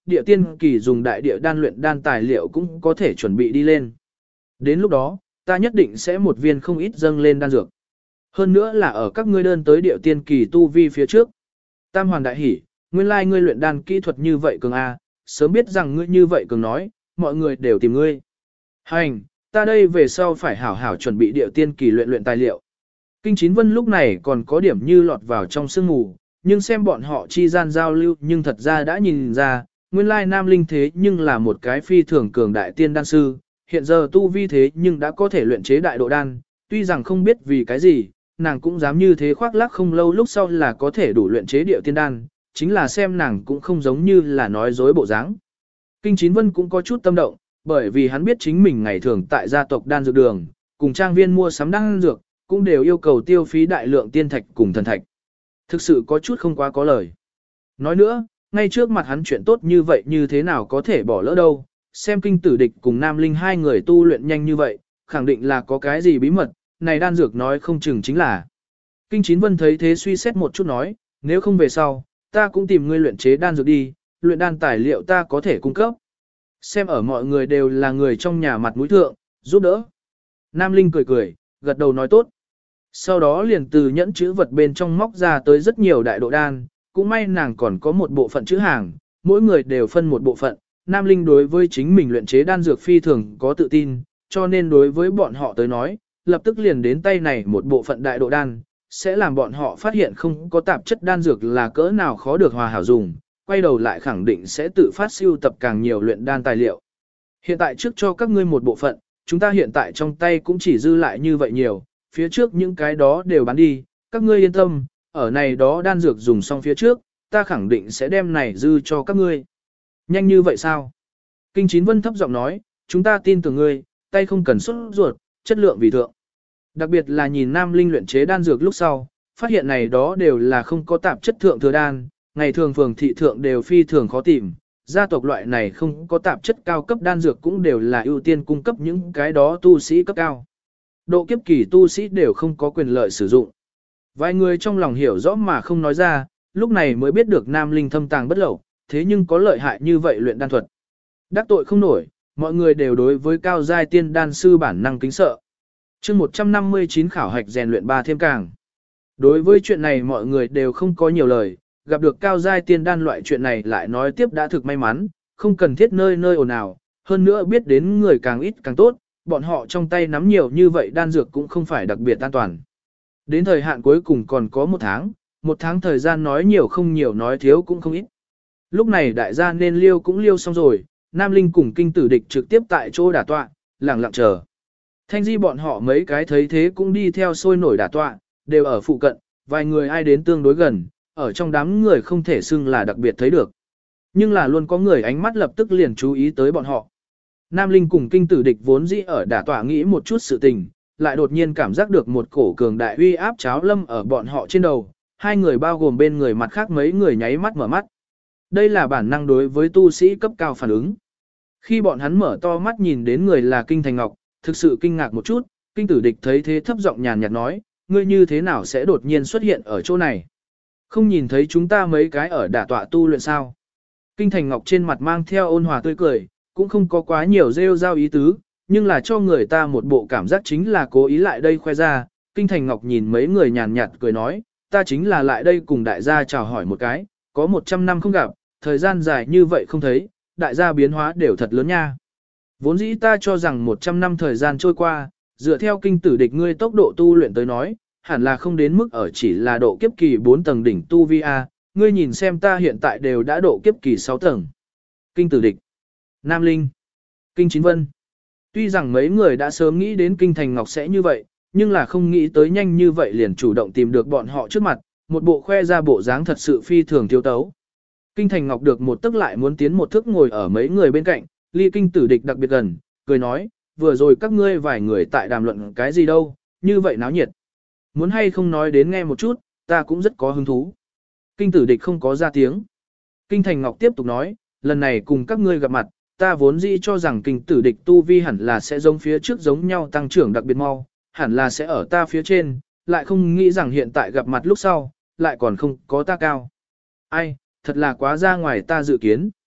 Speaker 2: địa tiên kỳ dùng đại địa đan luyện đan tài liệu cũng có thể chuẩn bị đi lên. Đến lúc đó, ta nhất định sẽ một viên không ít dâng lên đan dược. Hơn nữa là ở các ngươi đơn tới địa tiên kỳ tu vi phía trước. Tam hoàn đại hỉ, nguyên lai ngươi luyện đan kỹ thuật như vậy cường a, sớm biết rằng ngươi như vậy cường nói, mọi người đều tìm ngươi. Hành, ta đây về sau phải hảo hảo chuẩn bị địa tiên kỳ luyện tài liệu. Kinh Chín Vân lúc này còn có điểm như lọt vào trong sương mù, nhưng xem bọn họ chi gian giao lưu nhưng thật ra đã nhìn ra, nguyên lai Nam Linh thế nhưng là một cái phi thường cường đại tiên đan sư, hiện giờ tu vi thế nhưng đã có thể luyện chế đại độ đan, tuy rằng không biết vì cái gì, nàng cũng dám như thế khoác lác không lâu lúc sau là có thể đủ luyện chế địa tiên đan, chính là xem nàng cũng không giống như là nói dối bộ dáng. Kinh Chín Vân cũng có chút tâm động, bởi vì hắn biết chính mình ngày thường tại gia tộc đan dược đường, cùng trang viên mua sắm đan dược, cũng đều yêu cầu tiêu phí đại lượng tiên thạch cùng thần thạch. Thực sự có chút không quá có lời. Nói nữa, ngay trước mặt hắn chuyện tốt như vậy như thế nào có thể bỏ lỡ đâu, xem kinh tử địch cùng Nam Linh hai người tu luyện nhanh như vậy, khẳng định là có cái gì bí mật, này đan dược nói không chừng chính là. Kinh Chín Vân thấy thế suy xét một chút nói, nếu không về sau, ta cũng tìm ngươi luyện chế đan dược đi, luyện đan tài liệu ta có thể cung cấp. Xem ở mọi người đều là người trong nhà mặt mũi thượng, giúp đỡ. Nam Linh cười cười, gật đầu nói tốt. Sau đó liền từ nhẫn chữ vật bên trong móc ra tới rất nhiều đại độ đan, cũng may nàng còn có một bộ phận chữ hàng, mỗi người đều phân một bộ phận. Nam Linh đối với chính mình luyện chế đan dược phi thường có tự tin, cho nên đối với bọn họ tới nói, lập tức liền đến tay này một bộ phận đại độ đan, sẽ làm bọn họ phát hiện không có tạp chất đan dược là cỡ nào khó được hòa hảo dùng, quay đầu lại khẳng định sẽ tự phát siêu tập càng nhiều luyện đan tài liệu. Hiện tại trước cho các ngươi một bộ phận, chúng ta hiện tại trong tay cũng chỉ dư lại như vậy nhiều, phía trước những cái đó đều bán đi, các ngươi yên tâm, ở này đó đan dược dùng xong phía trước, ta khẳng định sẽ đem này dư cho các ngươi. Nhanh như vậy sao? Kinh Chín Vân thấp giọng nói, chúng ta tin tưởng ngươi, tay không cần xuất ruột, chất lượng vì thượng. Đặc biệt là nhìn Nam Linh luyện chế đan dược lúc sau, phát hiện này đó đều là không có tạp chất thượng thừa đan, ngày thường phường thị thượng đều phi thường khó tìm, gia tộc loại này không có tạp chất cao cấp đan dược cũng đều là ưu tiên cung cấp những cái đó tu sĩ cấp cao. Độ kiếp kỳ tu sĩ đều không có quyền lợi sử dụng. Vài người trong lòng hiểu rõ mà không nói ra, lúc này mới biết được Nam Linh thâm tàng bất lậu, thế nhưng có lợi hại như vậy luyện đan thuật. Đắc tội không nổi, mọi người đều đối với cao giai tiên đan sư bản năng kính sợ. Chương 159 khảo hạch rèn luyện 3 thêm càng. Đối với chuyện này mọi người đều không có nhiều lời, gặp được cao giai tiên đan loại chuyện này lại nói tiếp đã thực may mắn, không cần thiết nơi nơi ồn ào, hơn nữa biết đến người càng ít càng tốt, bọn họ trong tay nắm nhiều như vậy đan dược cũng không phải đặc biệt an toàn. Đến thời hạn cuối cùng còn có một tháng thời gian nói nhiều không nhiều nói thiếu cũng không ít. Lúc này đại gia nên liêu cũng liêu xong rồi, Nam Linh cùng kinh tử địch trực tiếp tại chỗ đả tọa, lặng lặng chờ. Thanh Di bọn họ mấy cái thấy thế cũng đi theo sôi nổi đả tọa, đều ở phụ cận, vài người ai đến tương đối gần, ở trong đám người không thể xưng là đặc biệt thấy được. Nhưng là luôn có người ánh mắt lập tức liền chú ý tới bọn họ. Nam Linh cùng kinh tử địch vốn dĩ ở đả tọa nghĩ một chút sự tình, lại đột nhiên cảm giác được một cổ cường đại uy áp cháo lâm ở bọn họ trên đầu, hai người bao gồm bên người mặt khác mấy người nháy mắt mở mắt. Đây là bản năng đối với tu sĩ cấp cao phản ứng. Khi bọn hắn mở to mắt nhìn đến người là Kinh Thành Ngọc, thực sự kinh ngạc một chút, kinh tử địch thấy thế thấp giọng nhàn nhạt nói, ngươi như thế nào sẽ đột nhiên xuất hiện ở chỗ này? Không nhìn thấy chúng ta mấy cái ở đả tọa tu luyện sao? Kinh Thành Ngọc trên mặt mang theo ôn hòa tươi cười, cũng không có quá nhiều rêu rao ý tứ, nhưng là cho người ta một bộ cảm giác chính là cố ý lại đây khoe ra. Kinh Thành Ngọc nhìn mấy người nhàn nhạt cười nói, ta chính là lại đây cùng đại gia chào hỏi một cái, có 100 năm không gặp, thời gian dài như vậy không thấy, đại gia biến hóa đều thật lớn nha. Vốn dĩ ta cho rằng 100 năm thời gian trôi qua, dựa theo kinh tử địch ngươi tốc độ tu luyện tới nói, hẳn là không đến mức ở chỉ là độ kiếp kỳ 4 tầng đỉnh tu vi A, ngươi nhìn xem ta hiện tại đều đã độ kiếp kỳ 6 tầng. Kinh tử địch, Nam Linh, Kinh Chín Vân. Tuy rằng mấy người đã sớm nghĩ đến Kinh Thành Ngọc sẽ như vậy, nhưng là không nghĩ tới nhanh như vậy liền chủ động tìm được bọn họ trước mặt, một bộ khoe ra bộ dáng thật sự phi thường thiếu tấu. Kinh Thành Ngọc được một tức lại muốn tiến một thước ngồi ở mấy người bên cạnh, ly kinh tử địch đặc biệt gần, cười nói, vừa rồi các ngươi vài người tại đàm luận cái gì đâu, như vậy náo nhiệt. Muốn hay không nói đến nghe một chút, ta cũng rất có hứng thú. Kinh tử địch không có ra tiếng. Kinh Thành Ngọc tiếp tục nói, lần này cùng các ngươi gặp mặt, ta vốn dĩ cho rằng kinh tử địch tu vi hẳn là sẽ giống phía trước giống nhau tăng trưởng đặc biệt mau, hẳn là sẽ ở ta phía trên, lại không nghĩ rằng hiện tại gặp mặt lúc sau, lại còn không có ta cao. Ai, thật là quá ra ngoài ta dự kiến.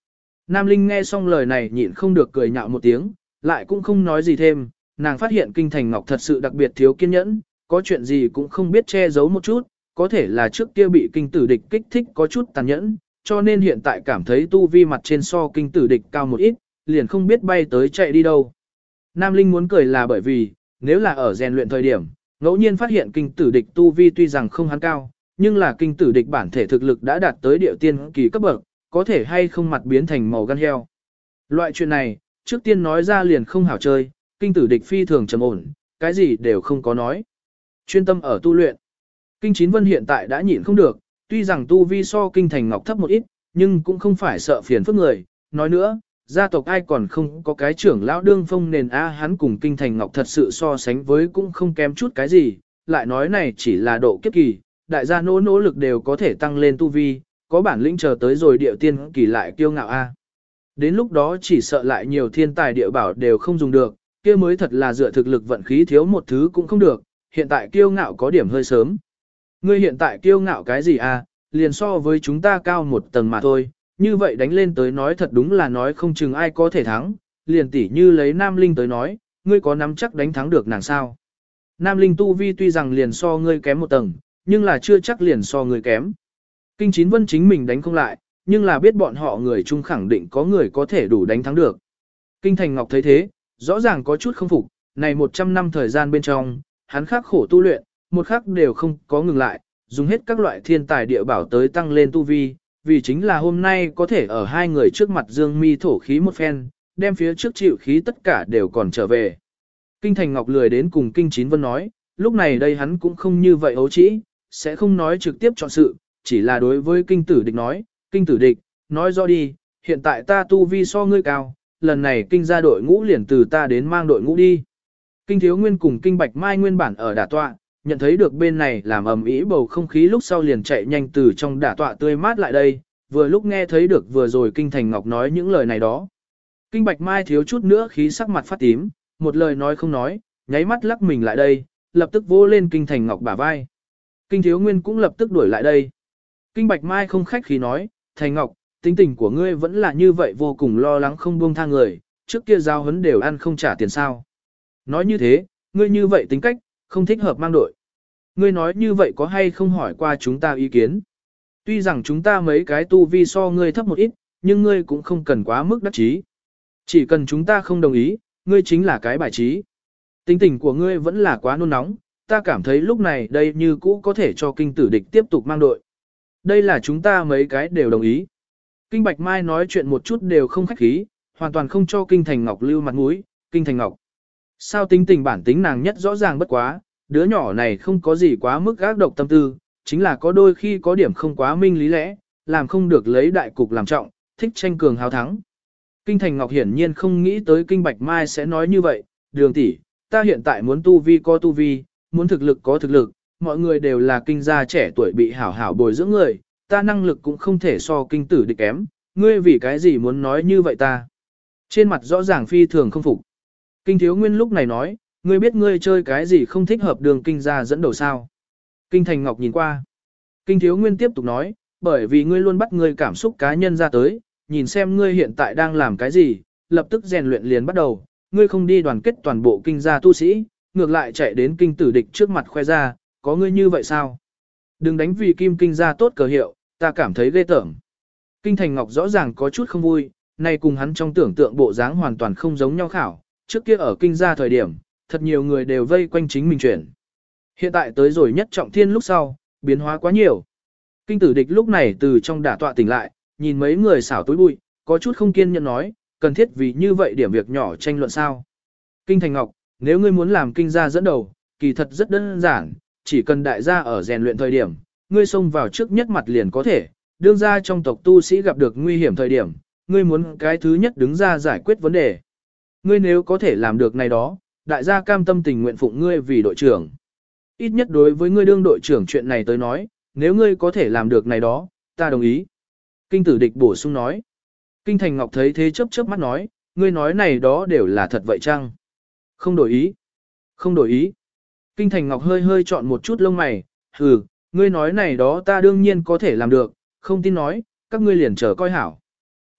Speaker 1: Nam Linh nghe xong lời này nhịn không được cười nhạo một tiếng, lại cũng không nói gì thêm, nàng phát hiện Kinh Thành Ngọc thật sự đặc biệt thiếu kiên nhẫn, có chuyện gì cũng không biết che giấu một chút, có thể là trước kia bị kinh tử địch kích thích có chút tàn nhẫn, cho nên hiện tại cảm thấy tu vi mặt trên so kinh tử địch cao một ít, liền không biết bay tới chạy đi đâu. Nam Linh muốn cười là bởi vì, nếu là ở rèn luyện thời điểm, ngẫu nhiên phát hiện kinh tử địch tu vi tuy rằng không hắn cao, nhưng là kinh tử địch bản thể thực lực đã đạt tới địa tiên kỳ cấp bậc, có thể hay không mặt biến thành màu gan heo. Loại chuyện này, trước tiên nói ra liền không hảo chơi, kinh tử địch phi thường trầm ổn, cái gì đều không có nói. Chuyên tâm ở tu luyện. Kinh Chín Vân hiện tại đã nhịn không được, tuy rằng tu vi so kinh thành ngọc thấp một ít, nhưng cũng không phải sợ phiền phức người. Nói nữa, gia tộc ai còn không có cái trưởng lão đương phong nền hắn cùng kinh thành ngọc thật sự so sánh với cũng không kém chút cái gì, lại nói này chỉ là độ kiếp kỳ, đại gia nỗ lực đều có thể tăng lên tu vi, có bản lĩnh chờ tới rồi địa tiên kỳ lại kiêu ngạo Đến lúc đó chỉ sợ lại nhiều thiên tài địa bảo đều không dùng được, kia mới thật là dựa thực lực vận khí thiếu một thứ cũng không được, hiện tại kiêu ngạo có điểm hơi sớm. Ngươi hiện tại kiêu ngạo cái gì liền so với chúng ta cao một tầng mà thôi, như vậy đánh lên tới nói thật đúng là nói không chừng ai có thể thắng, liền tỉ như lấy Nam Linh tới nói, ngươi có nắm chắc đánh thắng được nàng sao. Nam Linh tu vi tuy rằng liền so ngươi kém một tầng, nhưng là chưa chắc liền so ngươi kém. Kinh Chín Vân chính mình đánh không lại, nhưng là biết bọn họ người chung khẳng định có người có thể đủ đánh thắng được. Kinh Thành Ngọc thấy thế, rõ ràng có chút không phục, này 100 năm thời gian bên trong, hắn khắc khổ tu luyện, một khắc đều không có ngừng lại, dùng hết các loại thiên tài địa bảo tới tăng lên tu vi, vì chính là hôm nay có thể ở hai người trước mặt dương mi thổ khí một phen, đem phía trước chịu khí tất cả đều còn trở về. Kinh Thành Ngọc lười đến cùng Kinh Chín Vân nói, lúc này đây hắn cũng không như vậy ấu trĩ, sẽ không nói trực tiếp chọn sự, chỉ là đối với Kinh Tử Địch nói, Kinh Tử Địch, nói rõ đi, hiện tại ta tu vi so ngươi cao, lần này Kinh ra đội ngũ liền từ ta đến mang đội ngũ đi. Kinh Thiếu Nguyên cùng Kinh Bạch Mai nguyên bản ở đả tọa, nhận thấy được bên này làm ầm ĩ bầu không khí lúc sau liền chạy nhanh từ trong đả tọa tươi mát lại đây, vừa lúc nghe thấy được vừa rồi Kinh Thành Ngọc nói những lời này đó. Kinh Bạch Mai thiếu chút nữa khí sắc mặt phát tím, một lời nói không nói, nháy mắt lắc mình lại đây, lập tức vỗ lên Kinh Thành Ngọc bả vai. Kinh Thiếu Nguyên cũng lập tức đuổi lại đây. Kinh Bạch Mai không khách khí nói, Thành Ngọc, tính tình của ngươi vẫn là như vậy vô cùng lo lắng không buông tha người, trước kia giao hấn đều ăn không trả tiền sao. Nói như thế, ngươi như vậy tính cách, không thích hợp mang đội. Ngươi nói như vậy có hay không hỏi qua chúng ta ý kiến. Tuy rằng chúng ta mấy cái tu vi so ngươi thấp một ít, nhưng ngươi cũng không cần quá mức đắc chí. Chỉ cần chúng ta không đồng ý, ngươi chính là cái bài trí. Tính tình của ngươi vẫn là quá nôn nóng, ta cảm thấy lúc này đây như cũ có thể cho Kinh Tử Địch tiếp tục mang đội. Đây là chúng ta mấy cái đều đồng ý. Kinh Bạch Mai nói chuyện một chút đều không khách khí, hoàn toàn không cho Kinh Thành Ngọc lưu mặt mũi. Kinh Thành Ngọc, sao tính tình bản tính nàng nhất rõ ràng bất quá, đứa nhỏ này không có gì quá mức ác độc tâm tư, chính là có đôi khi có điểm không quá minh lý lẽ, làm không được lấy đại cục làm trọng, thích tranh cường hào thắng. Kinh Thành Ngọc hiển nhiên không nghĩ tới Kinh Bạch Mai sẽ nói như vậy, Đường tỷ, ta hiện tại muốn tu vi có tu vi, muốn thực lực có thực lực, mọi người đều là kinh gia trẻ tuổi bị hảo hảo bồi dưỡng người, ta năng lực cũng không thể so Kinh Tử Địch kém, ngươi vì cái gì muốn nói như vậy ta? Trên mặt rõ ràng phi thường không phục. Kinh Thiếu Nguyên lúc này nói, ngươi biết ngươi chơi cái gì không thích hợp đường kinh gia dẫn đầu sao? Kinh Thành Ngọc nhìn qua. Kinh Thiếu Nguyên tiếp tục nói, bởi vì ngươi luôn bắt ngươi cảm xúc cá nhân ra tới, nhìn xem ngươi hiện tại đang làm cái gì, lập tức rèn luyện liền bắt đầu, ngươi không đi đoàn kết toàn bộ kinh gia tu sĩ, ngược lại chạy đến Kinh Tử Địch trước mặt khoe ra, có ngươi như vậy sao? Đừng đánh vì kim kinh gia tốt cờ hiệu, ta cảm thấy ghê tởm. Kinh Thành Ngọc rõ ràng có chút không vui, nay cùng hắn trong tưởng tượng bộ dáng hoàn toàn không giống nhau khảo, trước kia ở kinh gia thời điểm, thật nhiều người đều vây quanh chính mình chuyển. Hiện tại tới rồi nhất trọng thiên lúc sau, biến hóa quá nhiều. Kinh Tử Địch lúc này từ trong đả tọa tỉnh lại, nhìn mấy người xảo túi bụi, có chút không kiên nhẫn nói, cần thiết vì như vậy điểm việc nhỏ tranh luận sao. Kinh Thành Ngọc, nếu ngươi muốn làm kinh gia dẫn đầu, kỳ thật rất đơn giản, chỉ cần đại gia ở rèn luyện thời điểm, ngươi xông vào trước nhất mặt liền có thể, đương ra trong tộc tu sĩ gặp được nguy hiểm thời điểm, ngươi muốn cái thứ nhất đứng ra giải quyết vấn đề. Ngươi nếu có thể làm được này đó, đại gia cam tâm tình nguyện phụng ngươi vì đội trưởng. Ít nhất đối với ngươi đương đội trưởng chuyện này tới nói, nếu ngươi có thể làm được này đó, ta đồng ý. Kinh Tử Địch bổ sung nói. Kinh Thành Ngọc thấy thế chớp chớp mắt nói, ngươi nói này đó đều là thật vậy chăng? Không đổi ý. Không đổi ý. Kinh Thành Ngọc hơi hơi chọn một chút lông mày, hừ, ngươi nói này đó ta đương nhiên có thể làm được, không tin nói, các ngươi liền chờ coi hảo.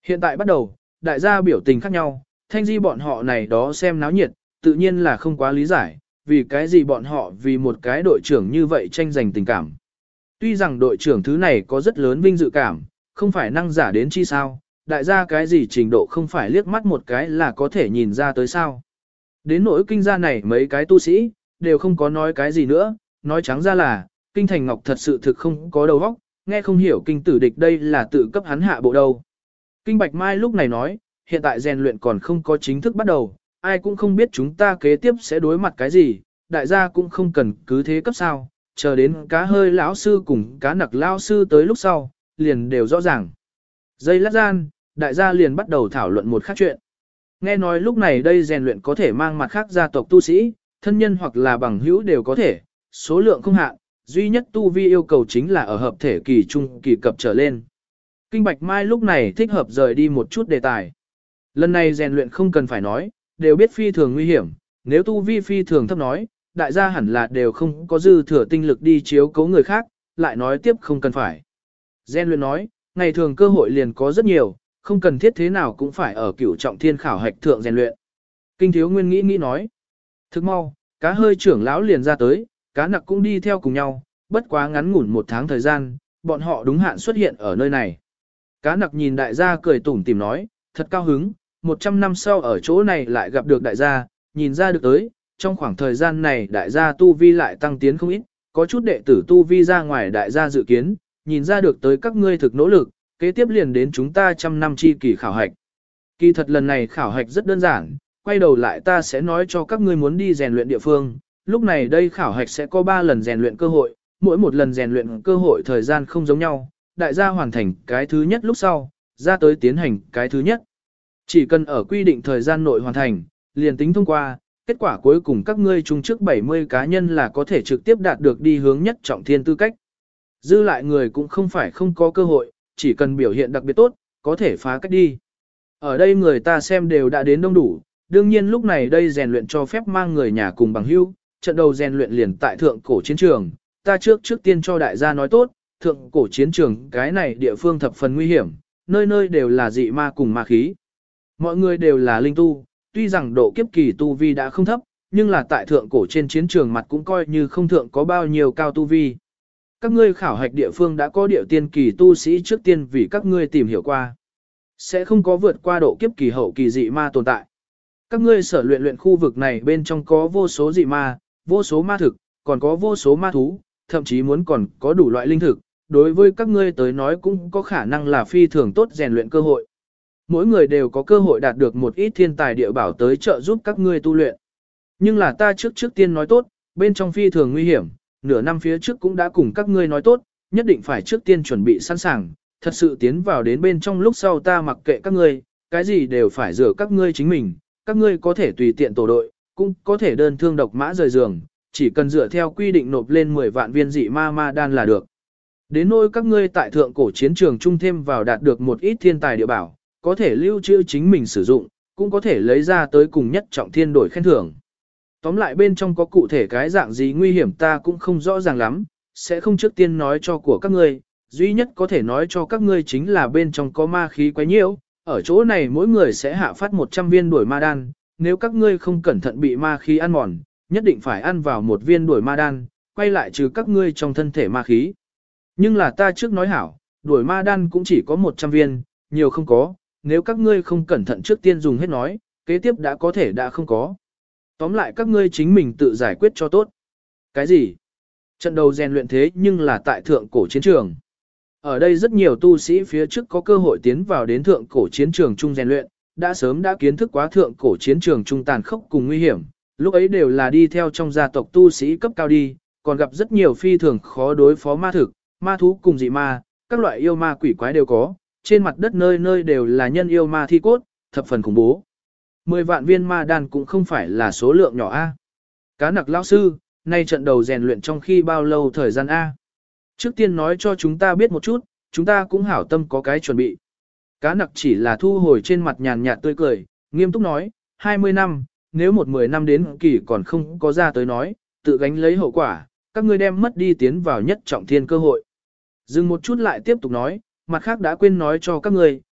Speaker 1: Hiện tại bắt đầu, đại gia biểu tình khác nhau, thanh di bọn họ này đó xem náo nhiệt, tự nhiên là không quá lý giải, vì cái gì bọn họ vì một cái đội trưởng như vậy tranh giành tình cảm. Tuy rằng đội trưởng thứ này có rất lớn vinh dự cảm, không phải năng giả đến chi sao, đại gia cái gì trình độ không phải liếc mắt một cái là có thể nhìn ra tới sao. Đến nỗi kinh gia này mấy cái tu sĩ, đều không có nói cái gì nữa, nói trắng ra là, kinh thành ngọc thật sự thực không có đầu óc, nghe không hiểu kinh tử địch đây là tự cấp hắn hạ bộ đâu. Kinh Bạch Mai lúc này nói, hiện tại rèn luyện còn không có chính thức bắt đầu, ai cũng không biết chúng ta kế tiếp sẽ đối mặt cái gì, đại gia cũng không cần cứ thế cấp sao, chờ đến cá hơi lão sư cùng cá nặc lão sư tới lúc sau, liền đều rõ ràng. Giây lát gian, đại gia liền bắt đầu thảo luận một khác chuyện. Nghe nói lúc này đây rèn luyện có thể mang mặt khác gia tộc tu sĩ, thân nhân hoặc là bằng hữu đều có thể, số lượng không hạn, duy nhất tu vi yêu cầu chính là ở hợp thể kỳ trung kỳ cập trở lên. Kinh Bạch Mai lúc này thích hợp rời đi một chút đề tài. Lần này rèn luyện không cần phải nói, đều biết phi thường nguy hiểm, nếu tu vi phi thường thấp nói, đại gia hẳn là đều không có dư thừa tinh lực đi chiếu cố người khác, lại nói tiếp không cần phải. Rèn luyện nói, ngày thường cơ hội liền có rất nhiều, không cần thiết thế nào cũng phải ở cửu trọng thiên khảo hạch thượng rèn luyện. Kinh Thiếu Nguyên nghĩ nói, thức mau, cá hơi trưởng lão liền ra tới, cá nặc cũng đi theo cùng nhau, bất quá ngắn ngủn một tháng thời gian, bọn họ đúng hạn xuất hiện ở nơi này. Cá nặc nhìn đại gia cười tủm tỉm nói, thật cao hứng, 100 năm sau ở chỗ này lại gặp được đại gia, nhìn ra được tới, trong khoảng thời gian này đại gia tu vi lại tăng tiến không ít, có chút đệ tử tu vi ra ngoài đại gia dự kiến, nhìn ra được tới các ngươi thực nỗ lực, kế tiếp liền đến chúng ta 100 năm chi kỳ khảo hạch. Kỳ thật lần này khảo hạch rất đơn giản, quay đầu lại ta sẽ nói cho các ngươi muốn đi rèn luyện địa phương, lúc này đây khảo hạch sẽ có 3 lần rèn luyện cơ hội, mỗi một lần rèn luyện cơ hội thời gian không giống nhau, đại gia hoàn thành cái thứ nhất lúc sau, ra tới tiến hành cái thứ nhất. Chỉ cần ở quy định thời gian nội hoàn thành, liền tính thông qua, kết quả cuối cùng các ngươi chung trước 70 cá nhân là có thể trực tiếp đạt được đi hướng nhất trọng thiên tư cách. Dư lại người cũng không phải không có cơ hội, chỉ cần biểu hiện đặc biệt tốt, có thể phá cách đi. Ở đây người ta xem đều đã đến đông đủ, đương nhiên lúc này đây rèn luyện cho phép mang người nhà cùng bằng hữu, trận đầu rèn luyện liền tại thượng cổ chiến trường, ta trước tiên cho đại gia nói tốt, thượng cổ chiến trường cái này địa phương thập phần nguy hiểm, nơi nơi đều là dị ma cùng ma khí. Mọi người đều là linh tu, tuy rằng độ kiếp kỳ tu vi đã không thấp, nhưng là tại thượng cổ trên chiến trường mặt cũng coi như không thượng có bao nhiêu cao tu vi. Các ngươi khảo hạch địa phương đã có điệu tiên kỳ tu sĩ trước tiên vì các ngươi tìm hiểu qua. Sẽ không có vượt qua độ kiếp kỳ hậu kỳ dị ma tồn tại. Các ngươi sở luyện khu vực này bên trong có vô số dị ma, vô số ma thực, còn có vô số ma thú, thậm chí muốn còn có đủ loại linh thực. Đối với các ngươi tới nói cũng có khả năng là phi thường tốt rèn luyện cơ hội. Mỗi người đều có cơ hội đạt được một ít thiên tài địa bảo tới trợ giúp các ngươi tu luyện. Nhưng là ta trước tiên nói tốt, bên trong phi thường nguy hiểm, nửa năm phía trước cũng đã cùng các ngươi nói tốt, nhất định phải trước tiên chuẩn bị sẵn sàng, thật sự tiến vào đến bên trong lúc sau ta mặc kệ các ngươi, cái gì đều phải rửa các ngươi chính mình, các ngươi có thể tùy tiện tổ đội, cũng có thể đơn thương độc mã rời giường, chỉ cần dựa theo quy định nộp lên 10 vạn viên dị ma đan là được. Đến nỗi các ngươi tại thượng cổ chiến trường chung thêm vào đạt được một ít thiên tài địa bảo, có thể lưu trữ chính mình sử dụng, cũng có thể lấy ra tới cùng nhất trọng thiên đổi khen thưởng. Tóm lại bên trong có cụ thể cái dạng gì nguy hiểm ta cũng không rõ ràng lắm, sẽ không trước tiên nói cho của các ngươi, duy nhất có thể nói cho các ngươi chính là bên trong có ma khí quá nhiều, ở chỗ này mỗi người sẽ hạ phát 100 viên đuổi ma đan, nếu các ngươi không cẩn thận bị ma khí ăn mòn, nhất định phải ăn vào một viên đuổi ma đan, quay lại trừ các ngươi trong thân thể ma khí. Nhưng là ta trước nói hảo, đuổi ma đan cũng chỉ có 100 viên, nhiều không có, nếu các ngươi không cẩn thận trước tiên dùng hết nói, kế tiếp đã có thể đã không có. Tóm lại các ngươi chính mình tự giải quyết cho tốt. Cái gì? Trận đầu rèn luyện thế nhưng là tại thượng cổ chiến trường. Ở đây rất nhiều tu sĩ phía trước có cơ hội tiến vào đến thượng cổ chiến trường chung rèn luyện, đã sớm đã kiến thức quá thượng cổ chiến trường chung tàn khốc cùng nguy hiểm, lúc ấy đều là đi theo trong gia tộc tu sĩ cấp cao đi, còn gặp rất nhiều phi thường khó đối phó ma thực, ma thú cùng dị ma, các loại yêu ma quỷ quái đều có, trên mặt đất nơi nơi đều là nhân yêu ma thi cốt, thập phần khủng bố. 10 vạn viên ma đan cũng không phải là số lượng nhỏ a. Cá nặc lão sư, nay trận đầu rèn luyện trong khi bao lâu thời gian a? Trước tiên nói cho chúng ta biết một chút, chúng ta cũng hảo tâm có cái chuẩn bị. Cá nặc chỉ là thu hồi trên mặt nhàn nhạt tươi cười, nghiêm túc nói, 20 năm, nếu 10 năm đến kỳ còn không có ra tới nói, tự gánh lấy hậu quả, các ngươi đem mất đi tiến vào nhất trọng thiên cơ hội. Dừng một chút lại tiếp tục nói, mặt khác đã quên nói cho các ngươi,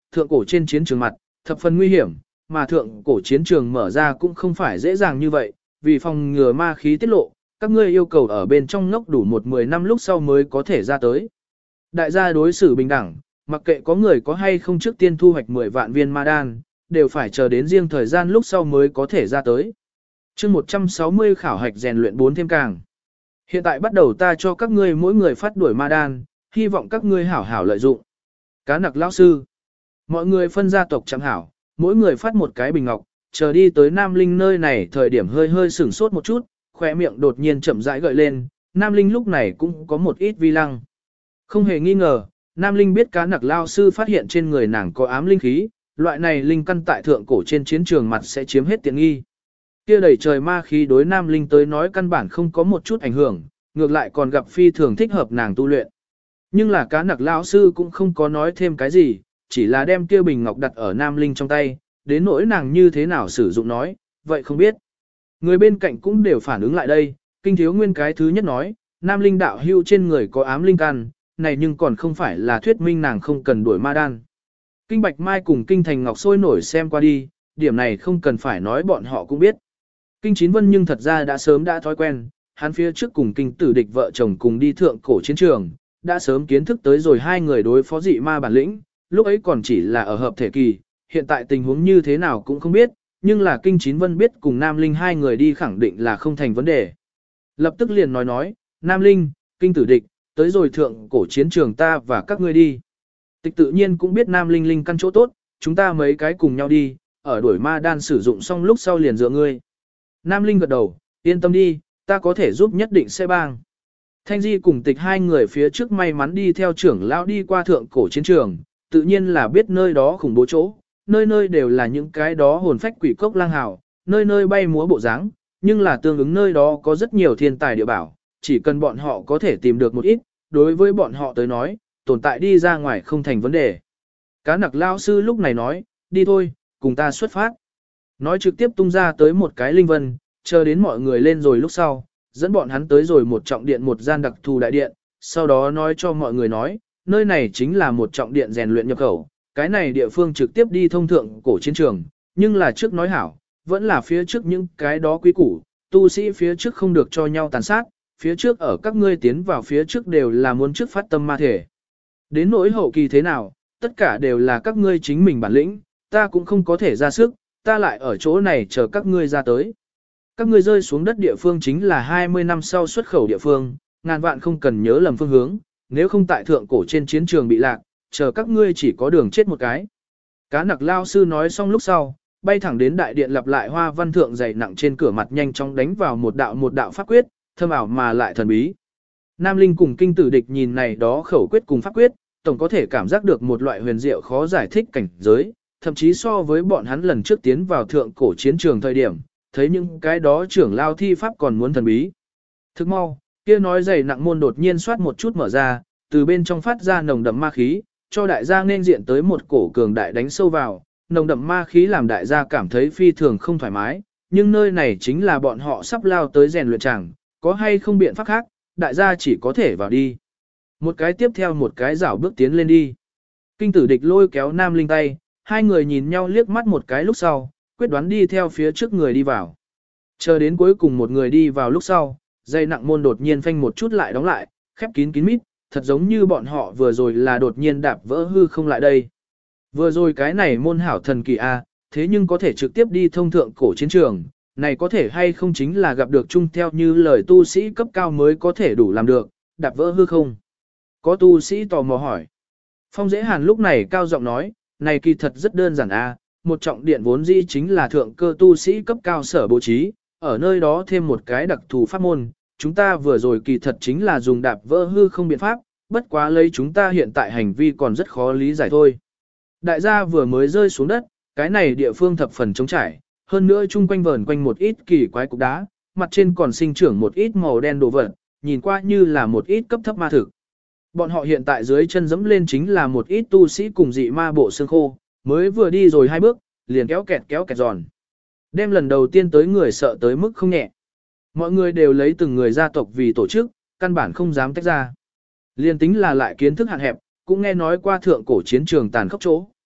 Speaker 1: thượng cổ trên chiến trường mặt, thập phần nguy hiểm, mà thượng cổ chiến trường mở ra cũng không phải dễ dàng như vậy, vì phòng ngừa ma khí tiết lộ, các ngươi yêu cầu ở bên trong ngốc đủ 10 năm lúc sau mới có thể ra tới. Đại gia đối xử bình đẳng, mặc kệ có người có hay không trước tiên thu hoạch 10 vạn viên ma đan, đều phải chờ đến riêng thời gian lúc sau mới có thể ra tới. chương 160 khảo hạch rèn luyện 4 thêm càng. Hiện tại bắt đầu ta cho các ngươi mỗi người phát đuổi ma đan, hy vọng các ngươi hảo hảo lợi dụng. Cá nặc lão sư. Mọi người phân gia tộc chẳng hảo, mỗi người phát một cái bình ngọc, chờ đi tới Nam Linh nơi này thời điểm hơi hơi sửng sốt một chút, khóe miệng đột nhiên chậm rãi gợi lên, Nam Linh lúc này cũng có một ít vi lăng. Không hề nghi ngờ, Nam Linh biết cá nặc lao sư phát hiện trên người nàng có ám linh khí, loại này linh căn tại thượng cổ trên chiến trường mặt sẽ chiếm hết tiện nghi. Kia đẩy trời ma khí đối Nam Linh tới nói căn bản không có một chút ảnh hưởng, ngược lại còn gặp phi thường thích hợp nàng tu luyện. Nhưng là cá nặc lão sư cũng không có nói thêm cái gì, chỉ là đem kia bình ngọc đặt ở Nam Linh trong tay, đến nỗi nàng như thế nào sử dụng nói, vậy không biết. Người bên cạnh cũng đều phản ứng lại đây, Kinh Thiếu Nguyên cái thứ nhất nói, Nam Linh đạo hưu trên người có ám linh căn, này nhưng còn không phải là thuyết minh nàng không cần đuổi ma đan. Kinh Bạch Mai cùng Kinh Thành Ngọc sôi nổi xem qua đi, điểm này không cần phải nói bọn họ cũng biết. Kinh Chín Vân nhưng thật ra đã sớm đã thói quen, hắn phía trước cùng Kinh Tử Địch vợ chồng cùng đi thượng cổ chiến trường, đã sớm kiến thức tới rồi hai người đối phó dị ma bản lĩnh, lúc ấy còn chỉ là ở hợp thể kỳ, hiện tại tình huống như thế nào cũng không biết, nhưng là Kinh Chín Vân biết cùng Nam Linh hai người đi khẳng định là không thành vấn đề. Lập tức liền nói, Nam Linh, Kinh Tử Địch, tới rồi thượng cổ chiến trường ta và các ngươi đi. Tịch tự nhiên cũng biết Nam Linh Linh căn chỗ tốt, chúng ta mấy cái cùng nhau đi, ở đuổi ma đan sử dụng xong lúc sau liền dựa ngươi. Nam Linh gật đầu, yên tâm đi, ta có thể giúp nhất định sẽ bang. Thanh Di cùng Tịch hai người phía trước may mắn đi theo trưởng lão đi qua thượng cổ chiến trường, tự nhiên là biết nơi đó khủng bố chỗ, nơi nơi đều là những cái đó hồn phách quỷ cốc lang hào, nơi nơi bay múa bộ dáng, nhưng là tương ứng nơi đó có rất nhiều thiên tài địa bảo, chỉ cần bọn họ có thể tìm được một ít, đối với bọn họ tới nói, tồn tại đi ra ngoài không thành vấn đề. Cá nặc lao sư lúc này nói, đi thôi, cùng ta xuất phát. Nói trực tiếp tung ra tới một cái linh vân, chờ đến mọi người lên rồi lúc sau, dẫn bọn hắn tới rồi một trọng điện một gian đặc thù đại điện, sau đó nói cho mọi người nói, nơi này chính là một trọng điện rèn luyện nhập khẩu, cái này địa phương trực tiếp đi thông thượng cổ chiến trường, nhưng là trước nói hảo, vẫn là phía trước những cái đó quý củ, tu sĩ phía trước không được cho nhau tàn sát, phía trước ở các ngươi tiến vào phía trước đều là muốn trước phát tâm ma thể. Đến nỗi hậu kỳ thế nào, tất cả đều là các ngươi chính mình bản lĩnh, ta cũng không có thể ra sức, ta lại ở chỗ này chờ các ngươi ra tới. Các ngươi rơi xuống đất địa phương chính là 20 năm sau xuất khẩu địa phương, ngàn vạn không cần nhớ lầm phương hướng, nếu không tại thượng cổ trên chiến trường bị lạc, chờ các ngươi chỉ có đường chết một cái. Cá nặc lao sư nói xong lúc sau, bay thẳng đến đại điện lặp lại hoa văn thượng dày nặng trên cửa mặt nhanh chóng đánh vào một đạo pháp quyết, thâm ảo mà lại thần bí. Nam Linh cùng Kinh Tử Địch nhìn này đó khẩu quyết cùng pháp quyết, tổng có thể cảm giác được một loại huyền diệu khó giải thích cảnh giới, thậm chí so với bọn hắn lần trước tiến vào thượng cổ chiến trường thời điểm, thấy những cái đó trưởng lao thi pháp còn muốn thần bí. Thức mau, kia nói dày nặng môn đột nhiên xoát một chút mở ra, từ bên trong phát ra nồng đậm ma khí, cho đại gia nên diện tới một cổ cường đại đánh sâu vào, nồng đậm ma khí làm đại gia cảm thấy phi thường không thoải mái, nhưng nơi này chính là bọn họ sắp lao tới rèn luyện chẳng, có hay không biện pháp khác, đại gia chỉ có thể vào đi. Một cái tiếp theo một cái rảo bước tiến lên đi. Kinh Tử Địch lôi kéo Nam Linh tay, hai người nhìn nhau liếc mắt một cái lúc sau, quyết đoán đi theo phía trước người đi vào. Chờ đến cuối cùng một người đi vào lúc sau, dây nặng môn đột nhiên phanh một chút lại đóng lại, khép kín kín mít, thật giống như bọn họ vừa rồi là đột nhiên đạp vỡ hư không lại đây. Vừa rồi cái này môn hảo thần kỳ a, thế nhưng có thể trực tiếp đi thông thượng cổ chiến trường, này có thể hay không chính là gặp được chung theo như lời tu sĩ cấp cao mới có thể đủ làm được, đạp vỡ hư không. Có tu sĩ tò mò hỏi. Phong Dễ Hàn lúc này cao giọng nói, này kỳ thật rất đơn giản a, một trọng điện vốn dĩ chính là thượng cơ tu sĩ cấp cao sở bố trí, ở nơi đó thêm một cái đặc thù pháp môn, chúng ta vừa rồi kỳ thật chính là dùng đạp vỡ hư không biện pháp, bất quá lấy chúng ta hiện tại hành vi còn rất khó lý giải thôi. Đại gia vừa mới rơi xuống đất, cái này địa phương thập phần trống trải, hơn nữa chung quanh vờn quanh một ít kỳ quái cục đá, mặt trên còn sinh trưởng một ít màu đen đồ vật, nhìn qua như là một ít cấp thấp ma thực. Bọn họ hiện tại dưới chân dẫm lên chính là một ít tu sĩ cùng dị ma bộ xương khô, mới vừa đi rồi hai bước, liền kéo kẹt giòn. Đem lần đầu tiên tới người sợ tới mức không nhẹ. Mọi người đều lấy từng người gia tộc vì tổ chức, căn bản không dám tách ra. Liên tính là lại kiến thức hạn hẹp, cũng nghe nói qua thượng cổ chiến trường tàn khốc chỗ.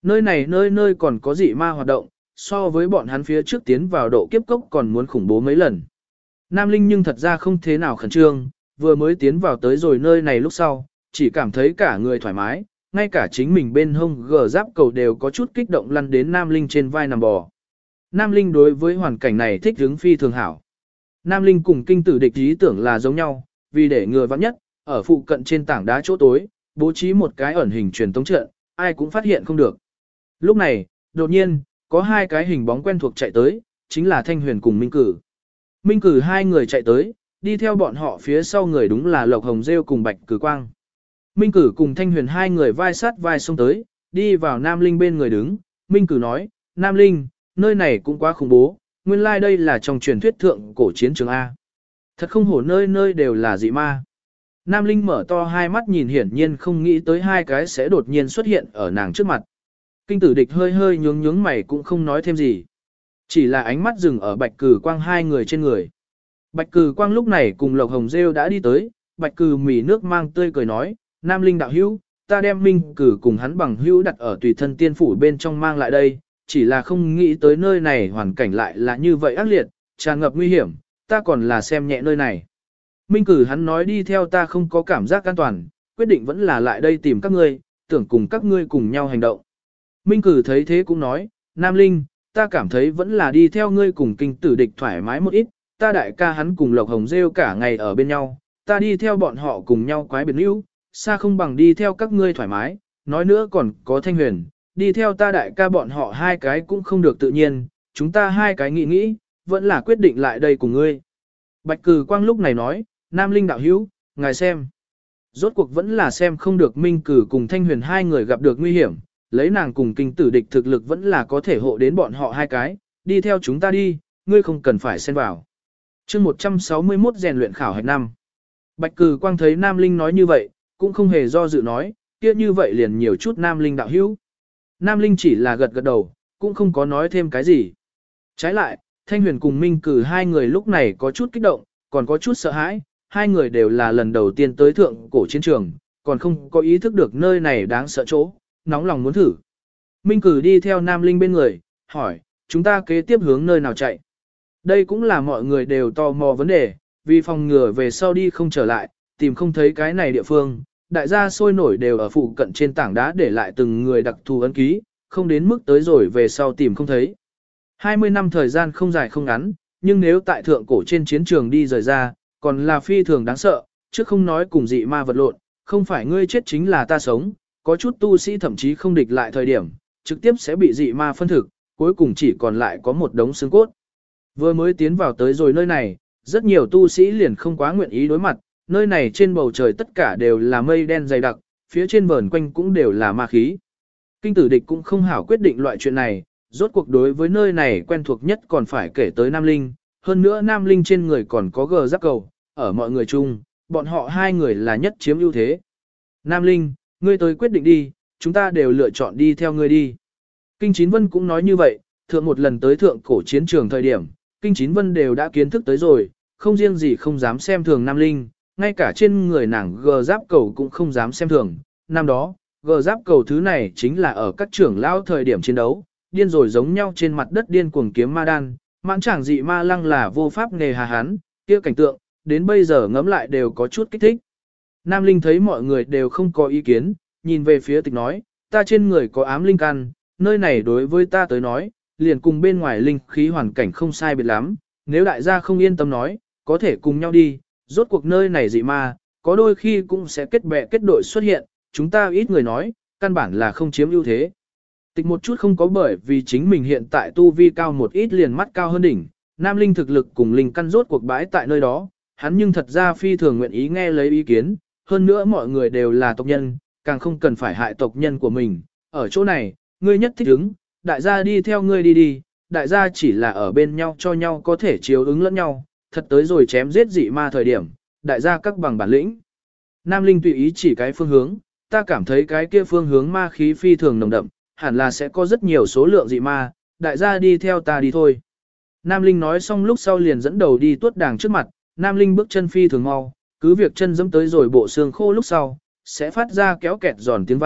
Speaker 1: Nơi này nơi nơi còn có dị ma hoạt động, so với bọn hắn phía trước tiến vào độ kiếp cốc còn muốn khủng bố mấy lần. Nam Linh nhưng thật ra không thế nào khẩn trương, vừa mới tiến vào tới rồi nơi này lúc sau, chỉ cảm thấy cả người thoải mái, ngay cả chính mình bên hông gờ giáp cầu đều có chút kích động lăn đến Nam Linh trên vai nằm bò. Nam Linh đối với hoàn cảnh này thích hứng phi thường hảo. Nam Linh cùng kinh tử địch ý tưởng là giống nhau, vì để ngừa vắng nhất, ở phụ cận trên tảng đá chỗ tối, bố trí một cái ẩn hình truyền tống trận, ai cũng phát hiện không được. Lúc này, đột nhiên, có hai cái hình bóng quen thuộc chạy tới, chính là Thanh Huyền cùng Minh Cử. Minh Cử hai người chạy tới, đi theo bọn họ phía sau người đúng là Lộc Hồng Rêu cùng Bạch Cử Quang. Minh Cử cùng Thanh Huyền hai người vai sát vai xông tới, đi vào Nam Linh bên người đứng. Minh Cử nói, Nam Linh, nơi này cũng quá khủng bố, nguyên lai đây là trong truyền thuyết thượng cổ chiến trường A. Thật không hổ nơi nơi đều là dị ma. Nam Linh mở to hai mắt nhìn hiển nhiên không nghĩ tới hai cái sẽ đột nhiên xuất hiện ở nàng trước mặt. Kinh tử địch hơi hơi nhướng nhướng mày cũng không nói thêm gì. Chỉ là ánh mắt dừng ở Bạch Cử Quang hai người trên người. Bạch Cử Quang lúc này cùng Lộc Hồng Rêu đã đi tới, Bạch Cử mỉ nước mang tươi cười nói, Nam Linh đạo hữu, ta đem Minh Cử cùng hắn bằng hữu đặt ở tùy thân tiên phủ bên trong mang lại đây, chỉ là không nghĩ tới nơi này hoàn cảnh lại là như vậy ác liệt, tràn ngập nguy hiểm, ta còn là xem nhẹ nơi này. Minh Cử hắn nói đi theo ta không có cảm giác an toàn, quyết định vẫn là lại đây tìm các ngươi, tưởng cùng các ngươi cùng nhau hành động. Minh Cử thấy thế cũng nói, Nam Linh, ta cảm thấy vẫn là đi theo ngươi cùng kinh tử địch thoải mái một ít, ta đại ca hắn cùng Lộc Hồng Rêu cả ngày ở bên nhau, ta đi theo bọn họ cùng nhau quái biệt níu, xa không bằng đi theo các ngươi thoải mái, nói nữa còn có Thanh Huyền, đi theo ta đại ca bọn họ hai cái cũng không được tự nhiên, chúng ta hai cái nghĩ, vẫn là quyết định lại đây cùng ngươi. Bạch Cử Quang lúc này nói, Nam Linh đạo hữu, ngài xem. Rốt cuộc vẫn là xem không được Minh Cử cùng Thanh Huyền hai người gặp được nguy hiểm, lấy nàng cùng kinh tử địch thực lực vẫn là có thể hộ đến bọn họ hai cái, đi theo chúng ta đi, ngươi không cần phải xen vào. chương 161 rèn luyện khảo hạch năm. Bạch Cử Quang thấy Nam Linh nói như vậy, cũng không hề do dự nói, kia như vậy liền nhiều chút Nam Linh đạo hữu. Nam Linh chỉ là gật gật đầu, cũng không có nói thêm cái gì. Trái lại, Thanh Huyền cùng Minh Cử hai người lúc này có chút kích động, còn có chút sợ hãi, hai người đều là lần đầu tiên tới thượng cổ chiến trường, còn không có ý thức được nơi này đáng sợ chỗ, nóng lòng muốn thử. Minh Cử đi theo Nam Linh bên người, hỏi, chúng ta kế tiếp hướng nơi nào chạy? Đây cũng là mọi người đều tò mò vấn đề, vì phòng ngừa về sau đi không trở lại, tìm không thấy cái này địa phương, đại gia sôi nổi đều ở phụ cận trên tảng đá để lại từng người đặc thù ấn ký, không đến mức tới rồi về sau tìm không thấy. 20 năm thời gian không dài không ngắn, nhưng nếu tại thượng cổ trên chiến trường đi rời ra, còn là phi thường đáng sợ, chứ không nói cùng dị ma vật lộn, không phải ngươi chết chính là ta sống, có chút tu sĩ thậm chí không địch lại thời điểm, trực tiếp sẽ bị dị ma phân thực, cuối cùng chỉ còn lại có một đống xương cốt. Vừa mới tiến vào tới rồi nơi này, rất nhiều tu sĩ liền không quá nguyện ý đối mặt, nơi này trên bầu trời tất cả đều là mây đen dày đặc, phía trên vờn quanh cũng đều là ma khí. Kinh tử địch cũng không hảo quyết định loại chuyện này, rốt cuộc đối với nơi này quen thuộc nhất còn phải kể tới Nam Linh, hơn nữa Nam Linh trên người còn có gờ giáp cầu, ở mọi người chung, bọn họ hai người là nhất chiếm ưu thế. Nam Linh, ngươi tới quyết định đi, chúng ta đều lựa chọn đi theo ngươi đi. Kinh Chín Vân cũng nói như vậy, thượng một lần tới thượng cổ chiến trường thời điểm, Kinh Chín Vân đều đã kiến thức tới rồi, không riêng gì không dám xem thường Nam Linh, ngay cả trên người nàng gờ giáp cầu cũng không dám xem thường. Năm đó, gờ giáp cầu thứ này chính là ở các trưởng lão thời điểm chiến đấu, điên rồi giống nhau trên mặt đất điên cuồng kiếm ma đan, mãn chẳng dị ma lăng là vô pháp nghề hà hán, kia cảnh tượng, đến bây giờ ngẫm lại đều có chút kích thích. Nam Linh thấy mọi người đều không có ý kiến, nhìn về phía tịch nói, ta trên người có ám linh căn, nơi này đối với ta tới nói, liền cùng bên ngoài linh khí hoàn cảnh không sai biệt lắm, nếu đại gia không yên tâm nói, có thể cùng nhau đi, rốt cuộc nơi này dị ma, có đôi khi cũng sẽ kết bè kết đội xuất hiện, chúng ta ít người nói, căn bản là không chiếm ưu thế. Tịch một chút không có bởi vì chính mình hiện tại tu vi cao một ít liền mắt cao hơn đỉnh, Nam Linh thực lực cùng linh căn rốt cuộc bãi tại nơi đó, hắn nhưng thật ra phi thường nguyện ý nghe lấy ý kiến, hơn nữa mọi người đều là tộc nhân, càng không cần phải hại tộc nhân của mình, ở chỗ này, ngươi nhất thích ứng, đại gia đi theo ngươi đi đi, đại gia chỉ là ở bên nhau cho nhau có thể chiếu ứng lẫn nhau, thật tới rồi chém giết dị ma thời điểm, đại gia các bằng bản lĩnh. Nam Linh tùy ý chỉ cái phương hướng, ta cảm thấy cái kia phương hướng ma khí phi thường nồng đậm, hẳn là sẽ có rất nhiều số lượng dị ma, đại gia đi theo ta đi thôi. Nam Linh nói xong lúc sau liền dẫn đầu đi tuốt đàng trước mặt, Nam Linh bước chân phi thường mau, cứ việc chân dẫm tới rồi bộ xương khô lúc sau, sẽ phát ra kéo kẹt giòn tiếng vang,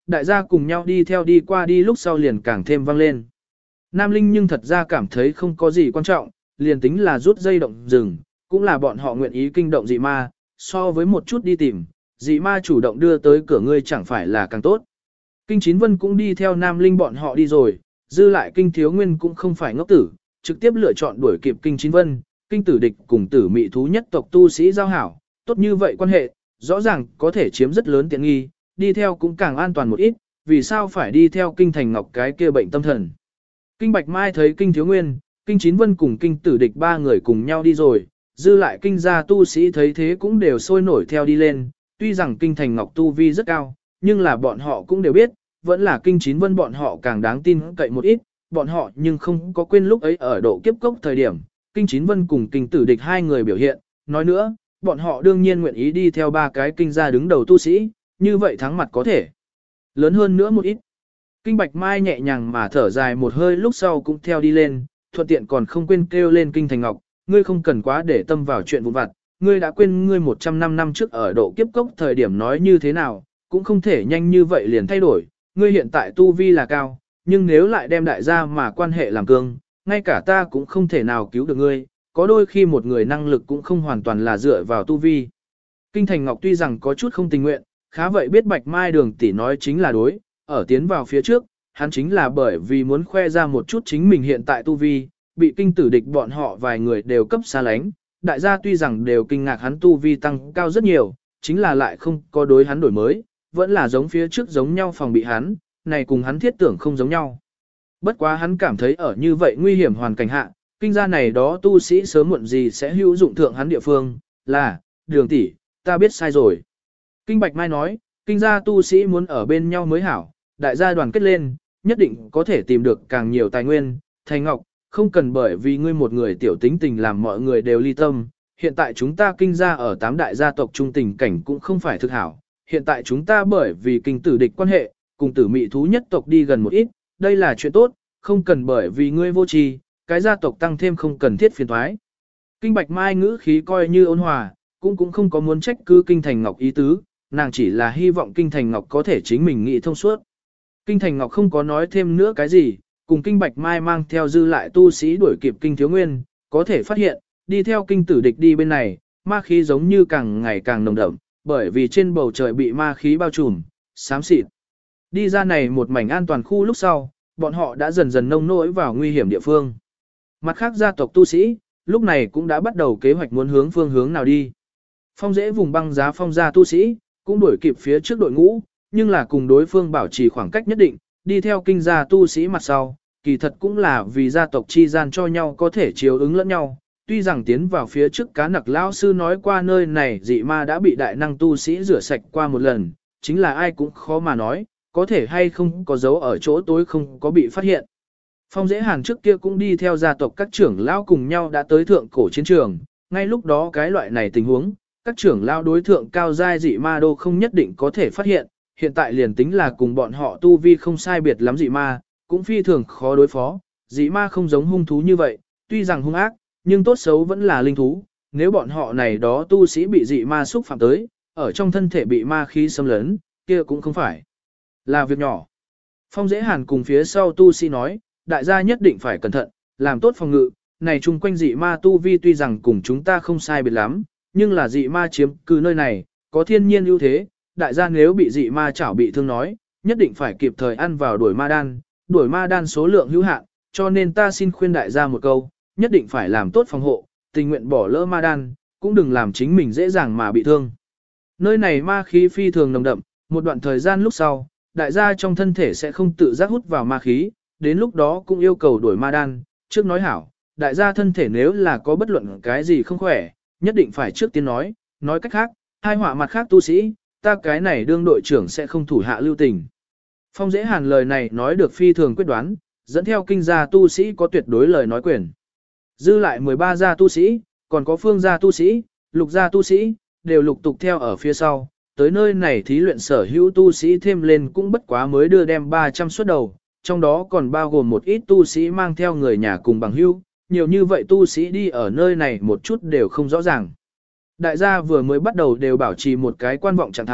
Speaker 1: đại gia cùng nhau đi theo đi qua đi lúc sau liền càng thêm vang lên. Nam Linh nhưng thật ra cảm thấy không có gì quan trọng, liền tính là rút dây động rừng, cũng là bọn họ nguyện ý kinh động dị ma, so với một chút đi tìm, dị ma chủ động đưa tới cửa ngươi chẳng phải là càng tốt. Kinh Chín Vân cũng đi theo Nam Linh bọn họ đi rồi, dư lại Kinh Thiếu Nguyên cũng không phải ngốc tử, trực tiếp lựa chọn đuổi kịp Kinh Chín Vân, Kinh Tử Địch cùng Tử Mị thú nhất tộc tu sĩ giao hảo, tốt như vậy quan hệ, rõ ràng có thể chiếm rất lớn tiện nghi, đi theo cũng càng an toàn một ít, vì sao phải đi theo Kinh Thành Ngọc cái kia bệnh tâm thần. Kinh Bạch Mai thấy Kinh Thiếu Nguyên, Kinh Chín Vân cùng Kinh Tử Địch ba người cùng nhau đi rồi, dư lại Kinh gia tu sĩ thấy thế cũng đều sôi nổi theo đi lên, tuy rằng Kinh Thành Ngọc tu vi rất cao, nhưng là bọn họ cũng đều biết, vẫn là Kinh Chín Vân bọn họ càng đáng tin cậy một ít, bọn họ nhưng không có quên lúc ấy ở độ kiếp cốc thời điểm, Kinh Chín Vân cùng Kinh Tử Địch hai người biểu hiện, nói nữa, bọn họ đương nhiên nguyện ý đi theo ba cái kinh gia đứng đầu tu sĩ, như vậy thắng mặt có thể lớn hơn nữa một ít. Kinh Bạch Mai nhẹ nhàng mà thở dài một hơi lúc sau cũng theo đi lên, thuận tiện còn không quên kêu lên Kinh Thành Ngọc, ngươi không cần quá để tâm vào chuyện vụn vặt, ngươi đã quên ngươi 105 năm trước ở độ kiếp cốc thời điểm nói như thế nào, cũng không thể nhanh như vậy liền thay đổi, ngươi hiện tại tu vi là cao, nhưng nếu lại đem đại gia mà quan hệ làm cương, ngay cả ta cũng không thể nào cứu được ngươi, có đôi khi một người năng lực cũng không hoàn toàn là dựa vào tu vi. Kinh Thành Ngọc tuy rằng có chút không tình nguyện, khá vậy biết Bạch Mai Đường tỷ nói chính là đối, ở tiến vào phía trước, hắn chính là bởi vì muốn khoe ra một chút chính mình hiện tại tu vi, bị Kinh Tử Địch bọn họ vài người đều cấp xa lánh, đại gia tuy rằng đều kinh ngạc hắn tu vi tăng cao rất nhiều, chính là lại không có đối hắn đổi mới, vẫn là giống phía trước giống nhau phòng bị hắn, này cùng hắn thiết tưởng không giống nhau. Bất quá hắn cảm thấy ở như vậy nguy hiểm hoàn cảnh hạ, kinh gia này đó tu sĩ sớm muộn gì sẽ hữu dụng thượng hắn địa phương, là, Đường tỷ, ta biết sai rồi. Kinh Bạch Mai nói, kinh gia tu sĩ muốn ở bên nhau mới hảo, đại gia đoàn kết lên, nhất định có thể tìm được càng nhiều tài nguyên, Thành Ngọc, không cần bởi vì ngươi một người tiểu tính tình làm mọi người đều ly tâm, hiện tại chúng ta kinh gia ở 8 đại gia tộc trung tình cảnh cũng không phải thực hảo, hiện tại chúng ta bởi vì Kinh Tử Địch quan hệ, cùng Tử Mị thú nhất tộc đi gần một ít, đây là chuyện tốt, không cần bởi vì ngươi vô tri, cái gia tộc tăng thêm không cần thiết phiền toái. Kinh Bạch Mai ngữ khí coi như ôn hòa, cũng không có muốn trách cứ Kinh Thành Ngọc ý tứ, nàng chỉ là hy vọng Kinh Thành Ngọc có thể chính mình nghĩ thông suốt. Kinh Thành Ngọc không có nói thêm nữa cái gì, cùng Kinh Bạch Mai mang theo dư lại tu sĩ đuổi kịp Kinh Thiếu Nguyên, có thể phát hiện, đi theo Kinh Tử Địch đi bên này, ma khí giống như càng ngày càng nồng đậm, bởi vì trên bầu trời bị ma khí bao trùm, xám xịt. Đi ra này một mảnh an toàn khu lúc sau, bọn họ đã dần dần nông nỗi vào nguy hiểm địa phương. Mặt khác gia tộc tu sĩ, lúc này cũng đã bắt đầu kế hoạch muốn hướng phương hướng nào đi. Phong Dễ vùng băng giá phong gia tu sĩ, cũng đuổi kịp phía trước đội ngũ, nhưng là cùng đối phương bảo trì khoảng cách nhất định, đi theo kinh gia tu sĩ mặt sau, kỳ thật cũng là vì gia tộc chi gian cho nhau có thể chiếu ứng lẫn nhau. Tuy rằng tiến vào phía trước cá nặc lão sư nói qua nơi này dị ma đã bị đại năng tu sĩ rửa sạch qua một lần, chính là ai cũng khó mà nói, có thể hay không có dấu ở chỗ tối không có bị phát hiện. Phong Dễ Hàn trước kia cũng đi theo gia tộc các trưởng lão cùng nhau đã tới thượng cổ chiến trường, ngay lúc đó cái loại này tình huống, các trưởng lão đối thượng cao giai dị ma đô không nhất định có thể phát hiện, hiện tại liền tính là cùng bọn họ tu vi không sai biệt lắm dị ma, cũng phi thường khó đối phó, dị ma không giống hung thú như vậy, tuy rằng hung ác, nhưng tốt xấu vẫn là linh thú, nếu bọn họ này đó tu sĩ bị dị ma xúc phạm tới, ở trong thân thể bị ma khí xâm lấn, kia cũng không phải là việc nhỏ. Phong Dễ Hàn cùng phía sau tu sĩ nói, đại gia nhất định phải cẩn thận, làm tốt phòng ngự, này chung quanh dị ma tu vi tuy rằng cùng chúng ta không sai biệt lắm, nhưng là dị ma chiếm cứ nơi này, có thiên nhiên ưu thế, đại gia nếu bị dị ma chảo bị thương nói, nhất định phải kịp thời ăn vào đuổi ma đan số lượng hữu hạn, cho nên ta xin khuyên đại gia một câu, nhất định phải làm tốt phòng hộ, tình nguyện bỏ lỡ ma đan, cũng đừng làm chính mình dễ dàng mà bị thương. Nơi này ma khí phi thường nồng đậm, một đoạn thời gian lúc sau, đại gia trong thân thể sẽ không tự giác hút vào ma khí, đến lúc đó cũng yêu cầu đuổi ma đan, trước nói hảo, đại gia thân thể nếu là có bất luận cái gì không khỏe, nhất định phải trước tiên nói cách khác, hai họa mặt khác tu sĩ, ta cái này đương đội trưởng sẽ không thủ hạ lưu tình. Phong Dễ Hàn lời này nói được phi thường quyết đoán, dẫn theo kinh gia tu sĩ có tuyệt đối lời nói quyền. Dư lại 13 gia tu sĩ, còn có phương gia tu sĩ, lục gia tu sĩ, đều lục tục theo ở phía sau. Tới nơi này thí luyện sở hữu tu sĩ thêm lên cũng bất quá mới đưa đem 300 suất đầu, trong đó còn bao gồm một ít tu sĩ mang theo người nhà cùng bằng hữu, nhiều như vậy tu sĩ đi ở nơi này một chút đều không rõ ràng. Đại gia vừa mới bắt đầu đều bảo trì một cái quan vọng trạng thái,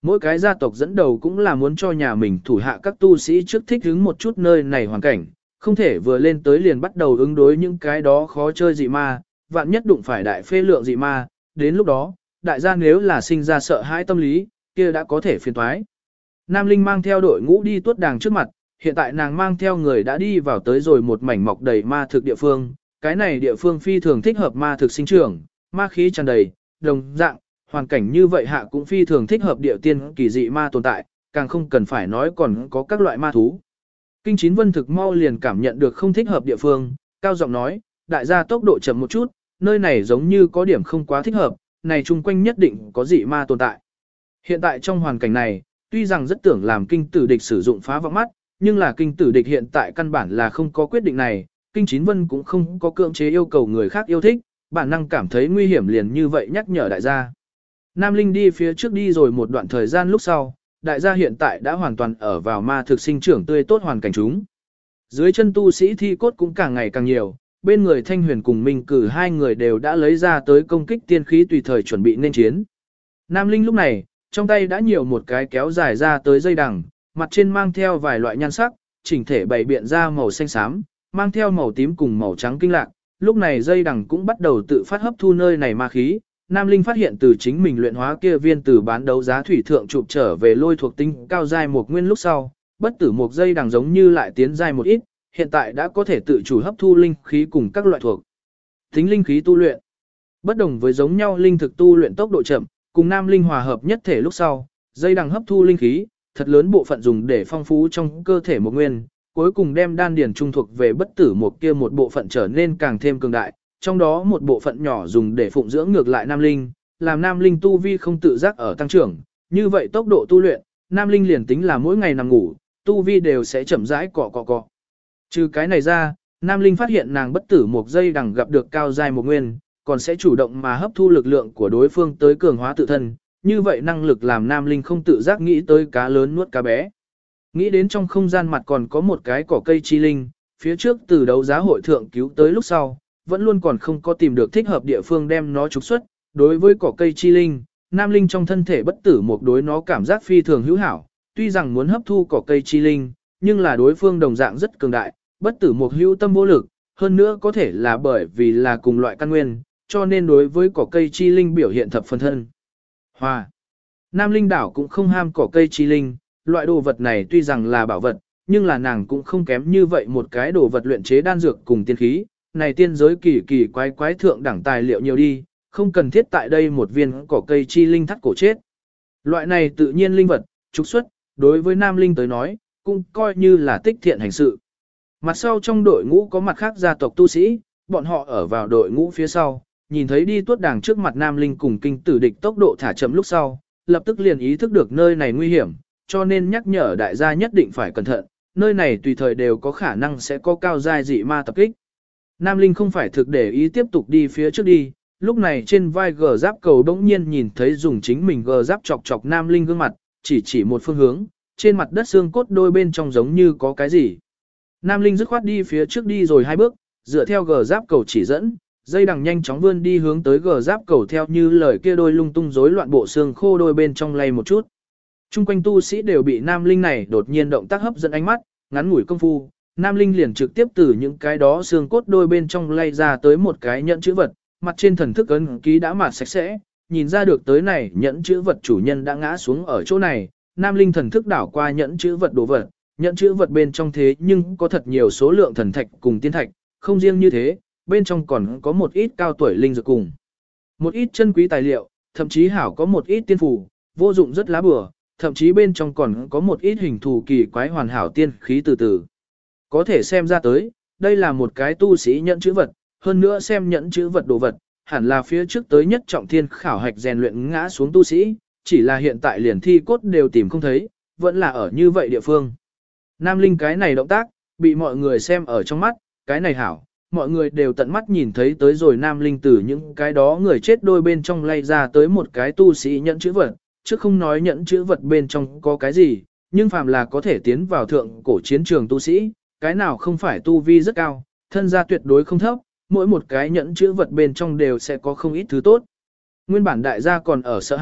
Speaker 2: Mỗi cái gia tộc dẫn đầu cũng là muốn cho nhà mình thủ hạ các tu sĩ trước thích ứng một chút nơi này hoàn cảnh, không thể vừa lên tới liền bắt đầu ứng đối những cái đó khó chơi dị ma, vạn nhất đụng phải đại phê lượng dị ma, đến lúc đó, đại gia nếu là sinh ra sợ hãi tâm lý, kia đã có thể phiền toái. Nam Linh mang theo đội ngũ đi tuốt đàng trước mặt, hiện tại nàng mang theo người đã đi vào tới rồi một mảnh mọc đầy ma thực địa phương, cái này địa phương phi thường thích hợp ma thực sinh trưởng, ma khí tràn đầy, đồng dạng, hoàn cảnh như vậy hạ cũng phi thường thích hợp địa tiên kỳ dị ma tồn tại, càng không cần phải nói còn có các loại ma thú. Kinh Chín Vân thực mau liền cảm nhận được không thích hợp địa phương, cao giọng nói, đại gia tốc độ chậm một chút, nơi này giống như có điểm không quá thích hợp, này chung quanh nhất định có dị ma tồn tại. Hiện tại trong hoàn cảnh này, tuy rằng rất tưởng làm kinh tử địch sử dụng phá vọng mắt, nhưng là kinh tử địch hiện tại căn bản là không có quyết định này, Kinh Chín Vân cũng không có cưỡng chế yêu cầu người khác yêu thích, bản năng cảm thấy nguy hiểm liền như vậy nhắc nhở đại gia. Nam Linh đi phía trước đi rồi một đoạn thời gian lúc sau, đại gia hiện tại đã hoàn toàn ở vào ma thực sinh trưởng tươi tốt hoàn cảnh chúng. Dưới chân tu sĩ thi cốt cũng càng ngày càng nhiều, bên người Thanh Huyền cùng Minh Cử hai người đều đã lấy ra tới công kích tiên khí tùy thời chuẩn bị nên chiến. Nam Linh lúc này, trong tay đã nhiều một cái kéo dài ra tới dây đằng, mặt trên mang theo vài loại nhan sắc, chỉnh thể bày biện ra màu xanh xám, mang theo màu tím cùng màu trắng kinh lạc. Lúc này dây đằng cũng bắt đầu tự phát hấp thu nơi này ma khí. Nam Linh phát hiện từ chính mình luyện hóa kia viên từ bán đấu giá thủy thượng chụp trở về lôi thuộc tinh cao giai một nguyên lúc sau, bất tử một dây đằng giống như lại tiến giai một ít, hiện tại đã có thể tự chủ hấp thu linh khí cùng các loại thuộc tính linh khí tu luyện. Bất đồng với giống nhau linh thực tu luyện tốc độ chậm, cùng Nam Linh hòa hợp nhất thể lúc sau, dây đằng hấp thu linh khí, thật lớn bộ phận dùng để phong phú trong cơ thể một nguyên, cuối cùng đem đan điền trung thuộc về bất tử một kia một bộ phận trở nên càng thêm cường đại, trong đó một bộ phận nhỏ dùng để phụng dưỡng ngược lại Nam Linh, làm Nam Linh tu vi không tự giác ở tăng trưởng, như vậy tốc độ tu luyện, Nam Linh liền tính là mỗi ngày nằm ngủ, tu vi đều sẽ chậm rãi cọ. Trừ cái này ra, Nam Linh phát hiện nàng bất tử một giây đằng gặp được cao giai một nguyên, còn sẽ chủ động mà hấp thu lực lượng của đối phương tới cường hóa tự thân, như vậy năng lực làm Nam Linh không tự giác nghĩ tới cá lớn nuốt cá bé. Nghĩ đến trong không gian mặt còn có một cái cỏ cây chi linh, phía trước từ đấu giá hội thượng cứu tới lúc sau, vẫn luôn còn không có tìm được thích hợp địa phương đem nó trục xuất. Đối với cỏ cây chi linh, Nam Linh trong thân thể bất tử một đối nó cảm giác phi thường hữu hảo, tuy rằng muốn hấp thu cỏ cây chi linh, nhưng là đối phương đồng dạng rất cường đại, bất tử một hữu tâm vô lực, hơn nữa có thể là bởi vì là cùng loại căn nguyên, cho nên đối với cỏ cây chi linh biểu hiện thập phần thân. Hòa. Nam Linh đảo cũng không ham cỏ cây chi linh, loại đồ vật này tuy rằng là bảo vật, nhưng là nàng cũng không kém như vậy một cái đồ vật luyện chế đan dược cùng tiên khí, này tiên giới kỳ quái thượng đẳng tài liệu nhiều đi, không cần thiết tại đây một viên cỏ cây chi linh thắt cổ chết. Loại này tự nhiên linh vật, trục xuất, đối với Nam Linh tới nói, cũng coi như là tích thiện hành sự. Mặt sau trong đội ngũ có mặt khác gia tộc tu sĩ, bọn họ ở vào đội ngũ phía sau, nhìn thấy đi tuốt đàng trước mặt Nam Linh cùng kinh tử địch tốc độ thả chậm lúc sau, lập tức liền ý thức được nơi này nguy hiểm, cho nên nhắc nhở đại gia nhất định phải cẩn thận, nơi này tùy thời đều có khả năng sẽ có cao giai dị ma tập kích. Nam Linh không phải thực để ý tiếp tục đi phía trước đi, lúc này trên vai gờ giáp cầu đống nhiên nhìn thấy dùng chính mình gờ giáp chọc Nam Linh gương mặt, chỉ một phương hướng, trên mặt đất xương cốt đôi bên trong giống như có cái gì. Nam Linh dứt khoát đi phía trước đi rồi 2 bước, dựa theo gờ giáp cầu chỉ dẫn, dây đằng nhanh chóng vươn đi hướng tới gờ giáp cầu theo như lời kia đôi lung tung rối loạn bộ xương khô đôi bên trong lay một chút. Trung quanh tu sĩ đều bị Nam Linh này đột nhiên động tác hấp dẫn ánh mắt, ngắn ngủi công phu, Nam Linh liền trực tiếp từ những cái đó xương cốt đôi bên trong lay ra tới một cái nhẫn chữ vật, mặt trên thần thức ấn ký đã mạt sạch sẽ, nhìn ra được tới này nhẫn chữ vật chủ nhân đã ngã xuống ở chỗ này, Nam Linh thần thức đảo qua nhẫn chữ vật đồ vật, nhẫn chữ vật bên trong thế nhưng có thật nhiều số lượng thần thạch cùng tiên thạch, không riêng như thế, bên trong còn có một ít cao tuổi linh dược cùng một ít chân quý tài liệu, thậm chí hảo có một ít tiên phù, vô dụng rất lá bừa, thậm chí bên trong còn có một ít hình thù kỳ quái hoàn hảo tiên khí từ từ. Có thể xem ra tới, đây là một cái tu sĩ nhẫn chữ vật, hơn nữa xem nhẫn chữ vật đồ vật, hẳn là phía trước tới nhất trọng thiên khảo hạch rèn luyện ngã xuống tu sĩ, chỉ là hiện tại liền thi cốt đều tìm không thấy, vẫn là ở như vậy địa phương. Nam Linh cái này động tác, bị mọi người xem ở trong mắt, cái này hảo, mọi người đều tận mắt nhìn thấy tới rồi Nam Linh từ những cái đó người chết đôi bên trong lay ra tới một cái tu sĩ nhẫn chữ vật, chứ không nói nhẫn chữ vật bên trong có cái gì, nhưng phàm là có thể tiến vào thượng cổ chiến trường tu sĩ, cái nào không phải tu vi rất cao, thân gia tuyệt đối không thấp, mỗi một cái nhẫn chữ vật bên trong đều sẽ có không ít thứ tốt. Nguyên bản đại gia còn ở sợ hãi,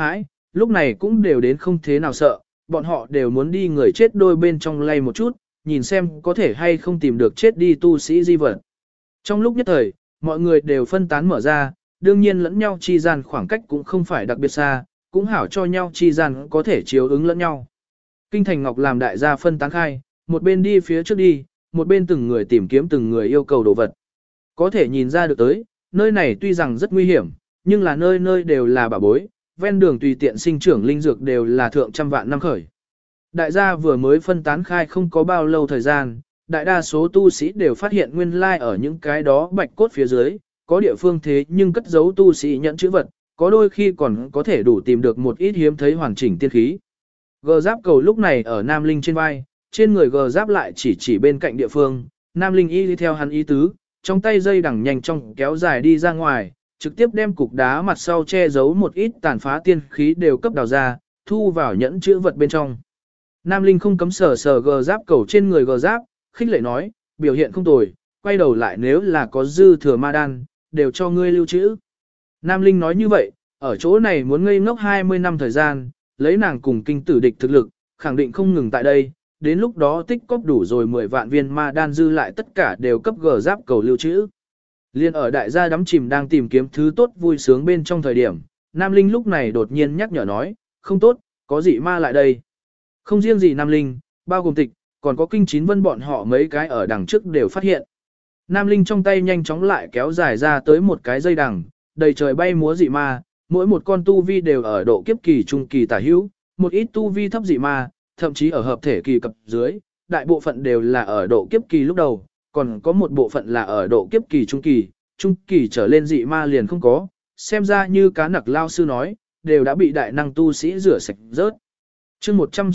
Speaker 2: lúc này cũng đều đến không thế nào sợ, bọn họ đều muốn đi người chết đôi bên trong lay một chút, nhìn xem có thể hay không tìm được chết đi tu sĩ di vật. Trong lúc nhất thời, mọi người đều phân tán mở ra, đương nhiên lẫn nhau chi gian khoảng cách cũng không phải đặc biệt xa, cũng hảo cho nhau chi gian có thể chiếu ứng lẫn nhau. Kinh Thành Ngọc làm đại gia phân tán khai, một bên đi phía trước đi, một bên từng người tìm kiếm từng người yêu cầu đồ vật. Có thể nhìn ra được tới, nơi này tuy rằng rất nguy hiểm, nhưng là nơi nơi đều là bảo bối, ven đường tùy tiện sinh trưởng linh dược đều là thượng trăm vạn năm khởi. Đại gia vừa mới phân tán khai không có bao lâu thời gian, đại đa số tu sĩ đều phát hiện nguyên lai ở những cái đó bạch cốt phía dưới, có địa phương thế nhưng cất giấu tu sĩ nhận chữ vật, có đôi khi còn có thể đủ tìm được một ít hiếm thấy hoàn chỉnh tiên khí. Gờ giáp cầu lúc này ở Nam Linh trên vai, trên người gờ giáp lại chỉ bên cạnh địa phương, Nam Linh y đi theo hắn ý tứ, trong tay dây đằng nhanh trong kéo dài đi ra ngoài, trực tiếp đem cục đá mặt sau che giấu một ít tàn phá tiên khí đều cấp đào ra, thu vào nhẫn chữ vật bên trong. Nam Linh không cấm sờ gờ giáp cầu trên người gờ giáp, khích lệ nói, biểu hiện không tồi, quay đầu lại nếu là có dư thừa ma đan, đều cho ngươi lưu trữ. Nam Linh nói như vậy, ở chỗ này muốn ngây ngốc 20 năm thời gian, lấy nàng cùng kinh tử địch thực lực, khẳng định không ngừng tại đây, đến lúc đó tích cóp đủ rồi 10 vạn viên ma đan dư lại tất cả đều cấp gờ giáp cầu lưu trữ. Liên ở đại gia đắm chìm đang tìm kiếm thứ tốt vui sướng bên trong thời điểm, Nam Linh lúc này đột nhiên nhắc nhở nói, không tốt, có dị ma lại đây. Không riêng gì Nam Linh, bao gồm tịch, còn có kinh chín vân bọn họ mấy cái ở đằng trước đều phát hiện. Nam Linh trong tay nhanh chóng lại kéo dài ra tới một cái dây đằng, đầy trời bay múa dị ma, mỗi một con tu vi đều ở độ kiếp kỳ trung kỳ tả hữu, một ít tu vi thấp dị ma, thậm chí ở hợp thể kỳ cập dưới, đại bộ phận đều là ở độ kiếp kỳ lúc đầu, còn có một bộ phận là ở độ kiếp kỳ trung kỳ trở lên dị ma liền không có, xem ra như cá nặc lao sư nói, đều đã bị đại năng tu sĩ rửa sạch rớt. Chương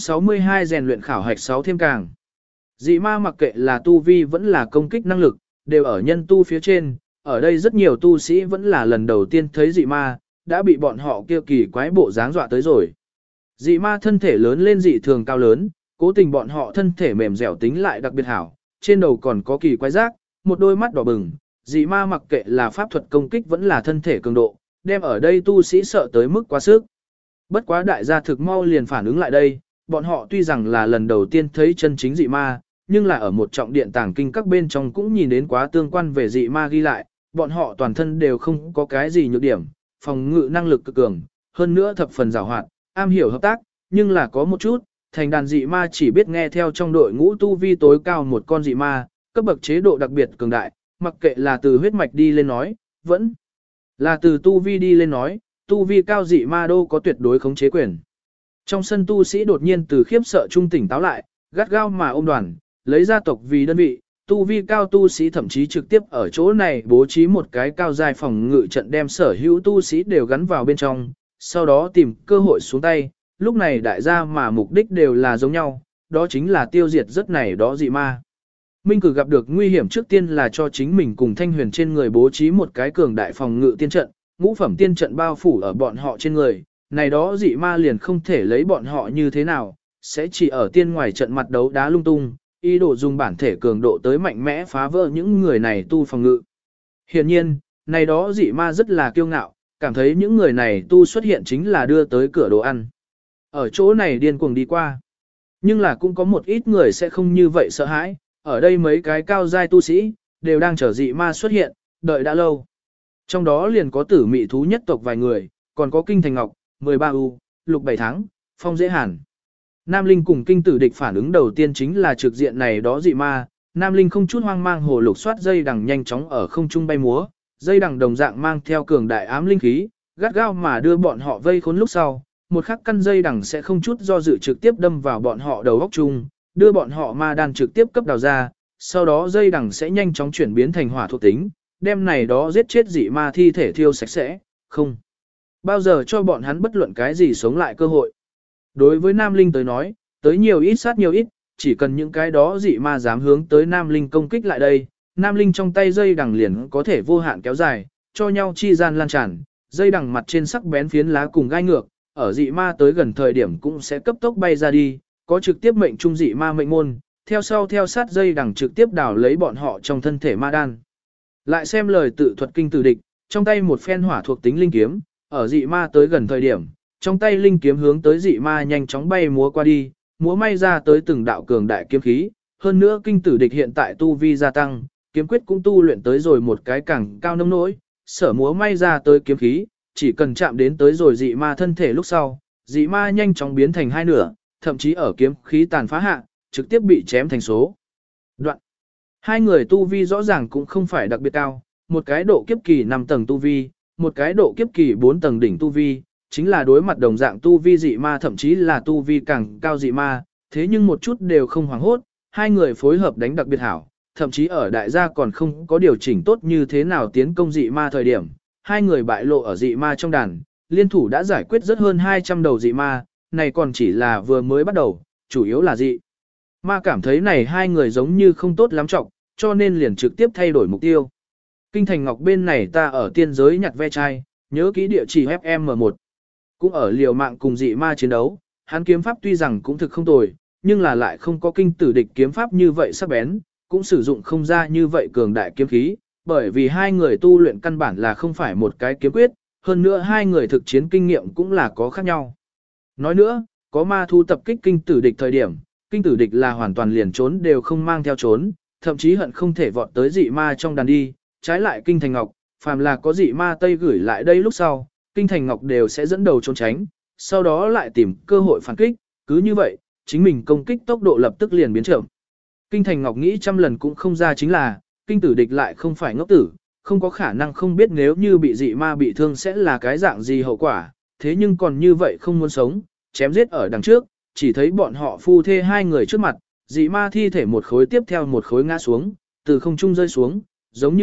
Speaker 2: 162 rèn luyện khảo hạch 6 thêm càng. Dị ma mặc kệ là tu vi vẫn là công kích năng lực, đều ở nhân tu phía trên, ở đây rất nhiều tu sĩ vẫn là lần đầu tiên thấy dị ma, đã bị bọn họ kia kỳ quái bộ dáng dọa tới rồi. Dị ma thân thể lớn lên dị thường cao lớn, cố tình bọn họ thân thể mềm dẻo tính lại đặc biệt hảo, trên đầu còn có kỳ quái giác, một đôi mắt đỏ bừng, dị ma mặc kệ là pháp thuật công kích vẫn là thân thể cường độ, đem ở đây tu sĩ sợ tới mức quá sức. Bất quá đại gia thực mau liền phản ứng lại đây, bọn họ tuy rằng là lần đầu tiên thấy chân chính dị ma, nhưng là ở một trọng điện tàng kinh các bên trong cũng nhìn đến quá tương quan về dị ma ghi lại, bọn họ toàn thân đều không có cái gì nhược điểm, phòng ngự năng lực cực cường, hơn nữa thập phần giàu hoạt, am hiểu hợp tác, nhưng là có một chút, thành đàn dị ma chỉ biết nghe theo trong đội ngũ tu vi tối cao một con dị ma, cấp bậc chế độ đặc biệt cường đại, mặc kệ là từ huyết mạch đi lên nói, vẫn là từ tu vi đi lên nói, tu vi cao dị ma đô có tuyệt đối khống chế quyền. Trong sân tu sĩ đột nhiên từ khiếp sợ trung tỉnh táo lại, gắt gao mà ôm đoàn, lấy gia tộc vì đơn vị, tu vi cao tu sĩ thậm chí trực tiếp ở chỗ này bố trí một cái cao dài phòng ngự trận đem sở hữu tu sĩ đều gắn vào bên trong, sau đó tìm cơ hội xuống tay, lúc này đại gia mà mục đích đều là giống nhau, đó chính là tiêu diệt rất này đó dị ma. Minh Cử gặp được nguy hiểm trước tiên là cho chính mình cùng Thanh Huyền trên người bố trí một cái cường đại phòng ngự tiên trận, ngũ phẩm tiên trận bao phủ ở bọn họ trên người, này đó dị ma liền không thể lấy bọn họ như thế nào, sẽ chỉ ở tiên ngoài trận mặt đấu đá lung tung, ý đồ dùng bản thể cường độ tới mạnh mẽ phá vỡ những người này tu phòng ngự. Hiển nhiên, này đó dị ma rất là kiêu ngạo, cảm thấy những người này tu xuất hiện chính là đưa tới cửa đồ ăn. Ở chỗ này điên cuồng đi qua. Nhưng là cũng có một ít người sẽ không như vậy sợ hãi, ở đây mấy cái cao giai tu sĩ, đều đang chờ dị ma xuất hiện, đợi đã lâu. Trong đó liền có tử mị thú nhất tộc vài người, còn có Kinh Thành Ngọc, 13U, Lục 7 tháng, Phong Dễ Hàn. Nam Linh cùng Kinh Tử Địch phản ứng đầu tiên chính là trực diện này đó dị ma, Nam Linh không chút hoang mang hồ lục xoát dây đằng nhanh chóng ở không trung bay múa, dây đằng đồng dạng mang theo cường đại ám linh khí, gắt gao mà đưa bọn họ vây khốn lúc sau, một khắc căn dây đằng sẽ không chút do dự trực tiếp đâm vào bọn họ đầu góc chung, đưa bọn họ ma đan trực tiếp cấp đào ra, sau đó dây đằng sẽ nhanh chóng chuyển biến thành hỏa thuộc tính, đem này đó giết chết dị ma thi thể thiêu sạch sẽ, không bao giờ cho bọn hắn bất luận cái gì sống lại cơ hội. Đối với Nam Linh tới nói, tới nhiều ít sát nhiều ít, chỉ cần những cái đó dị ma dám hướng tới Nam Linh công kích lại đây, Nam Linh trong tay dây đằng liền có thể vô hạn kéo dài, cho nhau chi gian lan tràn, dây đằng mặt trên sắc bén phiến lá cùng gai ngược, ở dị ma tới gần thời điểm cũng sẽ cấp tốc bay ra đi, có trực tiếp mệnh trung dị ma mệnh môn, theo sau theo sát dây đằng trực tiếp đào lấy bọn họ trong thân thể ma đan. Lại xem lời tự thuật Kinh Tử Địch, trong tay một phen hỏa thuộc tính linh kiếm, ở dị ma tới gần thời điểm,
Speaker 1: trong tay linh kiếm hướng tới dị ma nhanh chóng bay múa qua đi, múa may ra tới từng đạo cường đại kiếm khí, hơn nữa kinh tử địch hiện tại tu vi gia tăng, kiếm quyết cũng tu luyện tới rồi một cái càng cao nông nỗi, sở múa may ra tới kiếm khí, chỉ cần chạm đến tới rồi dị ma thân thể lúc sau, dị ma nhanh chóng biến thành hai nửa, thậm chí ở kiếm khí tàn phá hạ, trực tiếp bị chém thành số đoạn. Hai người tu vi rõ ràng cũng không phải đặc biệt cao, một cái độ kiếp kỳ 5 tầng tu vi, một cái độ kiếp kỳ 4 tầng đỉnh tu vi, chính là đối mặt đồng dạng tu vi dị ma thậm chí là tu vi càng cao dị ma, thế nhưng một chút đều không hoảng hốt, hai người phối hợp đánh đặc biệt hảo, thậm chí ở đại gia còn không có điều chỉnh tốt như thế nào tiến công dị ma thời điểm, hai người bại lộ ở dị ma trong đàn, liên thủ đã giải quyết rất hơn 200 đầu dị ma, này còn chỉ là vừa mới bắt đầu, chủ yếu là dị ma cảm thấy này hai người giống như không tốt lắm trọng, cho nên liền trực tiếp thay đổi mục tiêu. Kinh Thành Ngọc bên này ta ở tiên giới nhặt ve chai, nhớ kỹ địa chỉ FM1. Cũng ở liều mạng cùng dị ma chiến đấu, hắn kiếm pháp tuy rằng cũng thực không tồi, nhưng là lại không có kinh tử địch kiếm pháp như vậy sắc bén, cũng sử dụng không ra như vậy cường đại kiếm khí, bởi vì hai người tu luyện căn bản là không phải một cái kiếm quyết, hơn nữa hai người thực chiến kinh nghiệm cũng là có khác nhau. Nói nữa, có ma thu tập kích kinh tử địch thời điểm, kinh tử địch là hoàn toàn liền trốn đều không mang theo trốn, thậm chí hận không thể vọt tới dị ma trong đàn đi, trái lại Kinh Thành Ngọc, phàm là có dị ma Tây gửi lại đây lúc sau, Kinh Thành Ngọc đều sẽ dẫn đầu trốn tránh, sau đó lại tìm cơ hội phản kích, cứ như vậy, chính mình công kích tốc độ lập tức liền biến chậm. Kinh Thành Ngọc nghĩ trăm lần cũng không ra chính là, kinh tử địch lại không phải ngốc tử, không có khả năng không biết nếu như bị dị ma bị thương sẽ là cái dạng gì hậu quả, thế nhưng còn như vậy không muốn sống, chém giết ở đằng trước, chỉ thấy bọn họ phu thê hai người trước mặt, dị ma thi thể một khối tiếp theo một khối ngã xuống, từ không trung rơi xuống, giống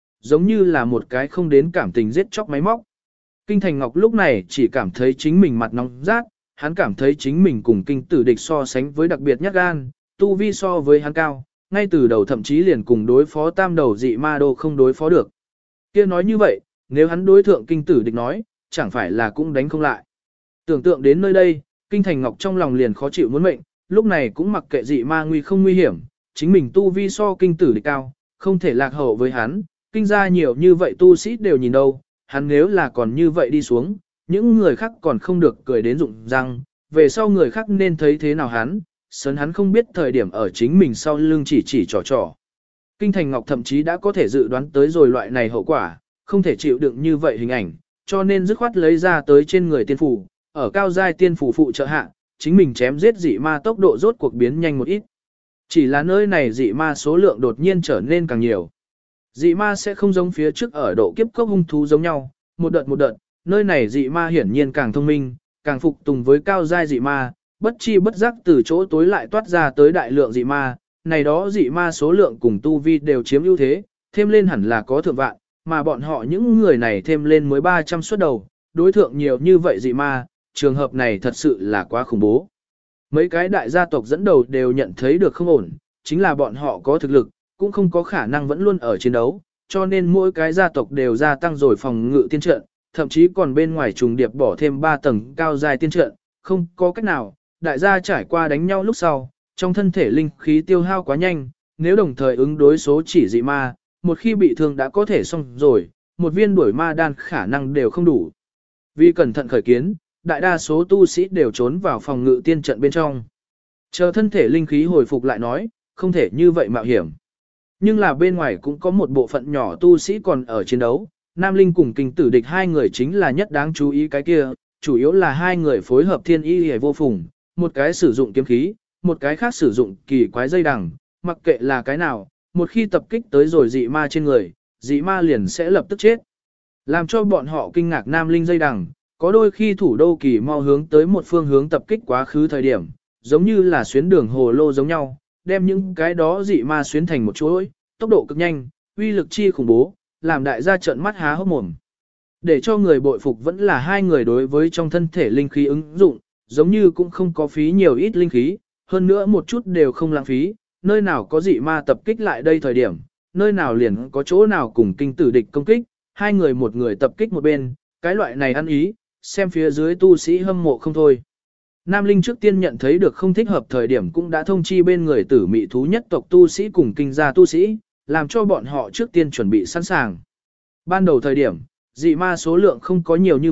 Speaker 1: như là một cái không đến cảm tình giết chóc máy móc. Kinh Thành Ngọc lúc này chỉ cảm thấy chính mình mặt nóng rát, hắn cảm thấy chính mình cùng kinh tử địch so sánh với đặc biệt nhát gan, tu vi so với hắn cao, ngay từ đầu thậm chí liền cùng đối phó tam đầu dị ma đô không đối phó được. Kia nói như vậy, nếu hắn đối thượng kinh tử địch nói, chẳng phải là cũng đánh không lại. Tưởng tượng đến nơi đây, Kinh Thành Ngọc trong lòng liền khó chịu muốn mệnh, lúc này cũng mặc kệ dị ma nguy không nguy hiểm, chính mình tu vi so kinh tử địch cao, không thể lạc hậu với hắn, kinh gia nhiều như vậy tu sĩ đều nhìn đâu, hắn nếu là còn như vậy đi xuống, những người khác còn không được cười đến rụng răng, về sau người khác nên thấy thế nào hắn, sớn hắn không biết thời điểm ở chính mình sau lưng chỉ trò trò. Kinh Thành Ngọc thậm chí đã có thể dự đoán tới rồi loại này hậu quả, không thể chịu đựng như vậy hình ảnh, cho nên dứt khoát lấy ra tới trên người tiên phủ, ở cao giai tiên phủ phụ trợ hạ, chính mình chém giết dị ma tốc độ rốt cuộc biến nhanh một ít. Chỉ là nơi này dị ma số lượng đột nhiên trở nên càng nhiều. Dị ma sẽ không giống phía trước ở độ kiếp cốc hung thú giống nhau, một đợt, nơi này dị ma hiển nhiên càng thông minh, càng phục tùng với cao giai dị ma, bất chi bất giác từ chỗ tối lại toát ra tới đại lượng dị ma, này đó dị ma số lượng cùng tu vi đều chiếm ưu thế, thêm lên hẳn là có thượng vạn, mà bọn họ những người này thêm lên mới 300 suất đầu, đối thượng nhiều như vậy dị ma, trường hợp này thật sự là quá khủng bố. Mấy cái đại gia tộc dẫn đầu đều nhận thấy được không ổn, chính là bọn họ có thực lực, cũng không có khả năng vẫn luôn ở chiến đấu, cho nên mỗi cái gia tộc đều gia tăng rồi phòng ngự tiên trận, thậm chí còn bên ngoài trùng điệp bỏ thêm 3 tầng cao dài tiên trận, không có cách nào, đại gia trải qua đánh nhau lúc sau, trong thân thể linh khí tiêu hao quá nhanh, nếu đồng thời ứng đối số chỉ dị ma, một khi bị thương đã có thể xong rồi, một viên đuổi ma đan khả năng đều không đủ. Vì cẩn thận khởi kiến, đại đa số tu sĩ đều trốn vào phòng ngự tiên trận bên trong. Chờ thân thể linh khí hồi phục lại nói, không thể như vậy mạo hiểm. Nhưng là bên ngoài cũng có một bộ phận nhỏ tu sĩ còn ở chiến đấu, Nam Linh cùng kinh tử địch hai người chính là nhất đáng chú ý cái kia, chủ yếu là hai người phối hợp thiên y hề vô phùng, một cái sử dụng kiếm khí, một cái khác sử dụng kỳ quái dây đằng, mặc kệ là cái nào, một khi tập kích tới rồi dị ma trên người, dị ma liền sẽ lập tức chết. Làm cho bọn họ kinh ngạc Nam Linh dây đằng, có đôi khi thủ đô kỳ mau hướng tới một phương hướng tập kích quá khứ thời điểm, giống như là xuyến đường hồ lô giống nhau, đem những cái đó dị ma xuyến thành một chuỗi, tốc độ cực nhanh, uy lực chi khủng bố, làm đại gia trợn mắt há hốc mồm. Để cho người bội phục vẫn là hai người đối với trong thân thể linh khí ứng dụng, giống như cũng không có phí nhiều ít linh khí, hơn nữa một chút đều không lãng phí, nơi nào có dị ma tập kích lại đây thời điểm, nơi nào liền có chỗ nào cùng kinh tử địch công kích, hai người một người tập kích một bên, cái loại này ăn ý, xem phía dưới tu sĩ hâm mộ không thôi. Nam Linh trước tiên nhận thấy được không thích hợp thời điểm cũng đã thông chi bên người tử mị thú nhất tộc tu sĩ cùng kinh gia tu sĩ, làm cho bọn họ trước tiên chuẩn bị sẵn sàng. Ban đầu thời điểm, dị ma số lượng không có nhiều như vậy,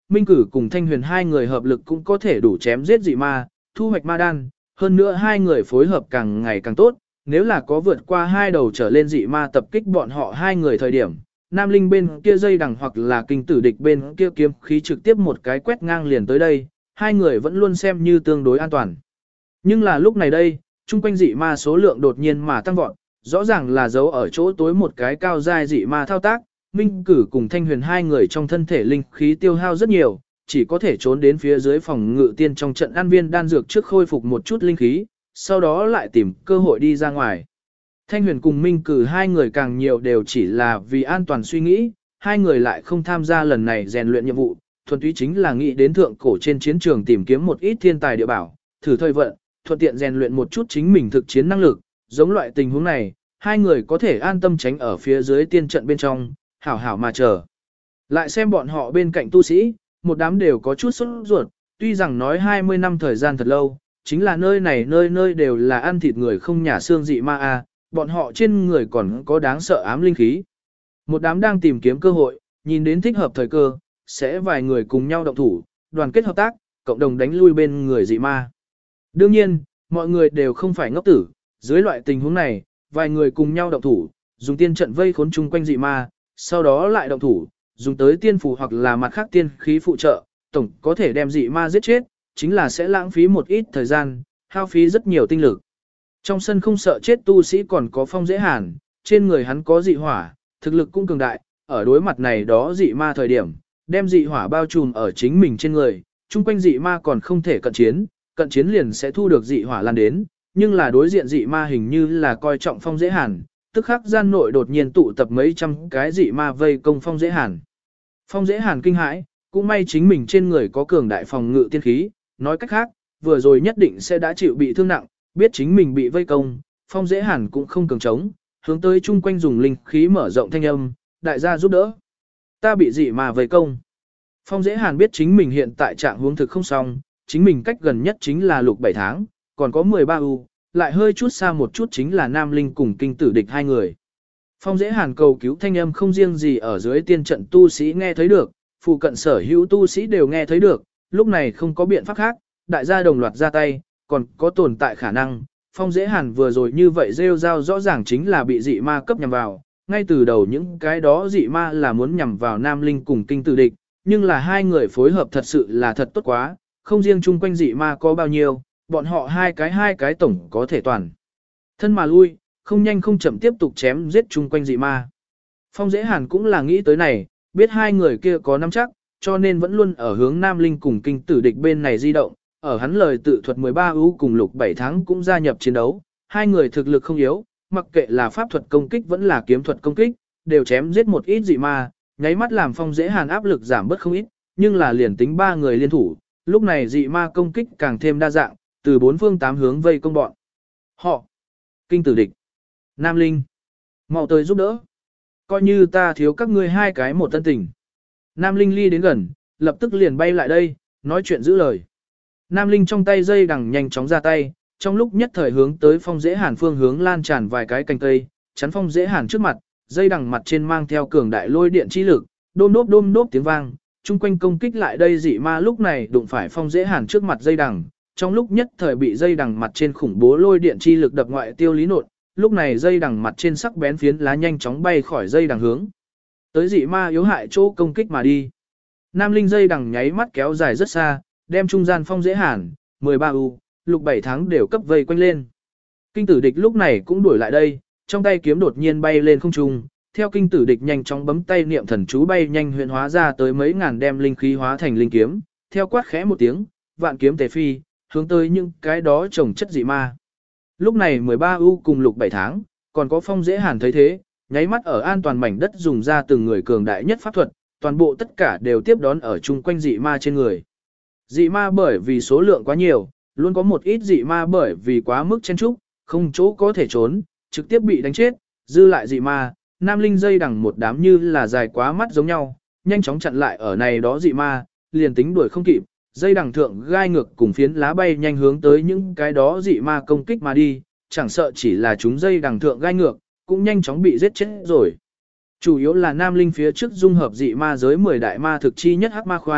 Speaker 1: Minh Cử cùng Thanh Huyền hai người hợp lực cũng có thể đủ chém giết dị ma, thu hoạch ma đan, hơn nữa hai người phối hợp càng ngày càng tốt, nếu là có vượt qua hai đầu trở lên dị ma tập kích bọn họ hai người thời điểm, Nam Linh bên kia dây đằng hoặc là kinh tử địch bên kia kiếm khí trực tiếp một cái quét ngang liền tới đây, hai người vẫn luôn xem như tương đối an toàn. Nhưng là lúc này đây, chung quanh dị ma số lượng đột nhiên mà tăng vọt, rõ ràng là giấu ở chỗ tối một cái cao giai dị ma thao tác, Minh Cử cùng Thanh Huyền hai người trong thân thể linh khí tiêu hao rất nhiều, chỉ có thể trốn đến phía dưới phòng ngự tiên trong trận ăn viên đan dược trước khôi phục một chút linh khí, sau đó lại tìm cơ hội đi ra ngoài. Thanh Huyền cùng Minh Cử hai người càng nhiều đều chỉ là vì an toàn suy nghĩ, hai người lại không tham gia lần này rèn luyện nhiệm vụ, thuần túy chính là nghĩ đến thượng cổ trên chiến trường tìm kiếm một ít thiên tài địa bảo, thử thời vận, thuận tiện rèn luyện một chút chính mình thực chiến năng lực, giống loại tình huống này, hai người có thể an tâm tránh ở phía dưới tiên trận bên trong, hảo hảo mà chờ. Lại xem bọn họ bên cạnh tu sĩ, một đám đều có chút sốt ruột, tuy rằng nói 20 năm thời gian thật lâu, chính là nơi này nơi nơi đều là ăn thịt người không nhả xương dị ma a, bọn họ trên người còn có đáng sợ ám linh khí. Một đám đang tìm kiếm cơ hội, nhìn đến thích hợp thời cơ, sẽ vài người cùng nhau động thủ, đoàn kết hợp tác, cộng đồng đánh lui bên người dị ma. Đương nhiên, mọi người đều không phải ngốc tử, dưới loại tình huống này, vài người cùng nhau động thủ, dùng tiên trận vây khốn chung quanh dị ma, sau đó lại động thủ, dùng tới tiên phù hoặc là mặt khác tiên khí phụ trợ, tổng có thể đem dị ma giết chết, chính là sẽ lãng phí một ít thời gian, hao phí rất nhiều tinh lực. Trong sân không sợ chết tu sĩ còn có Phong Dễ Hàn, trên người hắn có dị hỏa, thực lực cũng cường đại, ở đối mặt này đó dị ma thời điểm, đem dị hỏa bao trùm ở chính mình trên người, chung quanh dị ma còn không thể cận chiến liền sẽ thu được dị hỏa lan đến, nhưng là đối diện dị ma hình như là coi trọng Phong Dễ Hàn, tức khắc gian nội đột nhiên tụ tập mấy trăm cái dị ma vây công Phong Dễ Hàn. Phong Dễ Hàn kinh hãi, cũng may chính mình trên người có cường đại phòng ngự tiên khí, nói cách khác, vừa rồi nhất định sẽ đã chịu bị thương nặng, biết chính mình bị vây công, Phong Dễ Hàn cũng không cường trống, hướng tới chung quanh dùng linh khí mở rộng thanh âm, đại gia giúp đỡ. Ta bị dị ma vây công. Phong Dễ Hàn biết chính mình hiện tại trạng huống thực không xong, chính mình cách gần nhất chính là lục 7 tháng, còn có 13 U, lại hơi chút xa một chút chính là Nam Linh cùng kinh tử địch hai người. Phong Dễ Hàn cầu cứu thanh âm không riêng gì ở dưới tiên trận tu sĩ nghe thấy được, phụ cận sở hữu tu sĩ đều nghe thấy được, lúc này không có biện pháp khác, đại gia đồng loạt ra tay, còn có tồn tại khả năng. Phong Dễ Hàn vừa rồi như vậy rêu rao rõ ràng chính là bị dị ma cấp nhằm vào, ngay từ đầu những cái đó dị ma là muốn nhằm vào Nam Linh cùng kinh tử địch, nhưng là hai người phối hợp thật sự là thật tốt quá, không riêng chung quanh dị ma có bao nhiêu, bọn họ hai cái tổng có thể toàn. Thân mà lui, không nhanh không chậm tiếp tục chém giết chung quanh dị ma. Phong Dễ Hàn cũng là nghĩ tới này, biết hai người kia có nắm chắc, cho nên vẫn luôn ở hướng Nam Linh cùng kinh tử địch bên này di động, ở hắn lời tự thuật 13 ưu cùng lục 7 tháng cũng gia nhập chiến đấu, hai người thực lực không yếu, mặc kệ là pháp thuật công kích vẫn là kiếm thuật công kích, đều chém giết một ít dị ma, nháy mắt làm Phong Dễ Hàn áp lực giảm bớt không ít, nhưng là liền tính ba người liên thủ, lúc này dị ma công kích càng thêm đa dạng, từ bốn phương tám hướng vây công bọn. Họ, kinh tử địch, Nam Linh, mau tới giúp đỡ. Coi như ta thiếu các ngươi hai cái một tân tình. Nam Linh ly đến gần, lập tức liền bay lại đây, nói chuyện giữ lời. Nam Linh trong tay dây đằng nhanh chóng ra tay, trong lúc nhất thời hướng tới Phong Dễ Hàn phương hướng lan tràn vài cái cành cây, chắn Phong Dễ Hàn trước mặt, dây đằng mặt trên mang theo cường đại lôi điện chi lực, đôm đốp tiếng vang, chung quanh công kích lại đây dị ma lúc này đụng phải Phong Dễ Hàn trước mặt dây đằng, trong lúc nhất thời bị dây đằng mặt trên khủng bố lôi điện chi lực đập ngoại tiêu lý nột, lúc này dây đằng mặt trên sắc bén phiến lá nhanh chóng bay khỏi dây đằng hướng tới dị ma yếu hại chỗ công kích mà đi. Nam Linh dây đằng nháy mắt kéo dài rất xa, đem trung gian Phong Dễ Hàn, 13 U, lục 7 tháng đều cấp vây quanh lên. Kinh tử địch lúc này cũng đuổi lại đây, trong tay kiếm đột nhiên bay lên không trung, theo kinh tử địch nhanh chóng bấm tay niệm thần chú bay nhanh huyện hóa ra tới mấy ngàn đem linh khí hóa thành linh kiếm, theo quát khẽ một tiếng, vạn kiếm tề phi, hướng tới những cái đó trồng chất dị ma. Lúc này 13 U cùng lục 7 tháng, còn có Phong Dễ Hàn thấy thế, nháy mắt ở an toàn mảnh đất dùng ra từng người cường đại nhất pháp thuật, toàn bộ tất cả đều tiếp đón ở chung quanh dị ma trên người. Dị ma bởi vì số lượng quá nhiều, luôn có một ít dị ma bởi vì quá mức chen trúc, không chỗ có thể trốn, trực tiếp bị đánh chết, dư lại dị ma, Nam Linh dây đằng một đám như là dài quá mắt giống nhau, nhanh chóng chặn lại ở này đó dị ma, liền tính đuổi không kịp, dây đằng thượng gai ngược cùng phiến lá bay nhanh hướng tới những cái đó dị ma công kích mà đi, chẳng sợ chỉ là chúng dây đằng thượng gai ngược, cũng nhanh chóng bị giết chết rồi. Chủ yếu là Nam Linh phía trước dung hợp dị ma giới 10 đại ma thực chi nhất hắc ma khoai,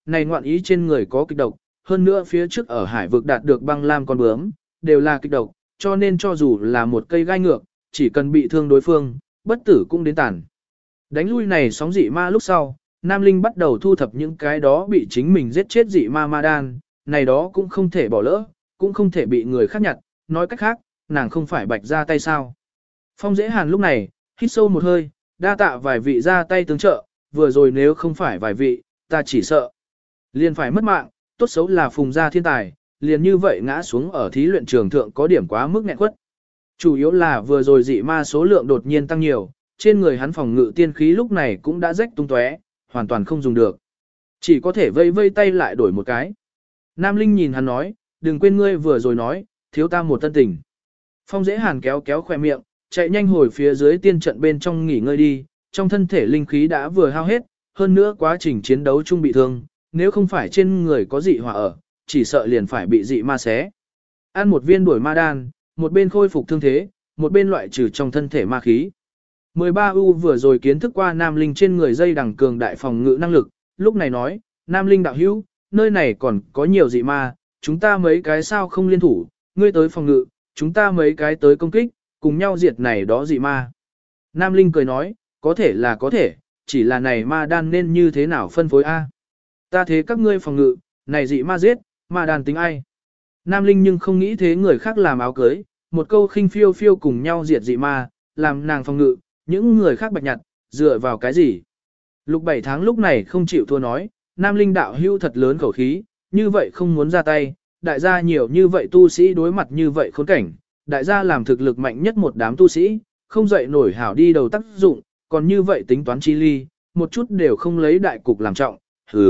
Speaker 1: này ngoạn ý trên người có kịch độc, hơn nữa phía trước ở hải vực đạt được băng lam con bướm, đều là kịch độc, cho nên cho dù là một cây gai ngược, chỉ cần bị thương đối phương, bất tử cũng đến tàn. Đánh lui này sóng dị ma lúc sau, Nam Linh bắt đầu thu thập những cái đó bị chính mình giết chết dị ma ma đan, này đó cũng không thể bỏ lỡ, cũng không thể bị người khác nhặt, nói cách khác, nàng không phải bạch ra tay sao. Phong Dễ Hàn lúc này, hít sâu một hơi, đa tạ vài vị ra tay tướng trợ, vừa rồi nếu không phải vài vị, ta chỉ sợ. Liền phải mất mạng, tốt xấu là phùng gia thiên tài, liền như vậy ngã xuống ở thí luyện trường thượng có điểm quá mức nghẹn quất. Chủ yếu là vừa rồi dị ma số lượng đột nhiên tăng nhiều, trên người hắn phòng ngự tiên khí lúc này cũng đã rách tung tóe, hoàn toàn không dùng được. Chỉ có thể vây vây tay lại đổi một cái. Nam Linh nhìn hắn nói, đừng quên ngươi vừa rồi nói, thiếu ta một tân tình. Phong Dễ Hàn kéo kéo khỏe miệng, chạy nhanh hồi phía dưới tiên trận bên trong nghỉ ngơi đi, trong thân thể linh khí đã vừa hao hết, hơn nữa quá trình chiến đấu chung bị thương, nếu không phải trên người có dị hỏa ở, chỉ sợ liền phải bị dị ma xé. Ăn một viên đuổi ma đan, một bên khôi phục thương thế, một bên loại trừ trong thân thể ma khí. 13U vừa rồi kiến thức qua Nam Linh trên người dây đằng cường đại phòng ngự năng lực, lúc này nói, Nam Linh đạo hữu, nơi này còn có nhiều dị ma, chúng ta mấy cái sao không liên thủ, ngươi tới phòng ngự, chúng ta mấy cái tới công kích, cùng nhau diệt này đó dị ma. Nam Linh cười nói, có thể là có thể, chỉ là này ma đan nên như thế nào phân phối a? Ta thế các ngươi phòng ngự, này dị ma giết, ma đan tính ai? Nam Linh nhưng không nghĩ thế người khác làm áo cưới, một câu khinh phiêu phiêu cùng nhau diệt dị ma, làm nàng phòng ngự, những người khác bạch nhặt, dựa vào cái gì? Lục 7 tháng lúc này không chịu thua nói, Nam Linh đạo hưu thật lớn khẩu khí, như vậy không muốn ra tay, đại gia nhiều như vậy tu sĩ đối mặt như vậy khốn cảnh, đại gia làm thực lực mạnh nhất một đám tu sĩ, không dậy nổi hảo đi đầu tác dụng, còn như vậy tính toán chi ly, một chút đều không lấy đại cục làm trọng, hừ.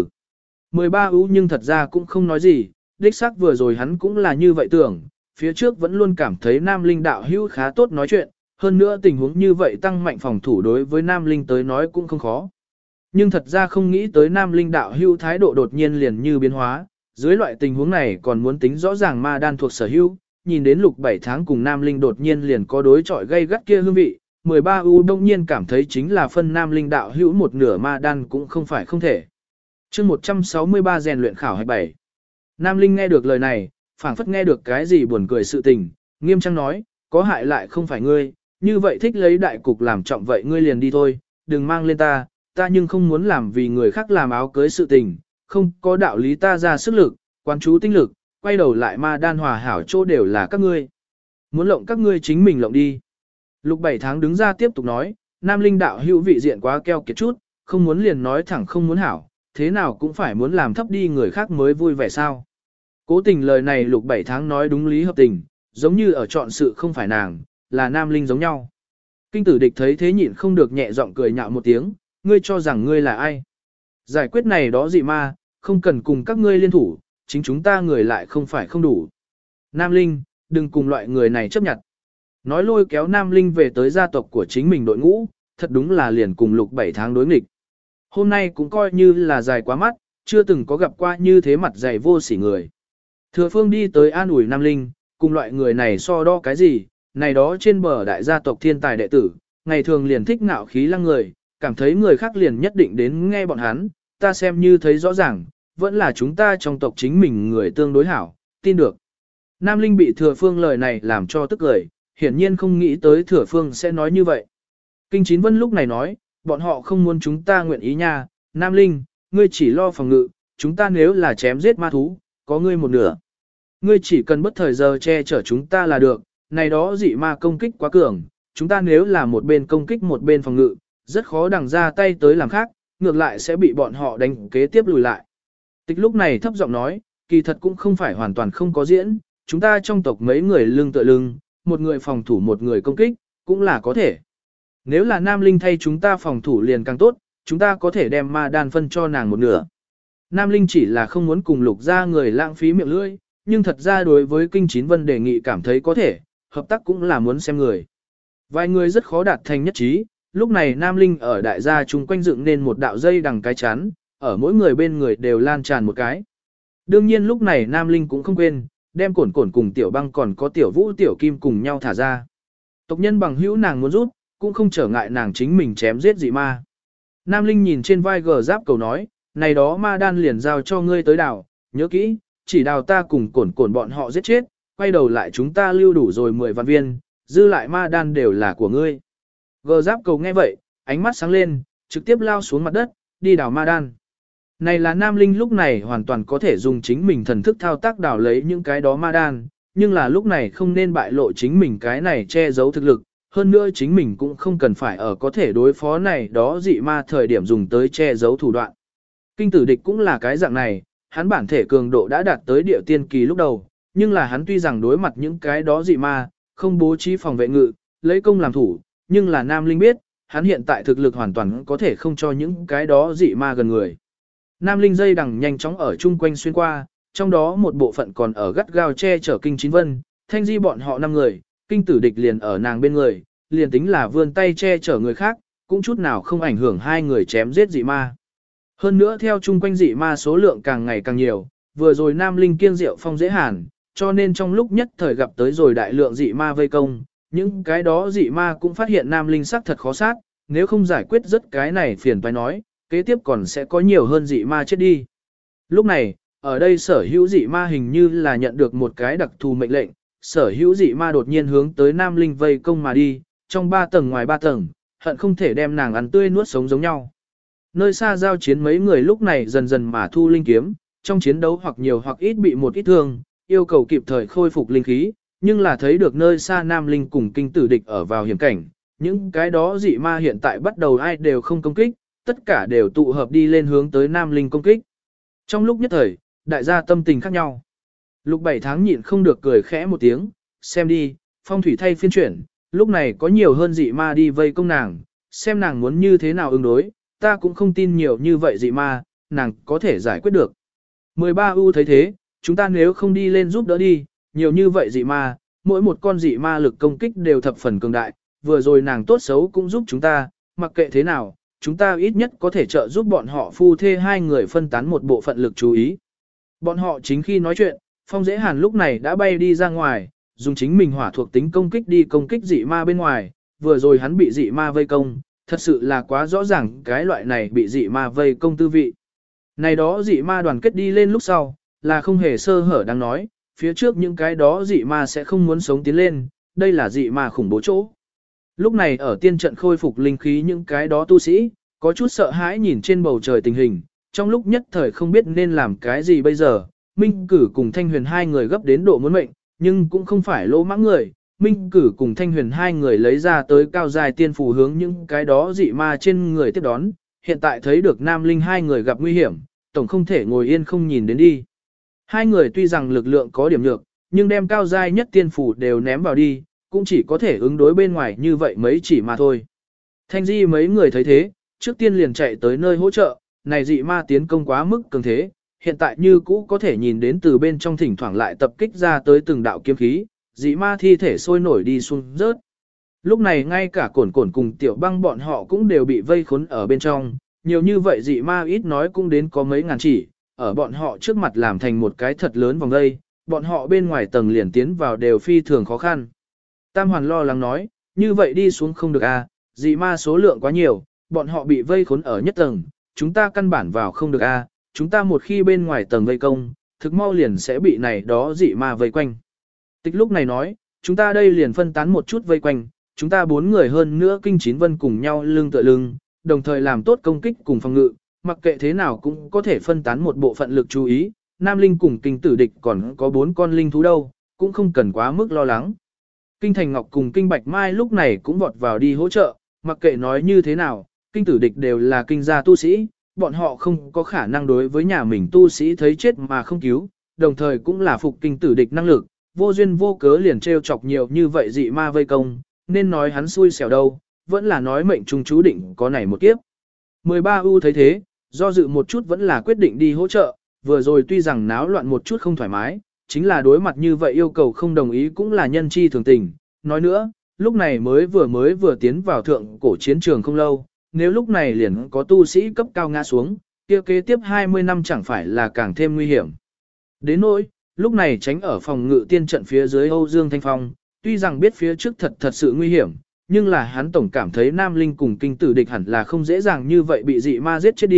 Speaker 1: 13U nhưng thật ra cũng không nói gì, đích xác vừa rồi hắn cũng là như vậy tưởng, phía trước vẫn luôn cảm thấy Nam Linh đạo hữu khá tốt nói chuyện, hơn nữa tình huống như vậy tăng mạnh phòng thủ đối với Nam Linh tới nói cũng không khó. Nhưng thật ra không nghĩ tới Nam Linh đạo hữu thái độ đột nhiên liền như biến hóa, dưới loại tình huống này còn muốn tính rõ ràng ma đan thuộc sở hữu, nhìn đến lục 7 tháng cùng Nam Linh đột nhiên liền có đối chọi gây gắt kia hương vị, 13U đông nhiên cảm thấy chính là phân Nam Linh đạo hữu một nửa ma đan cũng không phải không thể. chương 163 rèn luyện khảo 27. Nam Linh nghe được lời này, phảng phất nghe được cái gì buồn cười sự tình, nghiêm trang nói, có hại lại không phải ngươi, như vậy thích lấy đại cục làm trọng vậy ngươi liền đi thôi, đừng mang lên ta nhưng không muốn làm vì người khác làm áo cưới sự tình, không có đạo lý ta ra sức lực, quán chú tinh lực, quay đầu lại ma đan hòa hảo chỗ đều là các ngươi. Muốn lộng các ngươi chính mình lộng đi. Lục 7 tháng đứng ra tiếp tục nói, Nam Linh đạo hữu vị diện quá keo kiệt chút, không muốn liền nói thẳng không muốn hảo, thế nào cũng phải muốn làm thấp đi người khác mới vui vẻ sao. Cố tình lời này lục 7 tháng nói đúng lý hợp tình, giống như ở chọn sự không phải nàng, là Nam Linh giống nhau. Kinh tử địch thấy thế nhịn không được nhẹ giọng cười nhạo một tiếng, ngươi cho rằng ngươi là ai? Giải quyết này đó dị ma, không cần cùng các ngươi liên thủ, chính chúng ta người lại không phải không đủ. Nam Linh, đừng cùng loại người này chấp nhận. Nói lôi kéo Nam Linh về tới gia tộc của chính mình đội ngũ, thật đúng là liền cùng lục 7 tháng đối nghịch. Hôm nay cũng coi như là dài quá mắt, chưa từng có gặp qua như thế mặt dày vô sỉ người. Thừa Phương đi tới an ủi Nam Linh, cùng loại người này so đo cái gì, này đó trên bờ đại gia tộc thiên tài đệ tử, ngày thường liền thích ngạo khí lăng người, cảm thấy người khác liền nhất định đến nghe bọn hắn, ta xem như thấy rõ ràng, vẫn là chúng ta trong tộc chính mình người tương đối hảo, tin được. Nam Linh bị Thừa Phương lời này làm cho tức cười, hiển nhiên không nghĩ tới Thừa Phương sẽ nói như vậy. Kinh Chín Vân lúc này nói, bọn họ không muốn chúng ta nguyện ý nha, Nam Linh, ngươi chỉ lo phòng ngự, chúng ta nếu là chém giết ma thú, có ngươi một nửa. Ngươi chỉ cần bất thời giờ che chở chúng ta là được, này đó dị ma công kích quá cường, chúng ta nếu là một bên công kích một bên phòng ngự, rất khó đằng ra tay tới làm khác, ngược lại sẽ bị bọn họ đánh kế tiếp lùi lại. Tịch lúc này thấp giọng nói, kỳ thật cũng không phải hoàn toàn không có diễn, chúng ta trong tộc mấy người lưng tựa lưng, một người phòng thủ một người công kích, cũng là có thể. Nếu là Nam Linh thay chúng ta phòng thủ liền càng tốt, chúng ta có thể đem ma đan phân cho nàng một nửa. Nam Linh chỉ là không muốn cùng lục ra người lãng phí miệng lưỡi, nhưng thật ra đối với Kinh Chín Vân đề nghị cảm thấy có thể, hợp tác cũng là muốn xem người. Vài người rất khó đạt thành nhất trí, lúc này Nam Linh ở đại gia chung quanh dựng nên một đạo dây đằng cái chắn, ở mỗi người bên người đều lan tràn một cái. Đương nhiên lúc này Nam Linh cũng không quên, đem cổn cổn cùng tiểu băng còn có tiểu vũ tiểu kim cùng nhau thả ra. Tộc nhân bằng hữu nàng muốn rút, cũng không trở ngại nàng chính mình chém giết dị ma. Nam Linh nhìn trên vai gờ giáp cầu nói, này đó ma đan liền giao cho ngươi tới đào, nhớ kỹ, chỉ đào ta cùng cổn cổn bọn họ giết chết, quay đầu lại chúng ta lưu đủ rồi 10 vạn viên, dư lại ma đan đều là của ngươi. Gờ giáp cầu nghe vậy, ánh mắt sáng lên, trực tiếp lao xuống mặt đất, đi đào ma đan. Này là Nam Linh lúc này hoàn toàn có thể dùng chính mình thần thức thao tác đào lấy những cái đó ma đan, nhưng là lúc này không nên bại lộ chính mình cái này che giấu thực lực, hơn nữa chính mình cũng không cần phải ở có thể đối phó này đó dị ma thời điểm dùng tới che giấu thủ đoạn. Kinh tử địch cũng là cái dạng này, hắn bản thể cường độ đã đạt tới địa tiên kỳ lúc đầu, nhưng là hắn tuy rằng đối mặt những cái đó dị ma, không bố trí phòng vệ ngự, lấy công làm thủ, nhưng là Nam Linh biết, hắn hiện tại thực lực hoàn toàn có thể không cho những cái đó dị ma gần người. Nam Linh dây đằng nhanh chóng ở chung quanh xuyên qua, trong đó một bộ phận còn ở gắt gao che chở Kinh Chín Vân, Thanh Di bọn họ 5 người, Kinh tử địch liền ở nàng bên người, liền tính là vươn tay che chở người khác, cũng chút nào không ảnh hưởng hai người chém giết dị ma. Hơn nữa theo chung quanh dị ma số lượng càng ngày càng nhiều, vừa rồi Nam Linh kiêng rượu phong dễ hàn, cho nên trong lúc nhất thời gặp tới rồi đại lượng dị ma vây công, những cái đó dị ma cũng phát hiện Nam Linh sắc thật khó sát, nếu không giải quyết rất cái này phiền phải nói, kế tiếp còn sẽ có nhiều hơn dị ma chết đi. Lúc này, ở đây sở hữu dị ma hình như là nhận được một cái đặc thù mệnh lệnh, sở hữu dị ma đột nhiên hướng tới Nam Linh vây công mà đi, trong 3 tầng ngoài 3 tầng, hận không thể đem nàng ăn tươi nuốt sống giống nhau. Nơi xa giao chiến mấy người lúc này dần dần mà thu linh kiếm, trong chiến đấu hoặc nhiều hoặc ít bị một ít thương, yêu cầu kịp thời khôi phục linh khí, nhưng là thấy được nơi xa Nam Linh cùng Kinh tử địch ở vào hiểm cảnh, những cái đó dị ma hiện tại bắt đầu ai đều không công kích, tất cả đều tụ hợp đi lên hướng tới Nam Linh công kích. Trong lúc nhất thời, đại gia tâm tình khác nhau. Lục 7 tháng nhịn không được cười khẽ một tiếng, xem đi, phong thủy thay phiên chuyển, lúc này có nhiều hơn dị ma đi vây công nàng, xem nàng muốn như thế nào ứng đối, ta cũng không tin nhiều như vậy dị ma, nàng có thể giải quyết được. 13 U thấy thế, chúng ta nếu không đi lên giúp đỡ đi, nhiều như vậy dị ma, mỗi một con dị ma lực công kích đều thập phần cường đại, vừa rồi nàng tốt xấu cũng giúp chúng ta, mặc kệ thế nào, chúng ta ít nhất có thể trợ giúp bọn họ phu thê hai người phân tán một bộ phận lực chú ý. Bọn họ chính khi nói chuyện, Phong Dễ Hàn lúc này đã bay đi ra ngoài, dùng chính mình hỏa thuộc tính công kích đi công kích dị ma bên ngoài, vừa rồi hắn bị dị ma vây công, thật sự là quá rõ ràng cái loại này bị dị ma vây công tư vị. Này đó dị ma đoàn kết đi lên lúc sau, là không hề sơ hở đang nói, phía trước những cái đó dị ma sẽ không muốn sống tiến lên, đây là dị ma khủng bố chỗ. Lúc này ở tiên trận khôi phục linh khí những cái đó tu sĩ, có chút sợ hãi nhìn trên bầu trời tình hình, trong lúc nhất thời không biết nên làm cái gì bây giờ, Minh Cử cùng Thanh Huyền hai người gấp đến độ muốn mệnh, nhưng cũng không phải lỗ mãng người, Minh Cử cùng Thanh Huyền hai người lấy ra tới cao dài tiên phù hướng những cái đó dị ma trên người tiếp đón, hiện tại thấy được Nam Linh hai người gặp nguy hiểm, tổng không thể ngồi yên không nhìn đến đi. Hai người tuy rằng lực lượng có điểm nhược, nhưng đem cao dài nhất tiên phù đều ném vào đi, cũng chỉ có thể ứng đối bên ngoài như vậy mấy chỉ mà thôi. Thanh Di mấy người thấy thế, trước tiên liền chạy tới nơi hỗ trợ, này dị ma tiến công quá mức cường thế, hiện tại như cũ có thể nhìn đến từ bên trong thỉnh thoảng lại tập kích ra tới từng đạo kiếm khí, dị ma thi thể sôi nổi đi xuống rớt. Lúc này ngay cả cổn cổn cùng tiểu băng bọn họ cũng đều bị vây khốn ở bên trong, nhiều như vậy dị ma ít nói cũng đến có mấy ngàn chỉ, ở bọn họ trước mặt làm thành một cái thật lớn vòng vây, bọn họ bên ngoài tầng liền tiến vào đều phi thường khó khăn. Tam Hoàn lo lắng nói, như vậy đi xuống không được a, dị ma số lượng quá nhiều, bọn họ bị vây khốn ở nhất tầng, chúng ta căn bản vào không được a, chúng ta một khi bên ngoài tầng vây công, thực mau liền sẽ bị này đó dị ma vây quanh. Tịch lúc này nói, chúng ta đây liền phân tán một chút vây quanh, chúng ta 4 người hơn nữa Kinh Chín Vân cùng nhau lưng tựa lưng, đồng thời làm tốt công kích cùng phòng ngự, mặc kệ thế nào cũng có thể phân tán một bộ phận lực chú ý, Nam Linh cùng Kinh Tử Địch còn có 4 con linh thú đâu, cũng không cần quá mức lo lắng. Kinh Thành Ngọc cùng Kinh Bạch Mai lúc này cũng vọt vào đi hỗ trợ, mặc kệ nói như thế nào, Kinh Tử Địch đều là kinh gia tu sĩ, bọn họ không có khả năng đối với nhà mình tu sĩ thấy chết mà không cứu, đồng thời cũng là phục Kinh Tử Địch năng lực, vô duyên vô cớ liền trêu chọc nhiều như vậy dị ma vây công, nên nói hắn xui xẻo đâu, vẫn là nói mệnh trung chú định có này một kiếp. 13 U thấy thế, do dự một chút vẫn là quyết định đi hỗ trợ, vừa rồi tuy rằng náo loạn một chút không thoải mái, chính là đối mặt như vậy yêu cầu không đồng ý cũng là nhân chi thường tình. Nói nữa, lúc này mới vừa tiến vào thượng cổ chiến trường không lâu, nếu lúc này liền có tu sĩ cấp cao ngã xuống, kia kế tiếp 20 năm chẳng phải là càng thêm nguy hiểm. Đến nỗi, lúc này tránh ở phòng ngự tiên trận phía dưới Âu Dương Thanh Phong, tuy rằng biết phía trước thật sự nguy hiểm, nhưng là hắn tổng cảm thấy Nam Linh cùng Kinh Tử Địch hẳn là không dễ dàng như vậy bị dị ma giết chết đi,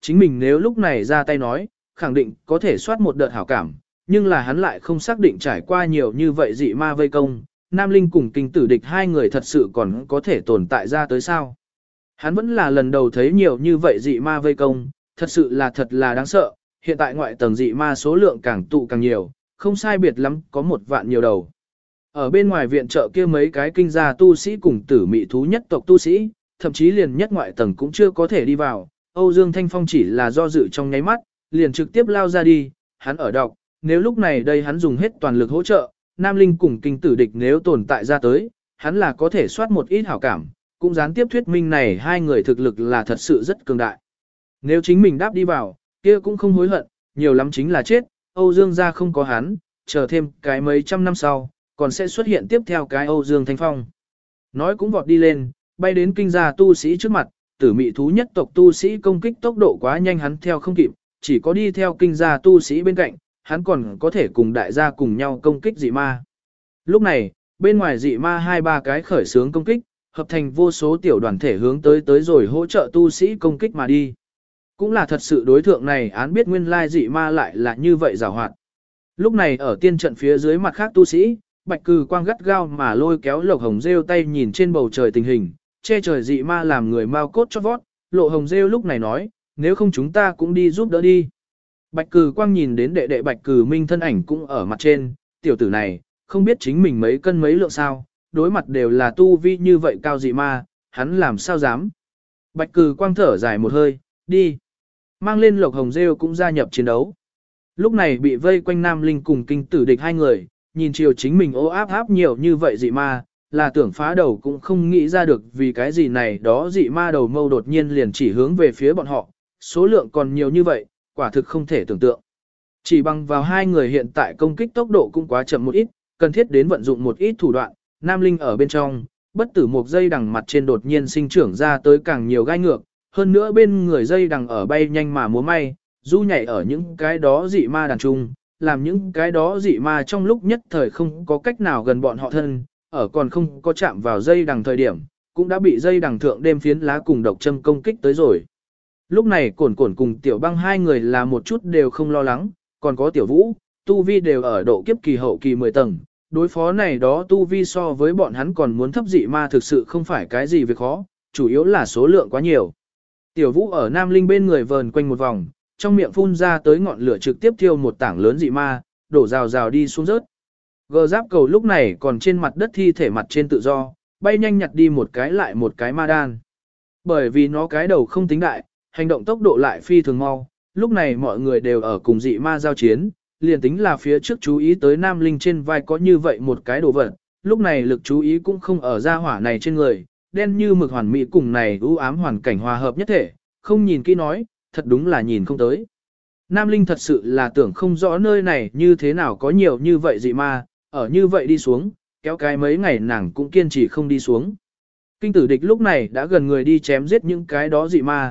Speaker 1: chính mình nếu lúc này ra tay nói, khẳng định có thể soát một đợt hảo cảm, nhưng là hắn lại không xác định trải qua nhiều như vậy dị ma vây công, Nam Linh cùng kinh tử địch hai người thật sự còn có thể tồn tại ra tới sao. Hắn vẫn là lần đầu thấy nhiều như vậy dị ma vây công, thật sự là thật là đáng sợ, hiện tại ngoại tầng dị ma số lượng càng tụ càng nhiều, không sai biệt lắm có 1 vạn nhiều đầu. Ở bên ngoài viện trợ kia mấy cái kinh gia tu sĩ cùng tử mị thú nhất tộc tu sĩ, thậm chí liền nhất ngoại tầng cũng chưa có thể đi vào, Âu Dương Thanh Phong chỉ là do dự trong nháy mắt, liền trực tiếp lao ra đi, hắn ở đọc, nếu lúc này đây hắn dùng hết toàn lực hỗ trợ, Nam Linh cùng kinh tử địch nếu tồn tại ra tới, hắn là có thể soát một ít hảo cảm, cũng gián tiếp thuyết minh này hai người thực lực là thật sự rất cường đại. Nếu chính mình đáp đi vào, kia cũng không hối hận, nhiều lắm chính là chết, Âu Dương gia không có hắn, chờ thêm cái mấy trăm năm sau, còn sẽ xuất hiện tiếp theo cái Âu Dương Thanh Phong. Nói cũng vọt đi lên, bay đến kinh gia tu sĩ trước mặt, tử mị thú nhất tộc tu sĩ công kích tốc độ quá nhanh hắn theo không kịp, chỉ có đi theo kinh gia tu sĩ bên cạnh, hắn còn có thể cùng đại gia cùng nhau công kích dị ma. Lúc này, bên ngoài dị ma 2-3 cái khởi xướng công kích, hợp thành vô số tiểu đoàn thể hướng tới rồi hỗ trợ tu sĩ công kích mà đi. Cũng là thật sự đối thượng này án biết nguyên lai dị ma lại là như vậy giàu hoạt. Lúc này ở tiên trận phía dưới mặt khác tu sĩ, bạch cừ quang gắt gao mà lôi kéo Lộc Hồng Rêu tay nhìn trên bầu trời tình hình, che trời dị ma làm người mau cốt cho vót, Lộ Hồng Rêu lúc này nói, nếu không chúng ta cũng đi giúp đỡ đi. Bạch cừ quang nhìn đến đệ đệ bạch cừ minh thân ảnh cũng ở mặt trên, tiểu tử này, không biết chính mình mấy cân mấy lượng sao, đối mặt đều là tu vi như vậy cao dị ma, hắn làm sao dám. Bạch cừ quang thở dài một hơi, đi. Mang lên Lộc Hồng Rêu cũng gia nhập chiến đấu. Lúc này bị vây quanh Nam Linh cùng kinh tử địch hai người, nhìn chiều chính mình ô áp nhiều như vậy dị ma, là tưởng phá đầu cũng không nghĩ ra được vì cái gì này đó dị ma đầu mâu đột nhiên liền chỉ hướng về phía bọn họ, số lượng còn nhiều như vậy, quả thực không thể tưởng tượng. Chỉ bằng vào hai người hiện tại công kích tốc độ cũng quá chậm một ít, cần thiết đến vận dụng một ít thủ đoạn, Nam Linh ở bên trong, bất tử một dây đằng mặt trên đột nhiên sinh trưởng ra tới càng nhiều gai ngược, hơn nữa bên người dây đằng ở bay nhanh mà múa may, du nhảy ở những cái đó dị ma đàn trung, làm những cái đó dị ma trong lúc nhất thời không có cách nào gần bọn họ thân, ở còn không có chạm vào dây đằng thời điểm, cũng đã bị dây đằng thượng đêm phiến lá cùng độc châm công kích tới rồi. Lúc này cổn cổn cùng tiểu băng hai người là một chút đều không lo lắng, còn có tiểu vũ, tu vi đều ở độ kiếp kỳ hậu kỳ 10 tầng, đối phó này đó tu vi so với bọn hắn còn muốn thấp dị ma thực sự không phải cái gì việc khó, chủ yếu là số lượng quá nhiều. Tiểu vũ ở Nam Linh bên người vờn quanh một vòng, trong miệng phun ra tới ngọn lửa trực tiếp thiêu một tảng lớn dị ma, đổ rào rào đi xuống rớt. Gờ giáp cầu lúc này còn trên mặt đất thi thể mặt trên tự do, bay nhanh nhặt đi một cái lại một cái ma đan. Bởi vì nó cái đầu không tính đại, hành động tốc độ lại phi thường mau, lúc này mọi người đều ở cùng dị ma giao chiến, liền tính là phía trước chú ý tới Nam Linh trên vai có như vậy một cái đồ vật, lúc này lực chú ý cũng không ở gia hỏa này trên người, đen như mực hoàn mỹ cùng này u ám hoàn cảnh hòa hợp nhất thể, không nhìn kỹ nói, thật đúng là nhìn không tới. Nam Linh thật sự là tưởng không rõ nơi này như thế nào có nhiều như vậy dị ma, ở như vậy đi xuống, kéo cái mấy ngày nàng cũng kiên trì không đi xuống. Kinh tử địch lúc này đã gần người đi chém giết những cái đó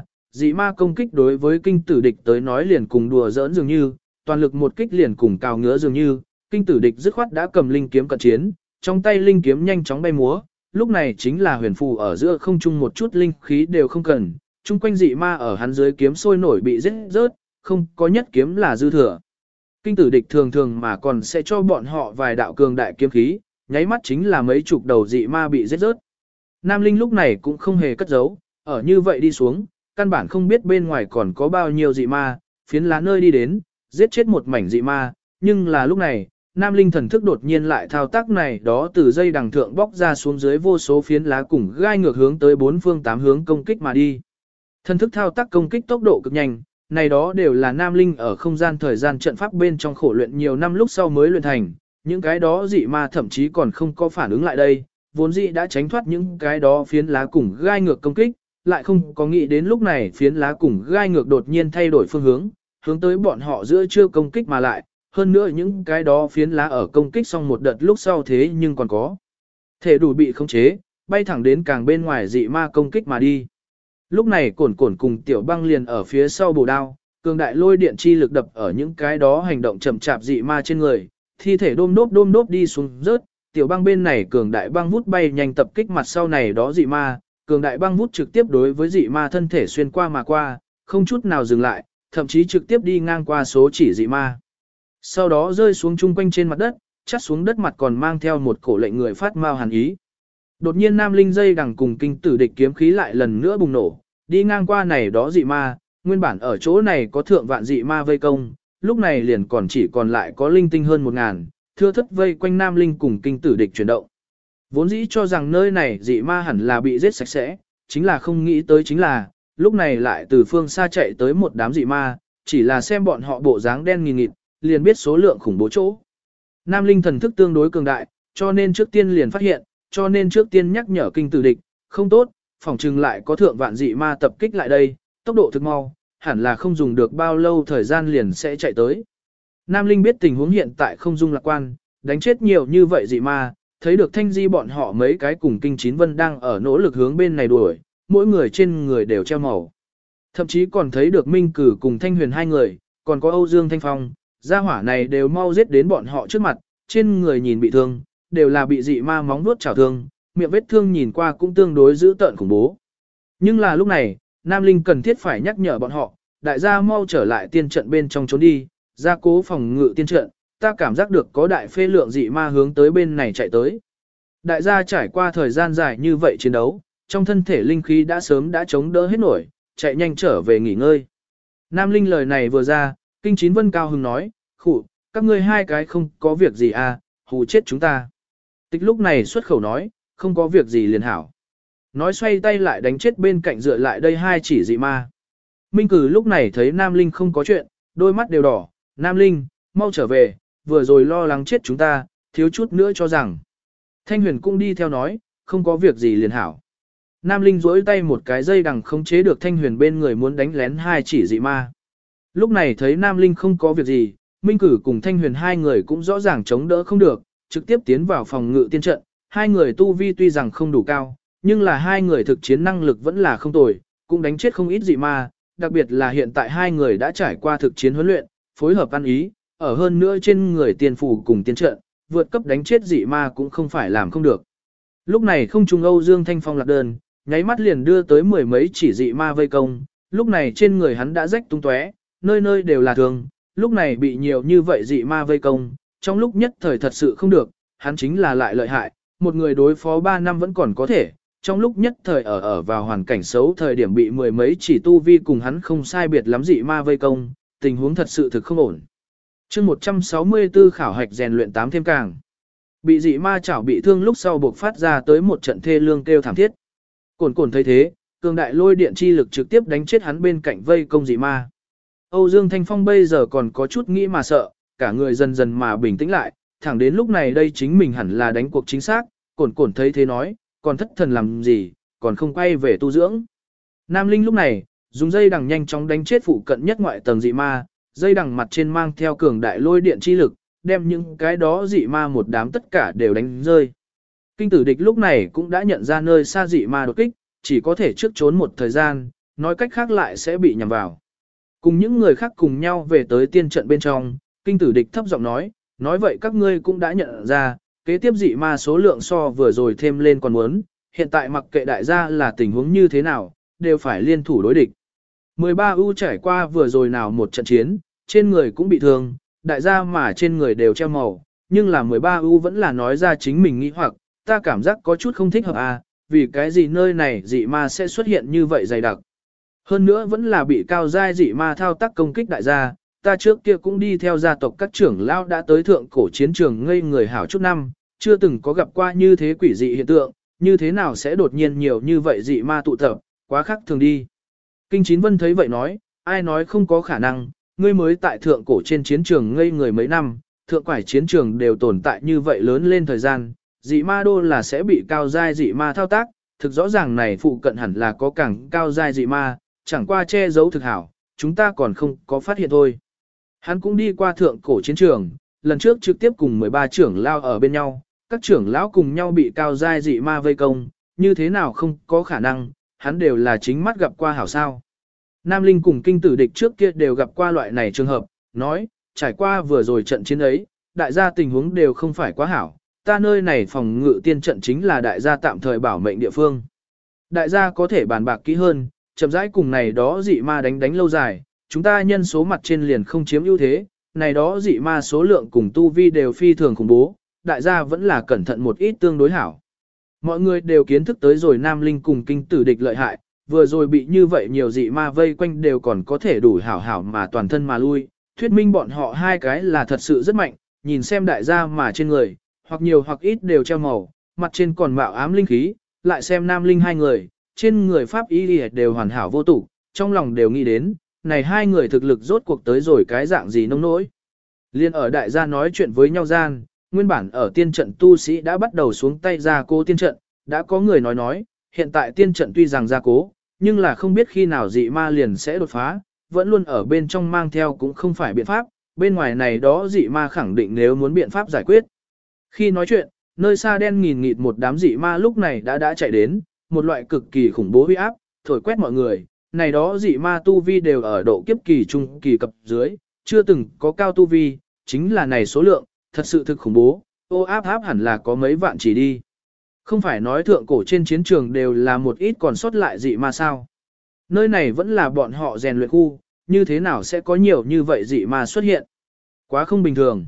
Speaker 1: dị ma công kích đối với kinh tử địch tới nói liền cùng đùa giỡn dường như, toàn lực một kích liền cùng cào ngứa dường như, kinh tử địch dứt khoát đã cầm linh kiếm cận chiến, trong tay linh kiếm nhanh chóng bay múa, lúc này chính là huyền phù ở giữa không trung một chút linh khí đều không cần, chung quanh dị ma ở hắn dưới kiếm sôi nổi bị giết rớt, không có nhất kiếm là dư thừa. Kinh tử địch thường thường mà còn sẽ cho bọn họ vài đạo cường đại kiếm khí, nháy mắt chính là mấy chục đầu dị ma bị giết rớt. Nam Linh lúc này cũng không hề cất giấu, ở như vậy đi xuống, căn bản không biết bên ngoài còn có bao nhiêu dị ma, phiến lá nơi đi đến, giết chết một mảnh dị ma, nhưng là lúc này, Nam Linh thần thức đột nhiên lại thao tác này đó từ dây đằng thượng bóc ra xuống dưới vô số phiến lá cùng gai ngược hướng tới 4 phương 8 hướng công kích mà đi. Thần thức thao tác công kích tốc độ cực nhanh, này đó đều là Nam Linh ở không gian thời gian trận pháp bên trong khổ luyện nhiều năm lúc sau mới luyện thành, những cái đó dị ma thậm chí còn không có phản ứng lại đây, vốn dị đã tránh thoát những cái đó phiến lá cùng gai ngược công kích, lại không có nghĩ đến lúc này phiến lá cùng gai ngược đột nhiên thay đổi phương hướng tới bọn họ giữa chưa công kích mà lại, hơn nữa những cái đó phiến lá ở công kích xong một đợt lúc sau thế nhưng còn có thể đủ bị khống chế, bay thẳng đến càng bên ngoài dị ma công kích mà đi. Lúc này cổn cổn cùng tiểu băng liền ở phía sau bổ đao, cường đại lôi điện chi lực đập ở những cái đó hành động chậm chạp dị ma trên người, thi thể đôm đốp đi xuống rớt, tiểu băng bên này cường đại băng vút bay nhanh tập kích mặt sau này đó dị ma, cường đại băng vút trực tiếp đối với dị ma thân thể xuyên qua mà qua, không chút nào dừng lại, thậm chí trực tiếp đi ngang qua số chỉ dị ma. Sau đó rơi xuống chung quanh trên mặt đất, chắt xuống đất mặt còn mang theo một cổ lệnh người phát mau hàn ý. Đột nhiên Nam Linh dây đằng cùng kinh tử địch kiếm khí lại lần nữa bùng nổ, đi ngang qua này đó dị ma, nguyên bản ở chỗ này có thượng vạn dị ma vây công, lúc này liền còn chỉ còn lại có linh tinh hơn 1000, thưa thất vây quanh Nam Linh cùng kinh tử địch chuyển động. Vốn dĩ cho rằng nơi này dị ma hẳn là bị giết sạch sẽ, chính là không nghĩ tới chính là, lúc này lại từ phương xa chạy tới một đám dị ma, chỉ là xem bọn họ bộ dáng đen nghìn nghịt, liền biết số lượng khủng bố chỗ. Nam Linh thần thức tương đối cường đại, cho nên trước tiên liền phát hiện, cho nên trước tiên nhắc nhở kinh tử địch, không tốt, phòng trừng lại có thượng vạn dị ma tập kích lại đây, tốc độ thực mau, hẳn là không dùng được bao lâu thời gian liền sẽ chạy tới. Nam Linh biết tình huống hiện tại không dung lạc quan, đánh chết nhiều như vậy dị ma, thấy được Thanh Di bọn họ mấy cái cùng Kinh Chín Vân đang ở nỗ lực hướng bên này đuổi, mỗi người trên người đều treo màu. Thậm chí còn thấy được Minh Cử cùng Thanh Huyền hai người, còn có Âu Dương Thanh Phong, gia hỏa này đều mau giết đến bọn họ trước mặt, trên người nhìn bị thương, đều là bị dị ma móng vuốt chảo thương, miệng vết thương nhìn qua cũng tương đối dữ tợn khủng bố. Nhưng là lúc này, Nam Linh cần thiết phải nhắc nhở bọn họ, đại gia mau trở lại tiên trận bên trong trốn đi, gia cố phòng ngự tiên trận, ta cảm giác được có đại phê lượng dị ma hướng tới bên này chạy tới. Đại gia trải qua thời gian dài như vậy chiến đấu, trong thân thể linh khí đã sớm đã chống đỡ hết nổi, chạy nhanh trở về nghỉ ngơi. Nam Linh lời này vừa ra, Kinh Chín Vân cao hứng nói, khụ, các ngươi hai cái không có việc gì à, hù chết chúng ta. Tịch lúc này xuất khẩu nói, không có việc gì liền hảo. Nói xoay tay lại đánh chết bên cạnh dựa lại đây hai chỉ dị ma. Minh Cử lúc này thấy Nam Linh không có chuyện, đôi mắt đều đỏ, Nam Linh, mau trở về, vừa rồi lo lắng chết chúng ta, thiếu chút nữa cho rằng. Thanh Huyền cũng đi theo nói, không có việc gì liền hảo. Nam Linh duỗi tay một cái dây đằng không chế được Thanh Huyền bên người muốn đánh lén hai chỉ dị ma. Lúc này thấy Nam Linh không có việc gì, Minh Cử cùng Thanh Huyền hai người cũng rõ ràng chống đỡ không được, trực tiếp tiến vào phòng ngự tiên trận. Hai người tu vi tuy rằng không đủ cao, nhưng là hai người thực chiến năng lực vẫn là không tồi, cũng đánh chết không ít dị ma, đặc biệt là hiện tại hai người đã trải qua thực chiến huấn luyện, phối hợp ăn ý, ở hơn nữa trên người tiên phù cùng tiên trận, vượt cấp đánh chết dị ma cũng không phải làm không được. Lúc này không trung Âu Dương Thanh Phong lạc đơn, nháy mắt liền đưa tới mười mấy chỉ dị ma vây công, lúc này trên người hắn đã rách tung tóe, nơi nơi đều là thương, lúc này bị nhiều như vậy dị ma vây công, trong lúc nhất thời thật sự không được, hắn chính là lại lợi hại, một người đối phó 3 năm vẫn còn có thể, trong lúc nhất thời ở vào hoàn cảnh xấu thời điểm bị mười mấy chỉ tu vi cùng hắn không sai biệt lắm dị ma vây công, tình huống thật sự thực không ổn. Chương 164 khảo hạch rèn luyện 8 thêm càng. Bị dị ma chảo bị thương lúc sau buộc phát ra tới một trận thê lương kêu thảm thiết. Cổn cổn thấy thế, cường đại lôi điện chi lực trực tiếp đánh chết hắn bên cạnh vây công dị ma. Âu Dương Thanh Phong bây giờ còn có chút nghĩ mà sợ, cả người dần dần mà bình tĩnh lại, thẳng đến lúc này đây chính mình hẳn là đánh cuộc chính xác, cổn cổn thấy thế nói, còn thất thần làm gì, còn không quay về tu dưỡng. Nam Linh lúc này, dùng dây đằng nhanh chóng đánh chết phụ cận nhất ngoại tầng dị ma, dây đằng mặt trên mang theo cường đại lôi điện chi lực, đem những cái đó dị ma một đám tất cả đều đánh rơi. Kinh tử địch lúc này cũng đã nhận ra nơi xa dị ma đột kích, chỉ có thể trước trốn một thời gian, nói cách khác lại sẽ bị nhầm vào. Cùng những người khác cùng nhau về tới tiên trận bên trong, kinh tử địch thấp giọng nói vậy các ngươi cũng đã nhận ra, kế tiếp dị ma số lượng so vừa rồi thêm lên còn muốn, hiện tại mặc kệ đại gia là tình huống như thế nào, đều phải liên thủ đối địch. 13U trải qua vừa rồi nào một trận chiến, trên người cũng bị thương, đại gia mà trên người đều treo màu, nhưng là 13U vẫn là nói ra chính mình nghĩ hoặc, ta cảm giác có chút không thích hợp à, vì cái gì nơi này dị ma sẽ xuất hiện như vậy dày đặc. Hơn nữa vẫn là bị cao giai dị ma thao tác công kích đại gia, ta trước kia cũng đi theo gia tộc các trưởng lão đã tới thượng cổ chiến trường ngây người hảo chút năm, chưa từng có gặp qua như thế quỷ dị hiện tượng, như thế nào sẽ đột nhiên nhiều như vậy dị ma tụ tập, quá khác thường đi. Kinh Chín Vân thấy vậy nói, ai nói không có khả năng, ngươi mới tại thượng cổ trên chiến trường ngây người mấy năm, thượng quải chiến trường đều tồn tại như vậy lớn lên thời gian, dị ma đô là sẽ bị cao giai dị ma thao tác, thực rõ ràng này phụ cận hẳn là có càng cao giai dị ma, chẳng qua che giấu thực hảo, chúng ta còn không có phát hiện thôi. Hắn cũng đi qua thượng cổ chiến trường, lần trước trực tiếp cùng 13 trưởng lao ở bên nhau, các trưởng lão cùng nhau bị cao giai dị ma vây công, như thế nào không có khả năng, hắn đều là chính mắt gặp qua hảo sao. Nam Linh cùng kinh tử địch trước kia đều gặp qua loại này trường hợp, nói, trải qua vừa rồi trận chiến ấy, đại gia tình huống đều không phải quá hảo, ta nơi này phòng ngự tiên trận chính là đại gia tạm thời bảo mệnh địa phương. Đại gia có thể bàn bạc kỹ hơn, chậm rãi cùng này đó dị ma đánh lâu dài, chúng ta nhân số mặt trên liền không chiếm ưu thế, này đó dị ma số lượng cùng tu vi đều phi thường khủng bố, đại gia vẫn là cẩn thận một ít tương đối hảo. Mọi người đều kiến thức tới rồi Nam Linh cùng kinh tử địch lợi hại, vừa rồi bị như vậy nhiều dị ma vây quanh đều còn có thể đủ hảo hảo mà toàn thân mà lui, thuyết minh bọn họ hai cái là thật sự rất mạnh, nhìn xem đại gia mà trên người, hoặc nhiều hoặc ít đều treo màu, mặt trên còn mạo ám linh khí, lại xem Nam Linh hai người, trên người pháp y đều hoàn hảo vô tủ, trong lòng đều nghĩ đến, này hai người thực lực rốt cuộc tới rồi cái dạng gì nông nỗi. Liên ở đại gia nói chuyện với nhau gian, nguyên bản ở tiên trận tu sĩ đã bắt đầu xuống tay ra cố tiên trận, đã có người nói, hiện tại tiên trận tuy rằng ra cố, nhưng là không biết khi nào dị ma liền sẽ đột phá, vẫn luôn ở bên trong mang theo cũng không phải biện pháp, bên ngoài này đó dị ma khẳng định nếu muốn biện pháp giải quyết. Khi nói chuyện, nơi xa đen nghìn nghịt một đám dị ma lúc này đã chạy đến, một loại cực kỳ khủng bố huy áp, thổi quét mọi người, này đó dị ma tu vi đều ở độ kiếp kỳ trung kỳ cập dưới, chưa từng có cao tu vi, chính là này số lượng, thật sự thực khủng bố, áp hẳn là có mấy vạn chỉ đi. Không phải nói thượng cổ trên chiến trường đều là một ít còn sót lại dị ma sao. Nơi này vẫn là bọn họ rèn luyện khu, như thế nào sẽ có nhiều như vậy dị ma xuất hiện. Quá không bình thường.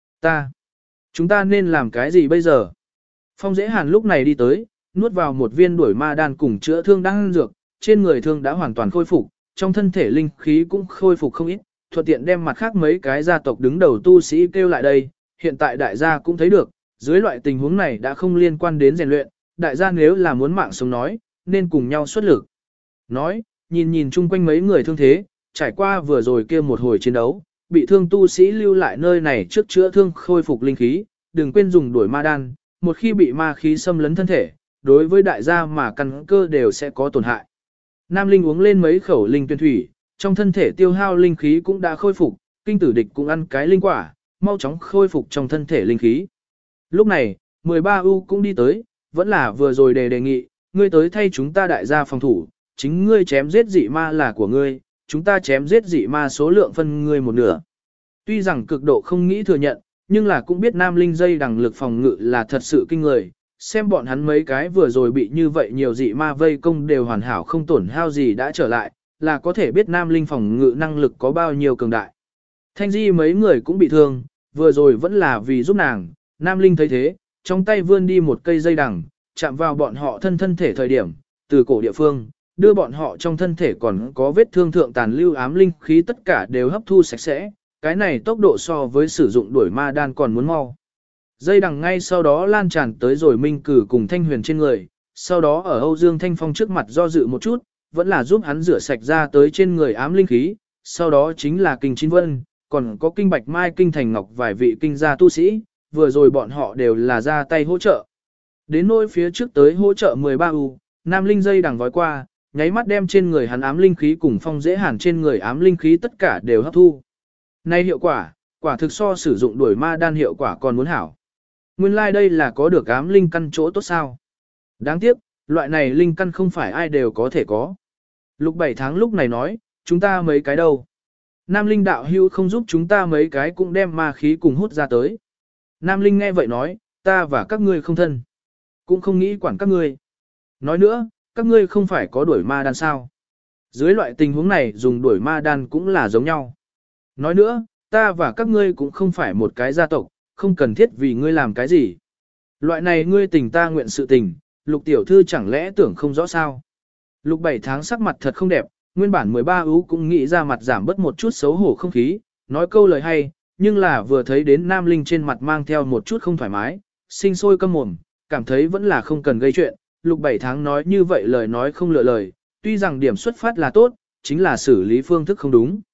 Speaker 1: Chúng ta nên làm cái gì bây giờ? Phong Dễ Hàn lúc này đi tới, nuốt vào một viên đuổi ma đan cùng chữa thương đang dược, trên người thương đã hoàn toàn khôi phục, trong thân thể linh khí cũng khôi phục không ít, thuận tiện đem mặt khác mấy cái gia tộc đứng đầu tu sĩ kêu lại đây, hiện tại đại gia cũng thấy được, dưới loại tình huống này đã không liên quan đến rèn luyện, đại gia nếu là muốn mạng sống nói, nên cùng nhau xuất lực. Nói, nhìn chung quanh mấy người thương thế, trải qua vừa rồi kia một hồi chiến đấu, bị thương tu sĩ lưu lại nơi này trước chữa thương khôi phục linh khí, đừng quên dùng đuổi ma đan, một khi bị ma khí xâm lấn thân thể, đối với đại gia mà căn cơ đều sẽ có tổn hại. Nam Linh uống lên mấy khẩu linh tuyển thủy, trong thân thể tiêu hao linh khí cũng đã khôi phục, kinh tử địch cũng ăn cái linh quả, mau chóng khôi phục trong thân thể linh khí. Lúc này, 13U cũng đi tới, vẫn là vừa rồi đề nghị, ngươi tới thay chúng ta đại gia phòng thủ, chính ngươi chém giết dị ma là của ngươi, chúng ta chém giết dị ma số lượng phân ngươi một nửa. Tuy rằng cực độ không nghĩ thừa nhận, nhưng là cũng biết Nam Linh dây đằng lực phòng ngự là thật sự kinh người, xem bọn hắn mấy cái vừa rồi bị như vậy nhiều dị ma vây công đều hoàn hảo không tổn hao gì đã trở lại, là có thể biết Nam Linh phòng ngự năng lực có bao nhiêu cường đại. Thanh Di mấy người cũng bị thương, vừa rồi vẫn là vì giúp nàng, Nam Linh thấy thế, trong tay vươn đi một cây dây đằng, chạm vào bọn họ thân thể thời điểm, từ cổ địa phương, đưa bọn họ trong thân thể còn có vết thương thượng tàn lưu ám linh khí tất cả đều hấp thu sạch sẽ, cái này tốc độ so với sử dụng đuổi ma đan còn muốn mau. Dây đằng ngay sau đó lan tràn tới rồi Minh Cử cùng Thanh Huyền trên người, sau đó ở Âu Dương Thanh Phong trước mặt do dự một chút, vẫn là giúp hắn rửa sạch ra tới trên người ám linh khí, sau đó chính là Kinh Chín Vân, còn có Kinh Bạch Mai Kinh Thành Ngọc vài vị kinh gia tu sĩ, vừa rồi bọn họ đều là ra tay hỗ trợ. Đến nỗi phía trước tới hỗ trợ 13U, Nam Linh dây đằng vói qua, nháy mắt đem trên người hắn ám linh khí cùng Phong Dễ Hàn trên người ám linh khí tất cả đều hấp thu. Nay hiệu quả, quả thực so sử dụng đuổi ma đan hiệu quả còn muốn hảo. Nguyên lai like đây là có được ám linh căn chỗ tốt sao. Đáng tiếc, loại này linh căn không phải ai đều có thể có. Lục 7 tháng lúc này nói, chúng ta mấy cái đâu. Nam Linh đạo hưu không giúp chúng ta mấy cái cũng đem ma khí cùng hút ra tới. Nam Linh nghe vậy nói, ta và các ngươi không thân. Cũng không nghĩ quản các ngươi. Nói nữa, các ngươi không phải có đuổi ma đan sao. Dưới loại tình huống này dùng đuổi ma đan cũng là giống nhau. Nói nữa, ta và các ngươi cũng không phải một cái gia tộc, không cần thiết vì ngươi làm cái gì. Loại này ngươi tình ta nguyện sự tình, Lục tiểu thư chẳng lẽ tưởng không rõ sao. Lục 7 tháng sắc mặt thật không đẹp, nguyên bản 13U cũng nghĩ ra mặt giảm bớt một chút xấu hổ không khí, nói câu lời hay, nhưng là vừa thấy đến Nam Linh trên mặt mang theo một chút không thoải mái, sinh sôi căm mồm, cảm thấy vẫn là không cần gây chuyện. Lục 7 tháng nói như vậy lời nói không lựa lời, tuy rằng điểm xuất phát là tốt, chính là xử lý phương thức không đúng.